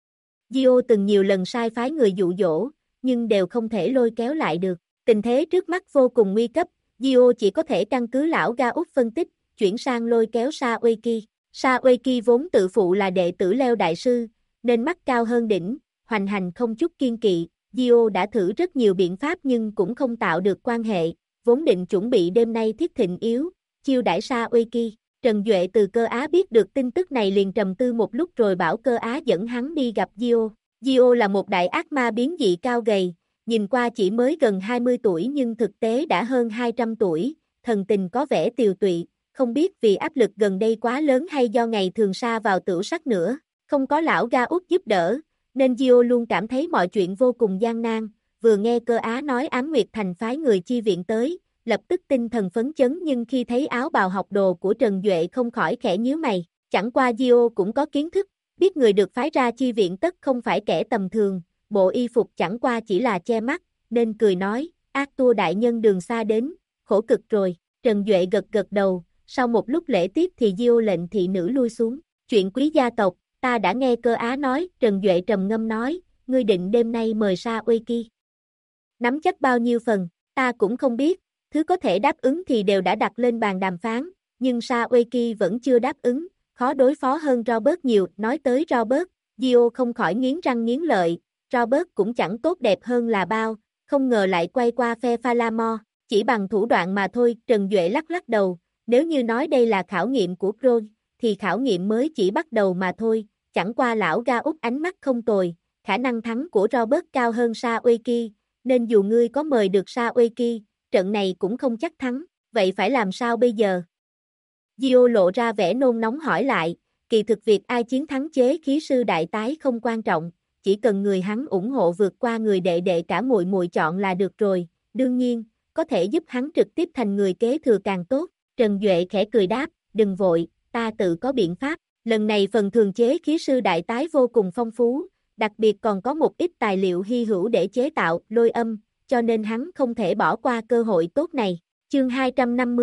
S1: Gio từng nhiều lần sai phái người dụ dỗ, nhưng đều không thể lôi kéo lại được. Tình thế trước mắt vô cùng nguy cấp, Gio chỉ có thể căn cứ lão Ga Út phân tích, chuyển sang lôi kéo Sa Ueki. Sa Ueki vốn tự phụ là đệ tử Leo Đại Sư, nên mắt cao hơn đỉnh, hoành hành không chút kiên kỵ. Gio đã thử rất nhiều biện pháp nhưng cũng không tạo được quan hệ, vốn định chuẩn bị đêm nay thiết thịnh yếu, chiêu đãi Sa Ueki. Trần Duệ từ Cơ Á biết được tin tức này liền trầm tư một lúc rồi bảo Cơ Á dẫn hắn đi gặp Gio. Gio là một đại ác ma biến dị cao gầy, nhìn qua chỉ mới gần 20 tuổi nhưng thực tế đã hơn 200 tuổi, thần tình có vẻ tiều tụy, không biết vì áp lực gần đây quá lớn hay do ngày thường sa vào tửu sắc nữa, không có lão Ga Út giúp đỡ, nên Gio luôn cảm thấy mọi chuyện vô cùng gian nan, vừa nghe Cơ Á nói Ám Nguyệt Thành phái người chi viện tới, lập tức tinh thần phấn chấn nhưng khi thấy áo bào học đồ của Trần Duệ không khỏi khẽ nhíu mày, chẳng qua Gio cũng có kiến thức, biết người được phái ra chi viện tất không phải kẻ tầm thường, bộ y phục chẳng qua chỉ là che mắt, nên cười nói, ác tua đại nhân đường xa đến, khổ cực rồi, Trần Duệ gật gật đầu, sau một lúc lễ tiếp thì Gio lệnh thị nữ lui xuống, chuyện quý gia tộc, ta đã nghe Cơ Á nói, Trần Duệ trầm ngâm nói, ngươi định đêm nay mời Sa Ueki. Nắm chắc bao nhiêu phần, ta cũng không biết. Thứ có thể đáp ứng thì đều đã đặt lên bàn đàm phán, nhưng Sa Ueki vẫn chưa đáp ứng, khó đối phó hơn Robert nhiều, nói tới Robert, Gio không khỏi nghiến răng nghiến lợi, Robert cũng chẳng tốt đẹp hơn là bao, không ngờ lại quay qua phe Falamo, chỉ bằng thủ đoạn mà thôi, Trần Duệ lắc lắc đầu, nếu như nói đây là khảo nghiệm của Kron, thì khảo nghiệm mới chỉ bắt đầu mà thôi, chẳng qua lão Ga Út ánh mắt không tồi, khả năng thắng của Robert cao hơn Sa Ueki, nên dù ngươi có mời được Sa Ueki, trận này cũng không chắc thắng, vậy phải làm sao bây giờ? Gio lộ ra vẻ nôn nóng hỏi lại, kỳ thực việc ai chiến thắng chế khí sư đại tái không quan trọng, chỉ cần người hắn ủng hộ vượt qua người đệ đệ cả muội muội chọn là được rồi, đương nhiên, có thể giúp hắn trực tiếp thành người kế thừa càng tốt, Trần Duệ khẽ cười đáp, đừng vội, ta tự có biện pháp, lần này phần thường chế khí sư đại tái vô cùng phong phú, đặc biệt còn có một ít tài liệu hy hữu để chế tạo lôi âm, cho nên hắn không thể bỏ qua cơ hội tốt này. Chương 250,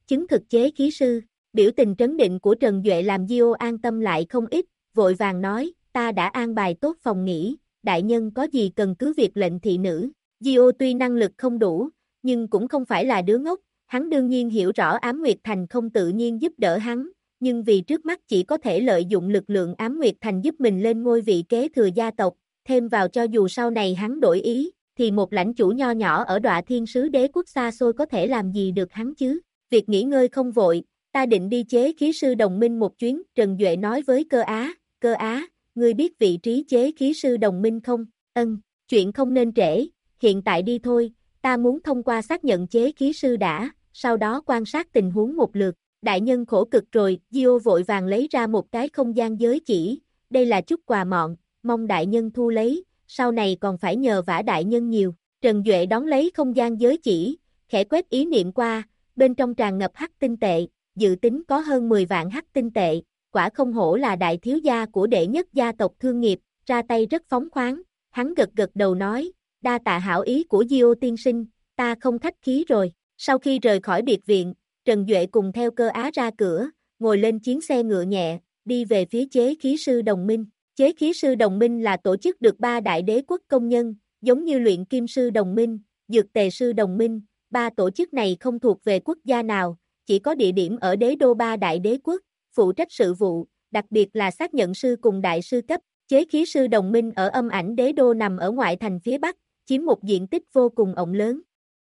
S1: chứng thực chế khí sư. Biểu tình trấn định của Trần Duệ làm Diêu an tâm lại không ít, vội vàng nói, ta đã an bài tốt phòng nghỉ, đại nhân có gì cần cứ việc lệnh thị nữ. Diêu tuy năng lực không đủ, nhưng cũng không phải là đứa ngốc, hắn đương nhiên hiểu rõ Ám Nguyệt Thành không tự nhiên giúp đỡ hắn, nhưng vì trước mắt chỉ có thể lợi dụng lực lượng Ám Nguyệt Thành giúp mình lên ngôi vị kế thừa gia tộc, thêm vào cho dù sau này hắn đổi ý, thì một lãnh chủ nho nhỏ ở Đoạ Thiên Sứ Đế quốc xa xôi có thể làm gì được hắn chứ. Việc nghỉ ngơi không vội, ta định đi chế khí sư đồng minh một chuyến, Trần Duệ nói với Cơ Á, ngươi biết vị trí chế khí sư đồng minh không? Ân, chuyện không nên trễ, hiện tại đi thôi, ta muốn thông qua xác nhận chế khí sư đã, sau đó quan sát tình huống một lượt. Đại nhân khổ cực rồi, Diêu vội vàng lấy ra một cái không gian giới chỉ, đây là chút quà mọn, mong đại nhân thu lấy, sau này còn phải nhờ vả đại nhân nhiều. Trần Duệ đón lấy không gian giới chỉ, khẽ quét ý niệm qua, bên trong tràn ngập hắc tinh tệ, dự tính có hơn 10 vạn hắc tinh tệ, quả không hổ là đại thiếu gia của đệ nhất gia tộc thương nghiệp, ra tay rất phóng khoáng. Hắn gật gật đầu nói, đa tạ hảo ý của Diêu tiên sinh, ta không khách khí rồi. Sau khi rời khỏi biệt viện, Trần Duệ cùng theo Cơ Á ra cửa, ngồi lên chiến xe ngựa nhẹ, đi về phía chế khí sư đồng minh. Chế khí sư đồng minh là tổ chức được 3 đại đế quốc công nhân, giống như luyện kim sư đồng minh, dược tề sư đồng minh, 3 tổ chức này không thuộc về quốc gia nào, chỉ có địa điểm ở đế đô 3 đại đế quốc, phụ trách sự vụ, đặc biệt là xác nhận sư cùng đại sư cấp. Chế khí sư đồng minh ở Âm Ảnh đế đô nằm ở ngoại thành phía Bắc, chiếm một diện tích vô cùng rộng lớn.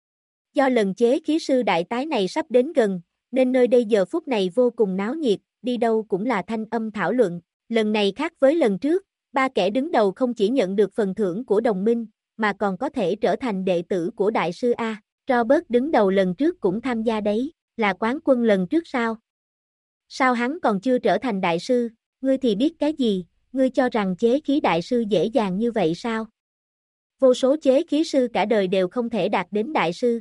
S1: Do lần chế khí sư đại tái này sắp đến gần, nên nơi đây giờ phút này vô cùng náo nhiệt, đi đâu cũng là thanh âm thảo luận. Lần này khác với lần trước, 3 kẻ đứng đầu không chỉ nhận được phần thưởng của đồng minh, mà còn có thể trở thành đệ tử của đại sư A. Robert đứng đầu lần trước cũng tham gia đấy, là quán quân lần trước sao? Sao hắn còn chưa trở thành đại sư, ngươi thì biết cái gì, ngươi cho rằng chế khí đại sư dễ dàng như vậy sao? Vô số chế khí sư cả đời đều không thể đạt đến đại sư.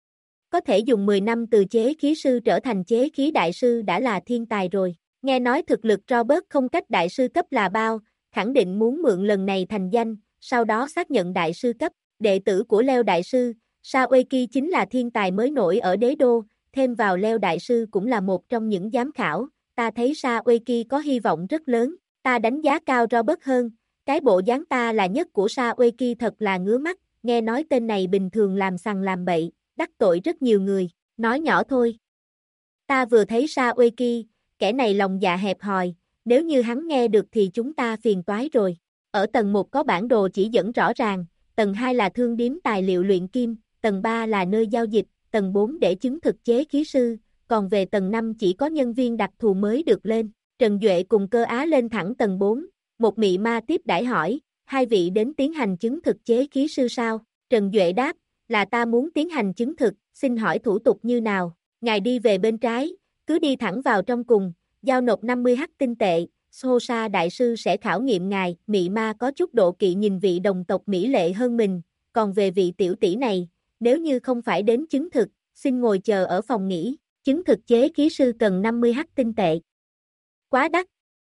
S1: Có thể dùng 10 năm từ chế khí sư trở thành chế khí đại sư đã là thiên tài rồi. Nghe nói thực lực Robert không cách đại sư cấp là bao, khẳng định muốn mượn lần này thành danh, sau đó xác nhận đại sư cấp. Đệ tử của Leo đại sư, Sa Uy Ki chính là thiên tài mới nổi ở đế đô, thêm vào Leo đại sư cũng là một trong những giám khảo, ta thấy Sa Uy Ki có hy vọng rất lớn, ta đánh giá cao Robert hơn, cái bộ dáng ta là nhất của Sa Uy Ki thật là ngứa mắt, nghe nói tên này bình thường làm sằng làm bậy, đắc tội rất nhiều người, nói nhỏ thôi. Ta vừa thấy Sa Uy Ki, kẻ này lòng dạ hẹp hòi, nếu như hắn nghe được thì chúng ta phiền toái rồi. Ở tầng 1 có bản đồ chỉ dẫn rõ ràng, tầng 2 là thương điếm tài liệu luyện kim, tầng 3 là nơi giao dịch, tầng 4 để chứng thực chế khí sư, còn về tầng 5 chỉ có nhân viên đặc thù mới được lên. Trần Duệ cùng Cơ Á lên thẳng tầng 4, một mị ma tiếp đãi hỏi, hai vị đến tiến hành chứng thực chế khí sư sao? Trần Duệ đáp, là ta muốn tiến hành chứng thực, xin hỏi thủ tục như nào? Ngài đi về bên trái, cứ đi thẳng vào trong cùng, giao nộp 50 hắc tinh tệ, Sosa đại sư sẽ khảo nghiệm ngài. Mị ma có chút độ kỵ nhìn vị đồng tộc mỹ lệ hơn mình, còn về vị tiểu tỷ này, nếu như không phải đến chứng thực, xin ngồi chờ ở phòng nghỉ, chứng thực chế khí sư cần 50 hắc tinh tệ. Quá đắt.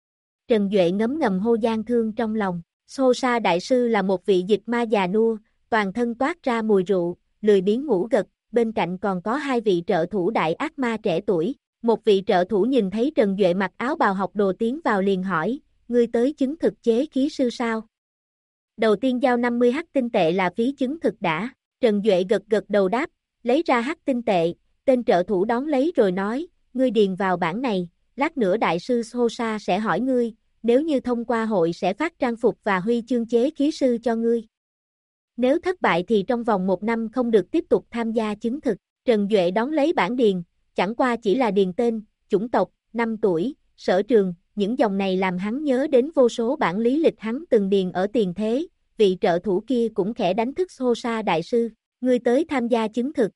S1: Trần Duệ ngấm ngầm hô gian thương trong lòng, Sosa đại sư là một vị dịch ma già nua, toàn thân toát ra mùi rượu, lười biếng ngủ gật, bên cạnh còn có 2 vị trợ thủ đại ác ma trẻ tuổi. Một vị trợ thủ nhìn thấy Trần Duệ mặc áo bào học đồ tiến vào liền hỏi, ngươi tới chứng thực chế khí sư sao? Đầu tiên giao 50 hắc tinh tệ là phí chứng thực đã. Trần Duệ gật gật đầu đáp, lấy ra hắc tinh tệ, tên trợ thủ đón lấy rồi nói, ngươi điền vào bảng này, lát nữa đại sư Sosa sẽ hỏi ngươi, nếu như thông qua hội sẽ phát trang phục và huy chương chế khí sư cho ngươi. Nếu thất bại thì trong vòng 1 năm không được tiếp tục tham gia chứng thực. Trần Duệ đón lấy bảng điền, chẳng qua chỉ là điền tên, chủng tộc, năm tuổi, sở trường, những dòng này làm hắn nhớ đến vô số bản lý lịch hắn từng điền ở tiền thế, vị trợ thủ kia cũng khẽ đánh thức Sosa đại sư, ngươi tới tham gia chứng thực.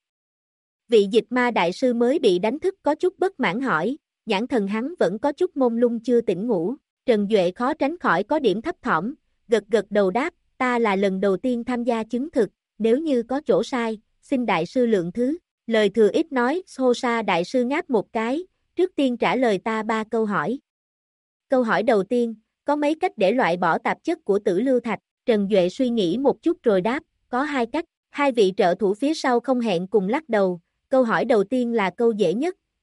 S1: Vị dịch ma đại sư mới bị đánh thức có chút bất mãn hỏi, nhãn thần hắn vẫn có chút mông lung chưa tỉnh ngủ, Trần Duệ khó tránh khỏi có điểm thấp thỏm, gật gật đầu đáp, ta là lần đầu tiên tham gia chứng thực, nếu như có chỗ sai, xin đại sư lượng thứ. Lời thừa ít nói, Sosa đại sư ngáp một cái, trước tiên trả lời ta 3 câu hỏi. Câu hỏi đầu tiên, có mấy cách để loại bỏ tạp chất của tử lưu thạch? Trần Duệ suy nghĩ một chút rồi đáp, có 2 cách. 2 vị trợ thủ phía sau không hẹn cùng lắc đầu. Câu hỏi đầu tiên là câu dễ nhất,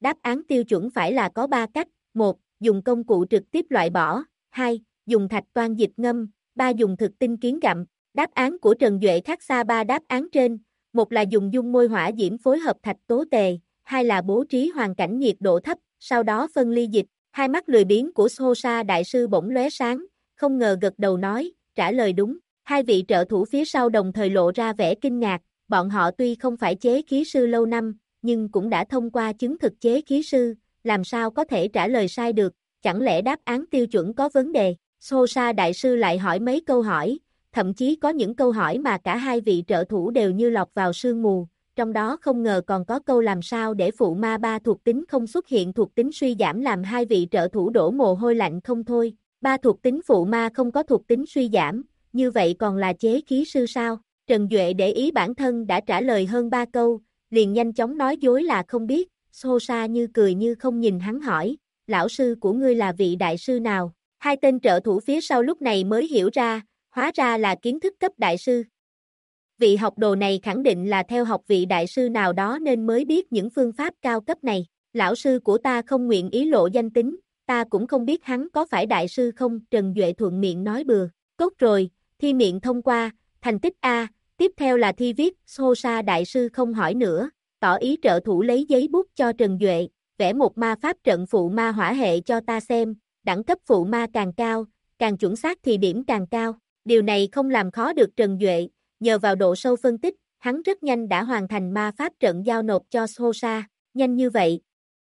S1: đáp án tiêu chuẩn phải là có 3 cách, 1. Dùng công cụ trực tiếp loại bỏ, 2. Dùng thạch toan dịch ngâm, 3. Dùng thực tinh kiến gặm. Đáp án của Trần Duệ khác xa 3 đáp án trên, một là dùng dung môi hỏa diễm phối hợp thạch tố tề, 2 là bố trí hoàn cảnh nhiệt độ thấp, sau đó phân ly dịch. Hai mắt lười biếng của Sosa đại sư bỗng lóe sáng, không ngờ gật đầu nói, trả lời đúng. Hai vị trợ thủ phía sau đồng thời lộ ra vẻ kinh ngạc, bọn họ tuy không phải chế khí sư lâu năm, nhưng cũng đã thông qua chứng thực chế khí sư, làm sao có thể trả lời sai được, chẳng lẽ đáp án tiêu chuẩn có vấn đề. Sosa đại sư lại hỏi mấy câu hỏi, thậm chí có những câu hỏi mà cả hai vị trợ thủ đều như lọt vào sương mù, trong đó không ngờ còn có câu làm sao để phụ ma 3 thuộc tính không xuất hiện thuộc tính suy giảm làm hai vị trợ thủ đổ mồ hôi lạnh không thôi. 3 thuộc tính phụ ma không có thuộc tính suy giảm, như vậy còn là chế khí sư sao? Trần Duệ để ý bản thân đã trả lời hơn 3 câu, liền nhanh chóng nói dối là không biết. Sosa như cười như không nhìn hắn hỏi, lão sư của ngươi là vị đại sư nào? Hai tên trợ thủ phía sau lúc này mới hiểu ra, hóa ra là kiến thức cấp đại sư. Vị học đồ này khẳng định là theo học vị đại sư nào đó nên mới biết những phương pháp cao cấp này. Lão sư của ta không nguyện ý lộ danh tính, ta cũng không biết hắn có phải đại sư không, Trần Duệ thuận miệng nói bừa. Tốt rồi, thi miệng thông qua, thành tích A, tiếp theo là thi viết, Sosa đại sư không hỏi nữa, tỏ ý trợ thủ lấy giấy bút cho Trần Duệ, vẽ một ma pháp trận phụ ma hỏa hệ cho ta xem, đẳng cấp phụ ma càng cao, càng chuẩn xác thì điểm càng cao. Điều này không làm khó được Trần Duệ, nhờ vào độ sâu phân tích, hắn rất nhanh đã hoàn thành ma pháp trận giao nộp cho Sosa, nhanh như vậy.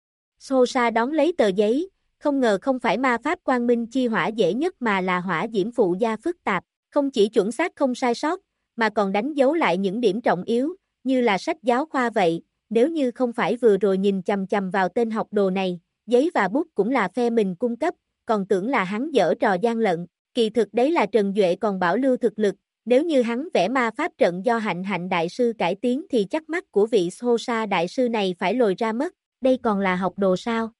S1: Sosa đón lấy tờ giấy, không ngờ không phải ma pháp quang minh chi hỏa dễ nhất mà là hỏa diễm phụ gia phức tạp, không chỉ chuẩn xác không sai sót, mà còn đánh dấu lại những điểm trọng yếu, như là sách giáo khoa vậy, nếu như không phải vừa rồi nhìn chằm chằm vào tên học đồ này, giấy và bút cũng là phe mình cung cấp, còn tưởng là hắn giở trò gian lận, kỳ thực đấy là Trần Duệ còn bảo lưu thực lực, nếu như hắn vẽ ma pháp trận do Hạnh Hạnh đại sư cải tiến thì chắc mắt của vị Sosa đại sư này phải lồi ra mất, đây còn là học đồ sao?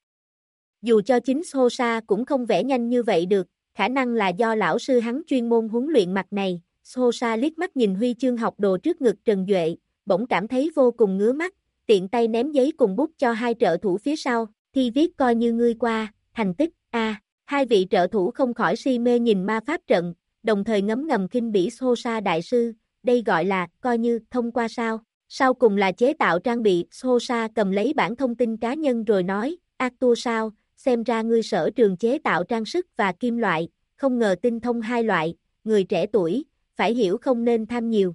S1: Dù cho chính Sosa cũng không vẽ nhanh như vậy được, khả năng là do lão sư hắn chuyên môn huấn luyện mặt này. Sosa liếc mắt nhìn huy chương học đồ trước ngực Trần Duệ, bỗng cảm thấy vô cùng ngứa mắt, tiện tay ném giấy cùng bút cho hai trợ thủ phía sau, thi viết coi như ngươi qua, thành tích A. Hai vị trợ thủ không khỏi si mê nhìn ma pháp trận, đồng thời ngấm ngầm khinh bỉ Sosa đại sư, đây gọi là coi như thông qua sao. Sau cùng là chế tạo trang bị, Sosa cầm lấy bản thông tin cá nhân rồi nói, Arthur sao, xem ra ngươi sở trường chế tạo trang sức và kim loại, không ngờ tinh thông hai loại, người trẻ tuổi, phải hiểu không nên tham nhiều.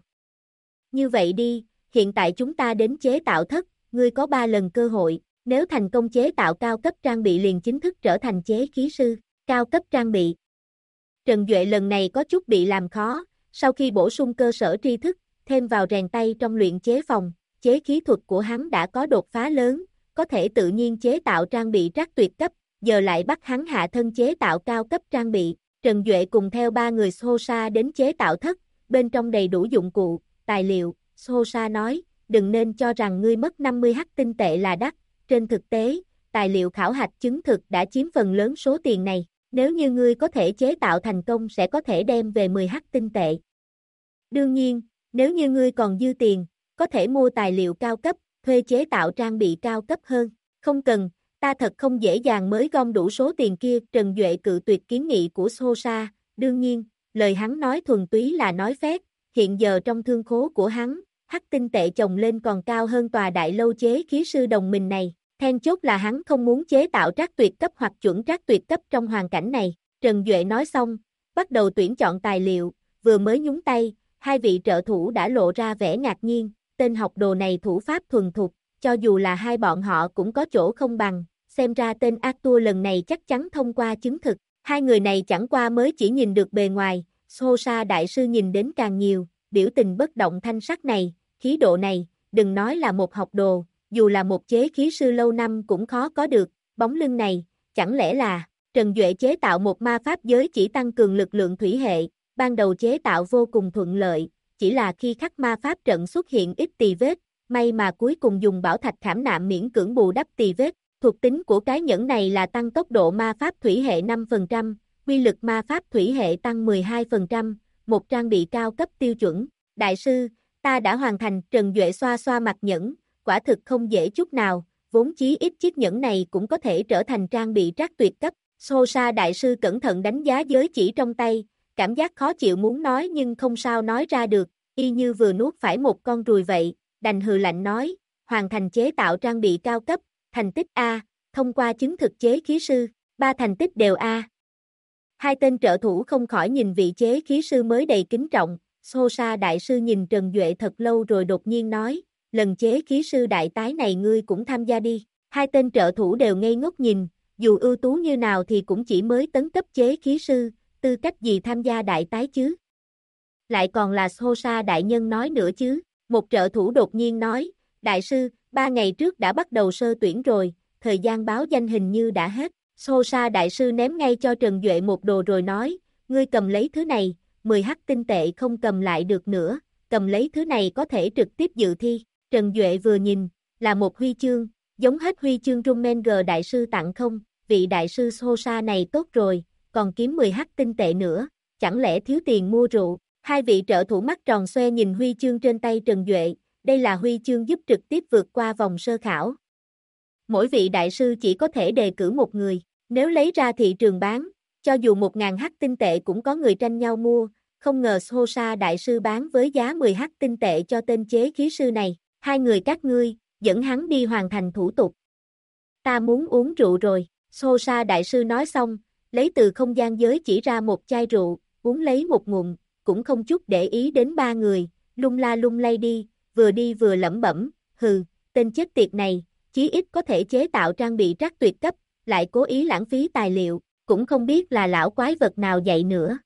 S1: Như vậy đi, hiện tại chúng ta đến chế tạo thất, ngươi có 3 lần cơ hội, nếu thành công chế tạo cao cấp trang bị liền chính thức trở thành chế khí sư, cao cấp trang bị. Trần Duệ lần này có chút bị làm khó, sau khi bổ sung cơ sở tri thức, thêm vào rèn tay trong luyện chế phòng, chế khí thuật của hắn đã có đột phá lớn, có thể tự nhiên chế tạo trang bị trác tuyệt cấp, giờ lại bắt hắn hạ thân chế tạo cao cấp trang bị. Trần Duệ cùng theo 3 người Sosa đến chế tạo thất, bên trong đầy đủ dụng cụ, tài liệu. Sosa nói, đừng nên cho rằng ngươi mất 50h tinh tệ là đắt, trên thực tế, tài liệu khảo hạch chứng thực đã chiếm phần lớn số tiền này, nếu như ngươi có thể chế tạo thành công sẽ có thể đem về 10h tinh tệ. Đương nhiên, nếu như ngươi còn dư tiền, có thể mua tài liệu cao cấp, thuê chế tạo trang bị cao cấp hơn, không cần, ta thật không dễ dàng mới gom đủ số tiền kia. Trần Duệ cự tuyệt kiến nghị của Sosa, đương nhiên, lời hắn nói thuần túy là nói phét, hiện giờ trong thương khố của hắn, hắc tinh tệ chồng lên còn cao hơn tòa đại lâu chế khí sư đồng mình này, then chốt là hắn không muốn chế tạo trác tuyệt cấp hoặc chuẩn trác tuyệt cấp trong hoàn cảnh này. Trần Duệ nói xong, bắt đầu tuyển chọn tài liệu, vừa mới nhúng tay, hai vị trợ thủ đã lộ ra vẻ ngạc nhiên, tên học đồ này thủ pháp thuần thục, cho dù là hai bọn họ cũng có chỗ không bằng, xem ra tên Arthur lần này chắc chắn thông qua chứng thực, hai người này chẳng qua mới chỉ nhìn được bề ngoài, Sosa đại sư nhìn đến càng nhiều, biểu tình bất động thanh sắc này, khí độ này, đừng nói là một học đồ, dù là một chế khí sư lâu năm cũng khó có được, bóng lưng này, chẳng lẽ là, Trần Duệ chế tạo một ma pháp giới chỉ tăng cường lực lượng thủy hệ, ban đầu chế tạo vô cùng thuận lợi, chỉ là khi khắc ma pháp trận xuất hiện ít tì vết, may mà cuối cùng dùng bảo thạch khảm nạm miễn cưỡng bù đắp tì vết, thuộc tính của cái nhẫn này là tăng tốc độ ma pháp thủy hệ 5%, quy lực ma pháp thủy hệ tăng 12%, một trang bị cao cấp tiêu chuẩn. Đại sư, ta đã hoàn thành. Trần Duệ xoa xoa mặt nhẫn, quả thực không dễ chút nào, vốn chí ít chiếc nhẫn này cũng có thể trở thành trang bị trác tuyệt cấp. Sosa đại sư cẩn thận đánh giá giới chỉ trong tay, cảm giác khó chịu muốn nói nhưng không sao nói ra được, y như vừa nuốt phải một con ruồi vậy, đành hừ lạnh nói, hoàn thành chế tạo trang bị cao cấp, thành tích A, thông qua chứng thực chế khí sư, 3 thành tích đều A. Hai tên trợ thủ không khỏi nhìn vị chế khí sư mới đầy kính trọng, Sosa đại sư nhìn Trần Duệ thật lâu rồi đột nhiên nói, lần chế khí sư đại tái này ngươi cũng tham gia đi, hai tên trợ thủ đều ngây ngốc nhìn, dù ưu tú như nào thì cũng chỉ mới tấn cấp chế khí sư, tư cách gì tham gia đại tái chứ? Lại còn là Sosa đại nhân nói nữa chứ, một trợ thủ đột nhiên nói, đại sư, 3 ngày trước đã bắt đầu sơ tuyển rồi, thời gian báo danh hình như đã hết. Sosa đại sư ném ngay cho Trần Duệ một đồ rồi nói, ngươi cầm lấy thứ này, 10 hắc tinh tệ không cầm lại được nữa, cầm lấy thứ này có thể trực tiếp dự thi. Trần Duệ vừa nhìn, là một huy chương, giống hết huy chương Rumenger đại sư tặng không, vị đại sư Sosa này tốt rồi, còn kiếm 10 hắc tinh tệ nữa, chẳng lẽ thiếu tiền mua rượu. Hai vị trợ thủ mắt tròn xoe nhìn huy chương trên tay Trần Duệ, đây là huy chương giúp trực tiếp vượt qua vòng sơ khảo. Mỗi vị đại sư chỉ có thể đề cử một người, nếu lấy ra thị trường bán, cho dù 1.000 hắc tinh tệ cũng có người tranh nhau mua, không ngờ Sosa đại sư bán với giá 10 hắc tinh tệ cho tên chế khí sư này, hai người các ngươi, dẫn hắn đi hoàn thành thủ tục. Ta muốn uống rượu rồi, Sosa đại sư nói xong, lấy từ không gian giới chỉ ra một chai rượu, uống lấy một ngụm, cũng không chút để ý đến ba người, lung la lung lay đi vừa lẩm bẩm, hừ, tên chết tiệt này, chí ít có thể chế tạo trang bị trác tuyệt cấp, lại cố ý lãng phí tài liệu, cũng không biết là lão quái vật nào dạy nữa.